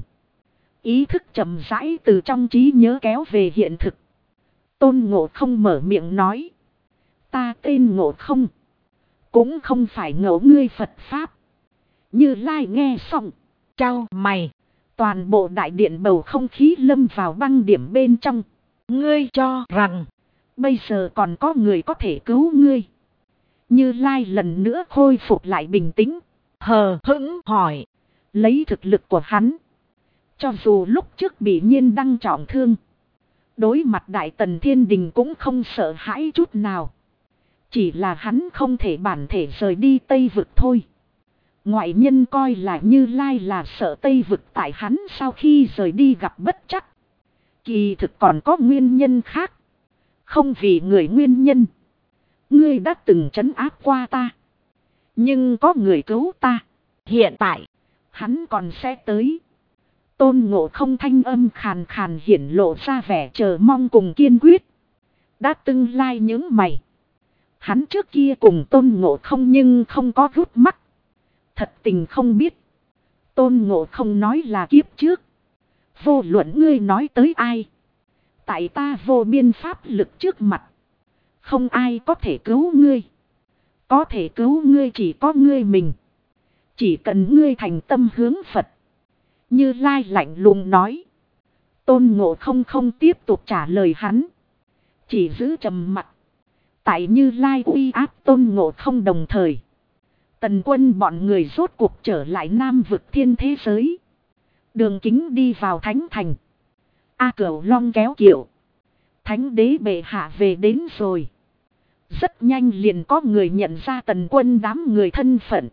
Ý thức chậm rãi từ trong trí nhớ kéo về hiện thực. Tôn Ngộ Không mở miệng nói. Ta tên Ngộ Không. Cũng không phải ngẫu ngươi Phật Pháp. Như Lai nghe xong. Chau mày. Toàn bộ đại điện bầu không khí lâm vào băng điểm bên trong. Ngươi cho rằng. Bây giờ còn có người có thể cứu ngươi. Như Lai lần nữa khôi phục lại bình tĩnh. Hờ hững hỏi. Lấy thực lực của hắn. Cho dù lúc trước bị Nhiên Đăng trọng thương. Đối mặt Đại Tần Thiên Đình cũng không sợ hãi chút nào. Chỉ là hắn không thể bản thể rời đi Tây Vực thôi. Ngoại nhân coi là Như Lai là sợ Tây Vực tại hắn sau khi rời đi gặp bất trắc. Kỳ thực còn có nguyên nhân khác. Không vì người nguyên nhân. Ngươi đã từng trấn áp qua ta. Nhưng có người cứu ta. Hiện tại, hắn còn sẽ tới. Tôn Ngộ Không thanh âm khàn khàn hiển lộ ra vẻ chờ mong cùng kiên quyết. Đã từng lai những mày. Hắn trước kia cùng Tôn Ngộ Không nhưng không có rút mắt. Thật tình không biết. Tôn Ngộ Không nói là kiếp trước. Vô luận ngươi nói tới ai. Tại ta vô biên pháp lực trước mặt. Không ai có thể cứu ngươi. Có thể cứu ngươi chỉ có ngươi mình. Chỉ cần ngươi thành tâm hướng Phật. Như Lai lạnh lùng nói. Tôn Ngộ Không không tiếp tục trả lời hắn. Chỉ giữ trầm mặc. Tại Như Lai uy áp Tôn Ngộ Không đồng thời. Tần Quân bọn người rốt cuộc trở lại Nam Vực Thiên thế giới. Đường Kính đi vào Thánh Thành. A Cửu Long kéo kiệu. Thánh đế bệ hạ về đến rồi. Rất nhanh liền có người nhận ra Tần Quân đám người thân phận.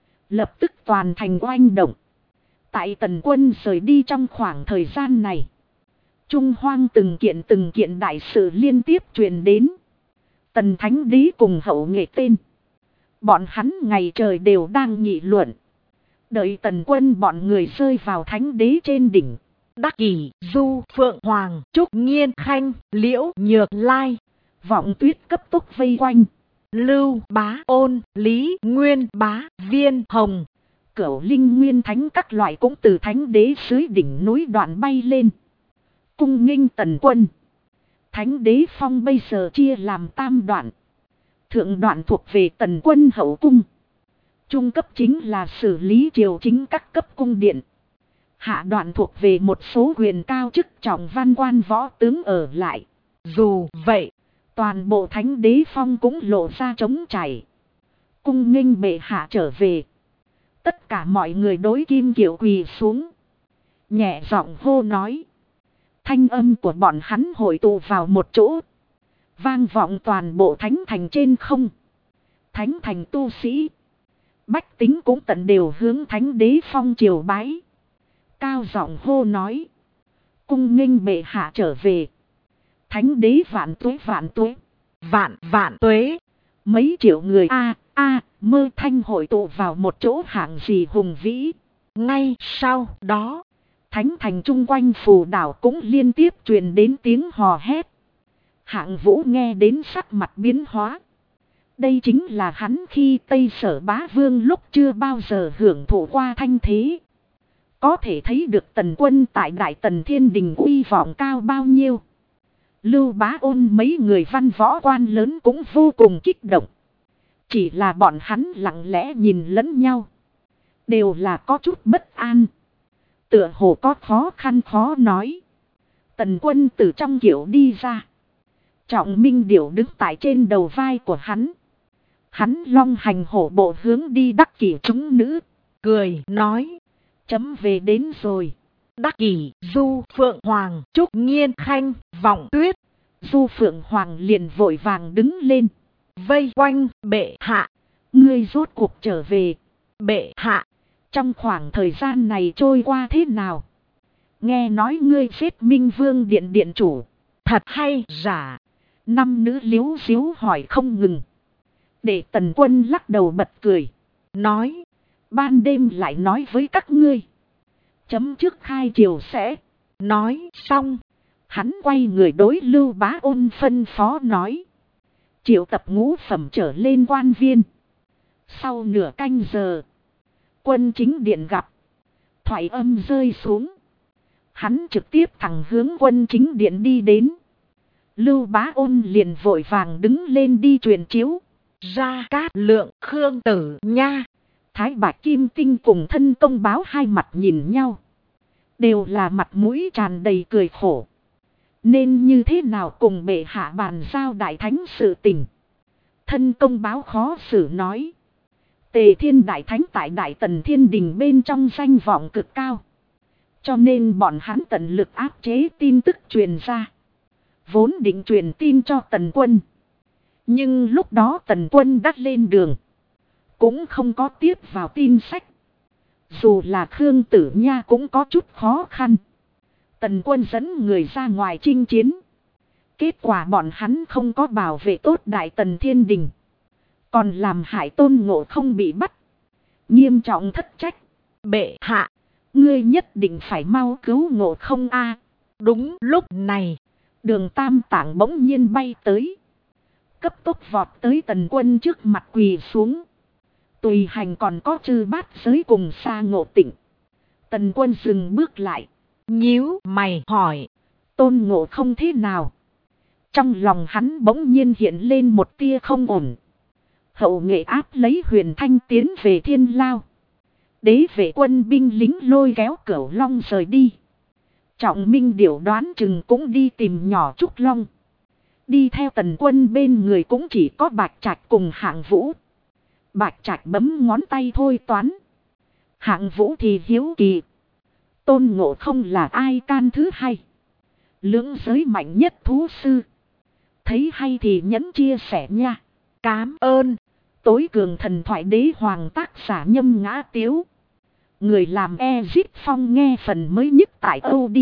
Lập tức toàn thành oanh động. Tại Tần Quân rời đi trong khoảng thời gian này. Trung Hoang từng kiện đại sự liên tiếp truyền đến. Tần Thánh đế cùng hậu nghệ tên. Bọn hắn ngày trời đều đang nghị luận. Đợi Tần Quân bọn người rơi vào Thánh đế trên đỉnh. Đắc Kỷ, Du, Phượng Hoàng, Trúc Nghiên Khanh, Liễu, Nhược Lai. Vọng Tuyết cấp tốc vây quanh. Lưu, Bá, Ôn, Lý, Nguyên, Bá, Viên, Hồng. Cửu Linh Nguyên Thánh các loại cũng từ Thánh đế dưới đỉnh núi đoạn bay lên. Cung nghênh Tần Quân. Thánh đế phong bây giờ chia làm tam đoạn. Thượng đoạn thuộc về Tần Quân hậu cung. Trung cấp chính là xử lý triều chính các cấp cung điện. Hạ đoạn thuộc về một số quyền cao chức trọng văn quan võ tướng ở lại. Dù vậy, toàn bộ Thánh đế phong cũng lộ ra trống trải. Cung nghênh bệ hạ trở về. Tất cả mọi người đối kim kiệu quỳ xuống. Nhẹ giọng hô nói. Thanh âm của bọn hắn hội tụ vào một chỗ. Vang vọng toàn bộ Thánh Thành trên không. Thánh Thành tu sĩ. Bách tính cũng tận đều hướng Thánh đế phong triều bái. Cao giọng hô nói. Cung nghênh bệ hạ trở về. Thánh đế vạn tuế vạn tuế. vạn vạn tuế. Mấy triệu người mơ thanh hội tụ vào một chỗ hạng gì hùng vĩ. Ngay sau đó, Thánh thành chung quanh phù đảo cũng liên tiếp truyền đến tiếng hò hét. Hạng Vũ nghe đến sắc mặt biến hóa. Đây chính là hắn khi Tây Sở Bá Vương lúc chưa bao giờ hưởng thụ qua thanh thế. Có thể thấy được Tần Quân tại Đại Tần Thiên Đình uy vọng cao bao nhiêu. Lưu Bá Ôn mấy người văn võ quan lớn cũng vô cùng kích động. Chỉ là bọn hắn lặng lẽ nhìn lẫn nhau. Đều là có chút bất an. Tựa hồ có khó khăn khó nói. Tần Quân từ trong kiệu đi ra. Trọng Minh Điểu đứng tại trên đầu vai của hắn. Hắn long hành hổ bộ hướng đi Đắc Kỷ chúng nữ. cười nói. Chấm về đến rồi. Đắc Kỷ, Du Phượng Hoàng, Trúc Nghiên Khanh, Vọng Tuyết. Du Phượng Hoàng liền vội vàng đứng lên. Vây quanh bệ hạ. Ngươi rốt cuộc trở về. Bệ hạ. Trong khoảng thời gian này trôi qua thế nào? Nghe nói ngươi giết Minh Vương Điện điện chủ. Thật hay giả? Năm nữ liếu xíu hỏi không ngừng. Để Tần Quân lắc đầu bật cười. Nói. Ban đêm lại nói với các ngươi. Chấm trước khai triều sẽ. Nói xong. Hắn quay người đối Lưu Bá Ôn phân phó nói. Triệu tập ngũ phẩm trở lên quan viên. Sau nửa canh giờ. Quân chính điện gặp. Thoại âm rơi xuống. Hắn trực tiếp thẳng hướng quân chính điện đi đến. Lưu Bá Ôn liền vội vàng đứng lên đi truyền chiếu. Ra Cát Lượng, Khương Tử Nha. Thái Bạch Kim Tinh cùng Thân Công Báo hai mặt nhìn nhau. Đều là mặt mũi tràn đầy cười khổ. Nên như thế nào cùng bệ hạ bàn giao đại thánh sự tình. Thân Công Báo khó xử nói. Tề Thiên Đại Thánh tại Đại Tần Thiên Đình bên trong danh vọng cực cao. Cho nên bọn hắn tận lực áp chế tin tức truyền ra. Vốn định truyền tin cho Tần Quân. Nhưng lúc đó Tần Quân đã lên đường. Cũng không có tiếp vào tin sách. Dù là Khương Tử Nha cũng có chút khó khăn. Tần Quân dẫn người ra ngoài chinh chiến. Kết quả bọn hắn không có bảo vệ tốt Đại Tần Thiên Đình. Còn làm hại Tôn Ngộ Không bị bắt. Nghiêm trọng thất trách. Bệ hạ. Ngươi nhất định phải mau cứu Ngộ Không a. Đúng lúc này. Đường Tam Tạng bỗng nhiên bay tới. Cấp tốc vọt tới Tần Quân trước mặt quỳ xuống. Tùy hành còn có Chư Bát Giới cùng Sa Ngộ Tịnh. Tần Quân dừng bước lại. Nhíu mày hỏi. Tôn Ngộ Không thế nào? Trong lòng hắn bỗng nhiên hiện lên một tia không ổn. Hậu nghệ áp lấy Huyền Thanh tiến về Thiên Lao. Đế vệ quân binh lính lôi kéo Cửu Long rời đi. Trọng Minh Điểu đoán chừng cũng đi tìm nhỏ Trúc Long. Đi theo Tần Quân bên người cũng chỉ có Bạch Trạch cùng Hạng Vũ. Bạch Trạch bấm ngón tay thôi toán. Hạng Vũ thì hiếu kỳ. Tôn Ngộ Không là ai can thứ hai? Lưỡng giới mạnh nhất thú sư. Thấy hay thì nhấn chia sẻ nha. Cám ơn. Tối cường thần thoại đế hoàng tác giả Nhâm Ngã Tiếu. Người làm Ezit Phong nghe phần mới nhất tại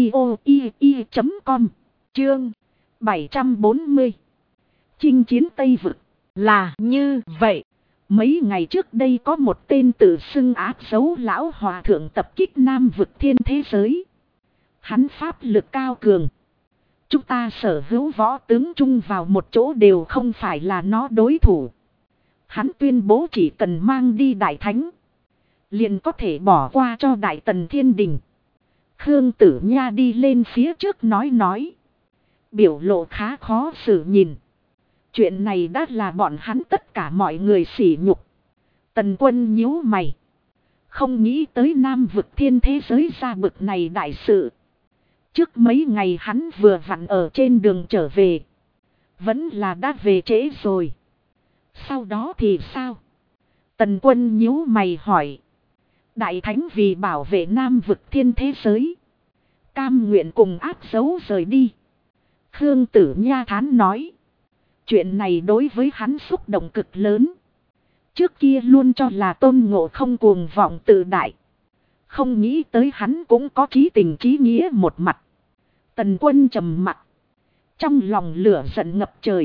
audio.com. Chương 740. Chinh chiến Tây Vực. Là như vậy. Mấy ngày trước đây có một tên tự xưng ác dấu lão hòa thượng tập kích Nam Vực thiên thế giới. Hắn pháp lực cao cường. Chúng ta sở hữu võ tướng chung vào một chỗ đều không phải là nó đối thủ. Hắn tuyên bố chỉ cần mang đi Đại Thánh. Liền có thể bỏ qua cho Đại Tần Thiên Đình. Khương Tử Nha đi lên phía trước nói. Biểu lộ khá khó xử nhìn. Chuyện này đã là bọn hắn tất cả mọi người sỉ nhục. Tần Quân nhíu mày. Không nghĩ tới Nam Vực thiên thế giới ra bực này đại sự. Trước mấy ngày hắn vừa vặn ở trên đường trở về. Vẫn là đã về trễ rồi. Sau đó thì sao? Tần Quân nhíu mày hỏi. Đại Thánh vì bảo vệ Nam Vực thiên thế giới. Cam nguyện cùng áp dấu rời đi. Khương Tử Nha thán nói. Chuyện này đối với hắn xúc động cực lớn. Trước kia luôn cho là Tôn Ngộ Không cuồng vọng tự đại. Không nghĩ tới hắn cũng có chí tình chí nghĩa một mặt. Tần Quân trầm mặc. Trong lòng lửa giận ngập trời.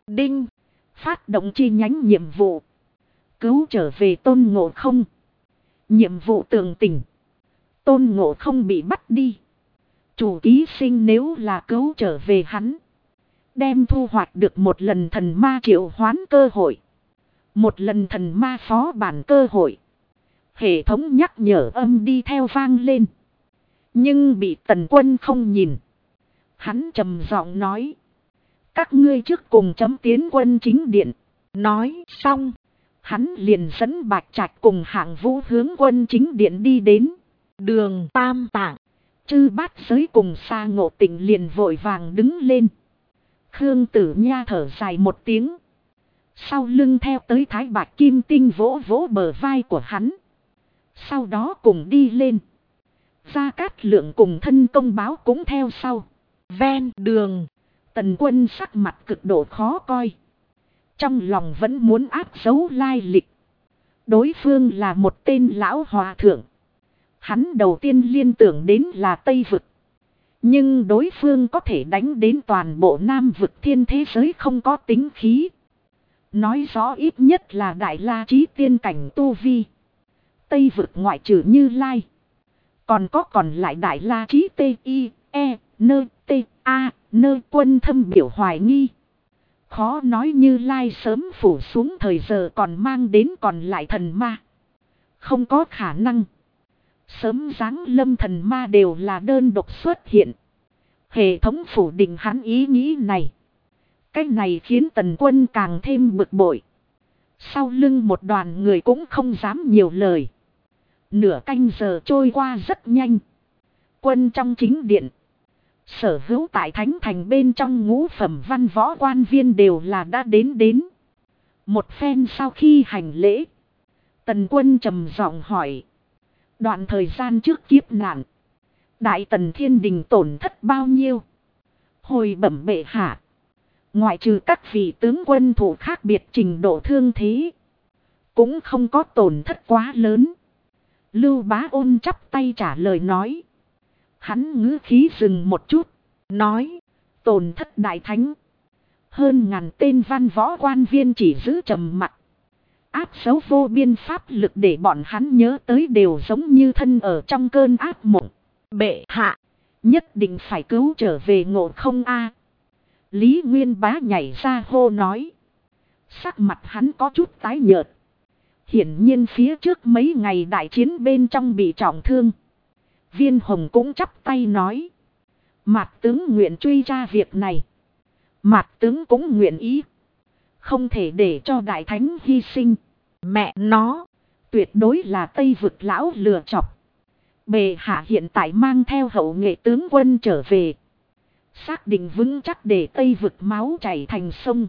Đinh. Phát động chi nhánh nhiệm vụ. Cứu trở về Tôn Ngộ Không. Nhiệm vụ tường tình. Tôn Ngộ Không bị bắt đi. Chủ ký sinh nếu là cứu trở về hắn, đem thu hoạch được một lần thần ma triệu hoán cơ hội. Một lần thần ma phó bản cơ hội. Hệ thống nhắc nhở âm đi theo vang lên. Nhưng bị Tần Quân không nhìn. Hắn trầm giọng nói. Các ngươi trước cùng chấm tiến quân chính điện. Nói xong, hắn liền dẫn Bạch Trạch cùng Hạng Vũ hướng quân chính điện đi đến. Đường Tam Tạng, Chư Bát Giới cùng Sa Ngộ Tịnh liền vội vàng đứng lên. Khương Tử Nha thở dài một tiếng. Sau lưng theo tới Thái Bạch Kim Tinh vỗ vỗ bờ vai của hắn. Sau đó cùng đi lên. Gia Cát Lượng cùng Thân Công Báo cũng theo sau. ven đường, Tần Quân sắc mặt cực độ khó coi. Trong lòng vẫn muốn áp giấu lai lịch. Đối phương là một tên lão hòa thượng. Hắn đầu tiên liên tưởng đến là Tây Vực. Nhưng đối phương có thể đánh đến toàn bộ Nam Vực thiên thế giới không có tính khí. Nói rõ ít nhất là Đại La Chí tiên cảnh tu vi. Tây Vực ngoại trừ Như Lai. Còn có còn lại Đại La Chí T-I-E-N-T-A nơi quân thâm biểu hoài nghi. Khó nói Như Lai sớm phủ xuống thời giờ còn mang đến còn lại thần ma. Không có khả năng. Sớm giáng lâm thần ma đều là đơn độc xuất hiện. Hệ thống phủ định hắn ý nghĩ này. Cái này khiến Tần Quân càng thêm bực bội. Sau lưng một đoàn người cũng không dám nhiều lời. Nửa canh giờ trôi qua rất nhanh. Quân trong chính điện. Sở hữu tại Thánh Thành bên trong ngũ phẩm văn võ quan viên đều là đã đến. Một phen sau khi hành lễ. Tần Quân trầm giọng hỏi. Đoạn thời gian trước kiếp nạn. Đại Tần Thiên Đình tổn thất bao nhiêu? Hồi bẩm bệ hạ. Ngoại trừ các vị tướng quân thủ khác biệt trình độ thương thế. Cũng không có tổn thất quá lớn. Lưu Bá Ôn chắp tay trả lời nói. Hắn ngữ khí dừng một chút. Nói. Tổn thất đại thánh. Hơn ngàn tên văn võ quan viên chỉ giữ trầm mặc. Áp xấu vô biên pháp lực để bọn hắn nhớ tới đều giống như thân ở trong cơn ác mộng. Bệ hạ. Nhất định phải cứu trở về Ngộ Không a. Lý Nguyên Bá nhảy ra hô nói. Sắc mặt hắn có chút tái nhợt. Hiển nhiên phía trước mấy ngày đại chiến bên trong bị trọng thương. Viên Hồng cũng chắp tay nói. Mạt tướng nguyện truy ra việc này. Mạt tướng cũng nguyện ý. Không thể để cho đại thánh hy sinh. Mẹ nó. Tuyệt đối là Tây Vực lão lừa chọc. Bệ hạ hiện tại mang theo hậu nghệ tướng quân trở về. Xác định vững chắc để Tây Vực máu chảy thành sông.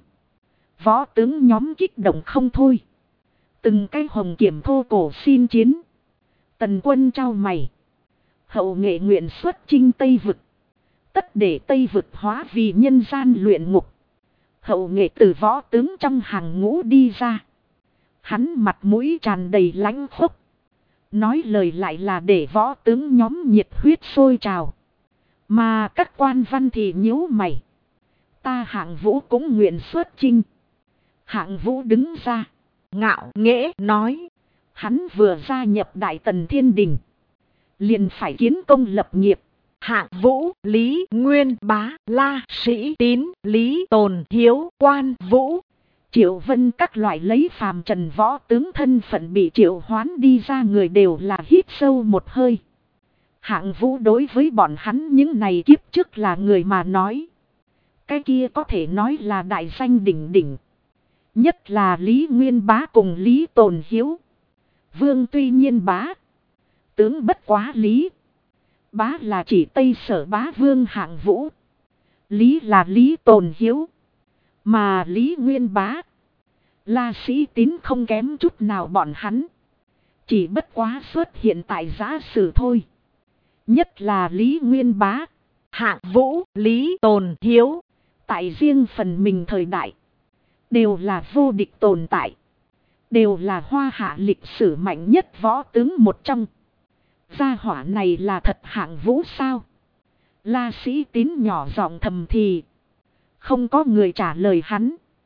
Võ tướng nhóm kích động không thôi. Từng cái hồng kiểm thô cổ xin chiến. Tần Quân trao mày. Hậu nghệ nguyện xuất chinh Tây Vực. Tất để Tây Vực hóa vì nhân gian luyện ngục. Hậu nghệ từ võ tướng trong hàng ngũ đi ra. Hắn mặt mũi tràn đầy lãnh khốc. Nói lời lại là để võ tướng nhóm nhiệt huyết sôi trào. Mà các quan văn thì nhíu mày. Ta Hạng Vũ cũng nguyện xuất chinh. Hạng Vũ đứng ra. Ngạo nghễ nói. Hắn vừa gia nhập Đại Tần Thiên Đình. Liền phải kiến công lập nghiệp. Hạng Vũ, Lý Nguyên Bá, La Sĩ Tín, Lý Tồn Hiếu, Quan Vũ. Triệu Vân các loại lấy phàm trần võ tướng thân phận bị triệu hoán đi ra người đều là hít sâu một hơi. Hạng Vũ đối với bọn hắn những này kiếp trước là người mà nói. Cái kia có thể nói là đại danh đỉnh đỉnh. Nhất là Lý Nguyên Bá cùng Lý Tồn Hiếu. Vương tuy nhiên bá. Tướng bất quá Lý. Bá là chỉ Tây Sở Bá Vương Hạng Vũ. Lý là Lý Tồn Hiếu. Mà Lý Nguyên Bá. La Sĩ Tín không kém chút nào bọn hắn. Chỉ bất quá xuất hiện tại giã sử thôi. Nhất là Lý Nguyên Bá. Hạng Vũ, Lý Tồn Hiếu. Tại riêng phần mình thời đại. Đều là vô địch tồn tại. Đều là hoa hạ lịch sử mạnh nhất võ tướng một trong. Gia hỏa này là thật Hạng Vũ sao? La Sĩ Tín nhỏ giọng thầm thì. Không có người trả lời hắn.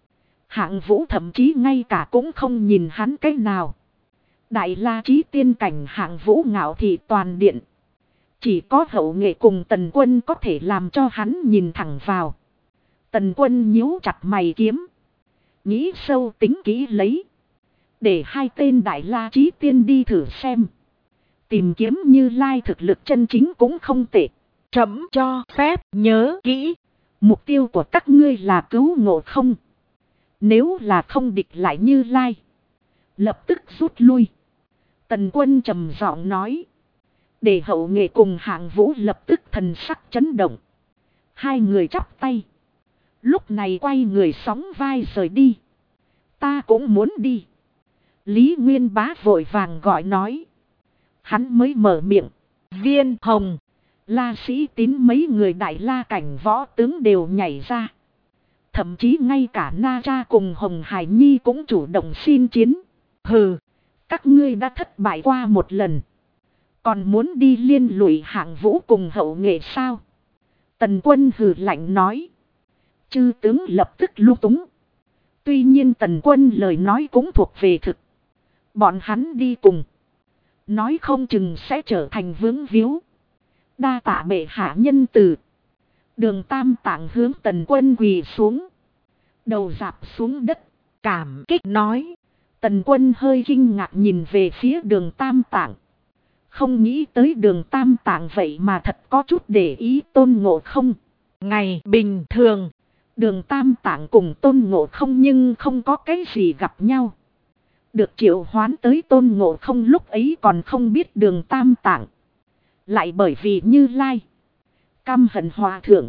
Hạng Vũ thậm chí ngay cả cũng không nhìn hắn cái nào. Đại La Chí tiên cảnh Hạng Vũ ngạo thị toàn điện. Chỉ có Hậu Nghệ cùng Tần Quân có thể làm cho hắn nhìn thẳng vào. Tần Quân nhíu chặt mày kiếm. Nghĩ sâu tính kỹ lấy. Để hai tên Đại La Chí tiên đi thử xem. Tìm kiếm Như Lai thực lực chân chính cũng không tệ. Trẫm cho phép nhớ kỹ. Mục tiêu của các ngươi là cứu Ngộ Không. Nếu là không địch lại Như Lai, lập tức rút lui. Tần Quân trầm giọng nói. Để Hậu Nghệ cùng Hạng Vũ lập tức thần sắc chấn động. Hai người chắp tay. Lúc này quay người sóng vai rời đi. Ta cũng muốn đi. Lý Nguyên Bá vội vàng gọi nói. Hắn mới mở miệng. Viên Hồng, La Sĩ Tín mấy người Đại La cảnh võ tướng đều nhảy ra. Thậm chí ngay cả Na Cha cùng Hồng Hải Nhi cũng chủ động xin chiến. hừ, Các ngươi đã thất bại qua một lần. Còn muốn đi liên lụy Hạng Vũ cùng Hậu Nghệ sao? Tần Quân hừ lạnh nói. Chư tướng lập tức lung túng. Tuy nhiên Tần Quân lời nói cũng thuộc về thực. Bọn hắn đi cùng. Nói không chừng sẽ trở thành vướng víu. Đa tạ bệ hạ nhân từ. Đường Tam Tạng hướng Tần Quân quỳ xuống. Đầu rạp xuống đất. cảm kích nói. Tần Quân hơi kinh ngạc nhìn về phía đường Tam Tạng. Không nghĩ tới đường Tam Tạng vậy mà thật có chút để ý Tôn Ngộ Không. Ngày bình thường, Đường Tam Tạng cùng Tôn Ngộ Không nhưng không có cái gì gặp nhau. Được triệu hoán tới Tôn Ngộ Không lúc ấy còn không biết đường Tam Tạng. Lại bởi vì Như Lai, căm hận Hòa Thượng.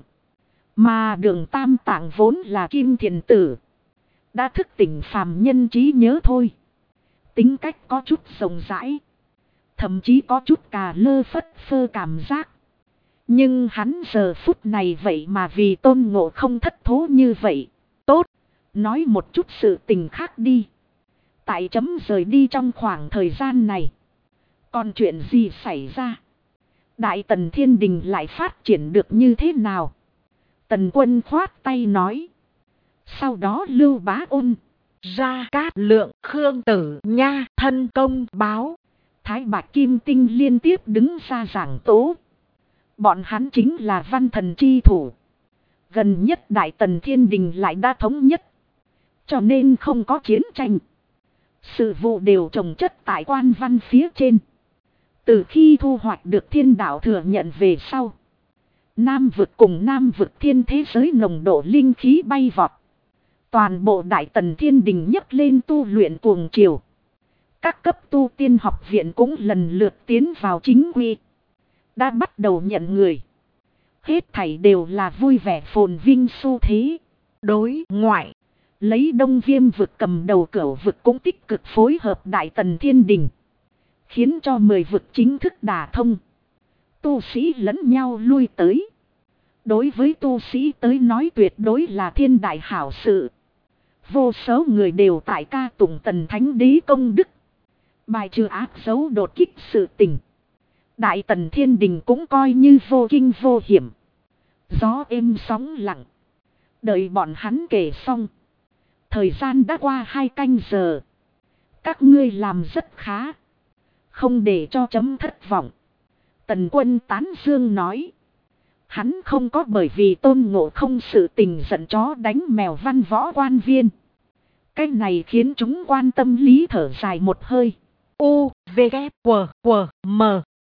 Mà đường Tam Tạng vốn là Kim Thiền Tử. Đã thức tỉnh phàm nhân trí nhớ thôi. Tính cách có chút rộng rãi. Thậm chí có chút cà lơ phất phơ cảm giác. Nhưng hắn giờ phút này vậy mà vì Tôn Ngộ Không thất thố như vậy. Tốt, nói một chút sự tình khác đi. Tại chấm rời đi trong khoảng thời gian này. Còn chuyện gì xảy ra? Đại Tần Thiên Đình lại phát triển được như thế nào? Tần Quân khoát tay nói. Sau đó Lưu Bá Ôn, Gia Cát Lượng, Khương Tử Nha thân công báo. Thái Bạch Kim Tinh liên tiếp đứng ra giảng tố. Bọn hắn chính là văn thần chi thủ. Gần nhất Đại Tần Thiên Đình lại đã thống nhất. Cho nên không có chiến tranh. Sự vụ đều trồng chất tại quan văn phía trên. Từ khi thu hoạch được thiên đạo thừa nhận về sau. Nam vực cùng Nam vực thiên thế giới nồng độ linh khí bay vọt. Toàn bộ Đại Tần Thiên Đình nhấc lên tu luyện cuồng triều. Các cấp tu tiên học viện cũng lần lượt tiến vào chính quy. Đã bắt đầu nhận người. Hết thảy đều là vui vẻ phồn vinh xu thế. Đối ngoại, Lấy Đông Viêm vực cầm đầu cửu vực cũng tích cực phối hợp Đại Tần Thiên Đình. Khiến cho 10 vực chính thức đả thông. Tu sĩ lẫn nhau lui tới. Đối với tu sĩ tới nói tuyệt đối là thiên đại hảo sự. Vô số người đều tại ca tụng Tần Thánh Đế công đức. Bài trừ ác dấu đột kích sự tình. Đại Tần Thiên Đình cũng coi như vô kinh vô hiểm. Gió êm sóng lặng. Đợi bọn hắn kể xong. Thời gian đã qua 2 canh giờ. Các ngươi làm rất khá. Không để cho chấm thất vọng. Tần Quân tán dương nói. Hắn không có bởi vì Tôn Ngộ Không sự tình giận chó đánh mèo văn võ quan viên. Cái này khiến chúng quan tâm lý thở dài một hơi. U, V, K, W, W, M.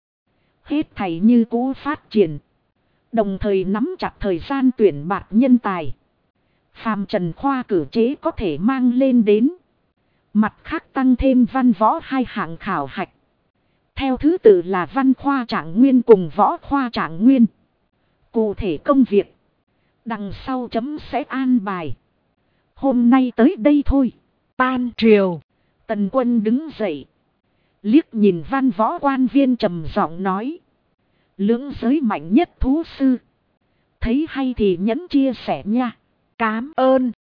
Hết thảy như cũ phát triển. Đồng thời nắm chặt thời gian tuyển bạt nhân tài. Phàm trần khoa cử chế có thể mang lên đến. Mặt khác tăng thêm văn võ 2 hạng khảo hạch. Theo thứ tự là văn khoa trạng nguyên cùng võ khoa trạng nguyên. Cụ thể công việc. Đằng sau chấm sẽ an bài. Hôm nay tới đây thôi. Tan triều. Tần Quân đứng dậy. Liếc nhìn văn võ quan viên trầm giọng nói. Lưỡng giới mạnh nhất thú sư. Thấy hay thì nhẫn chia sẻ nha. Cám ơn.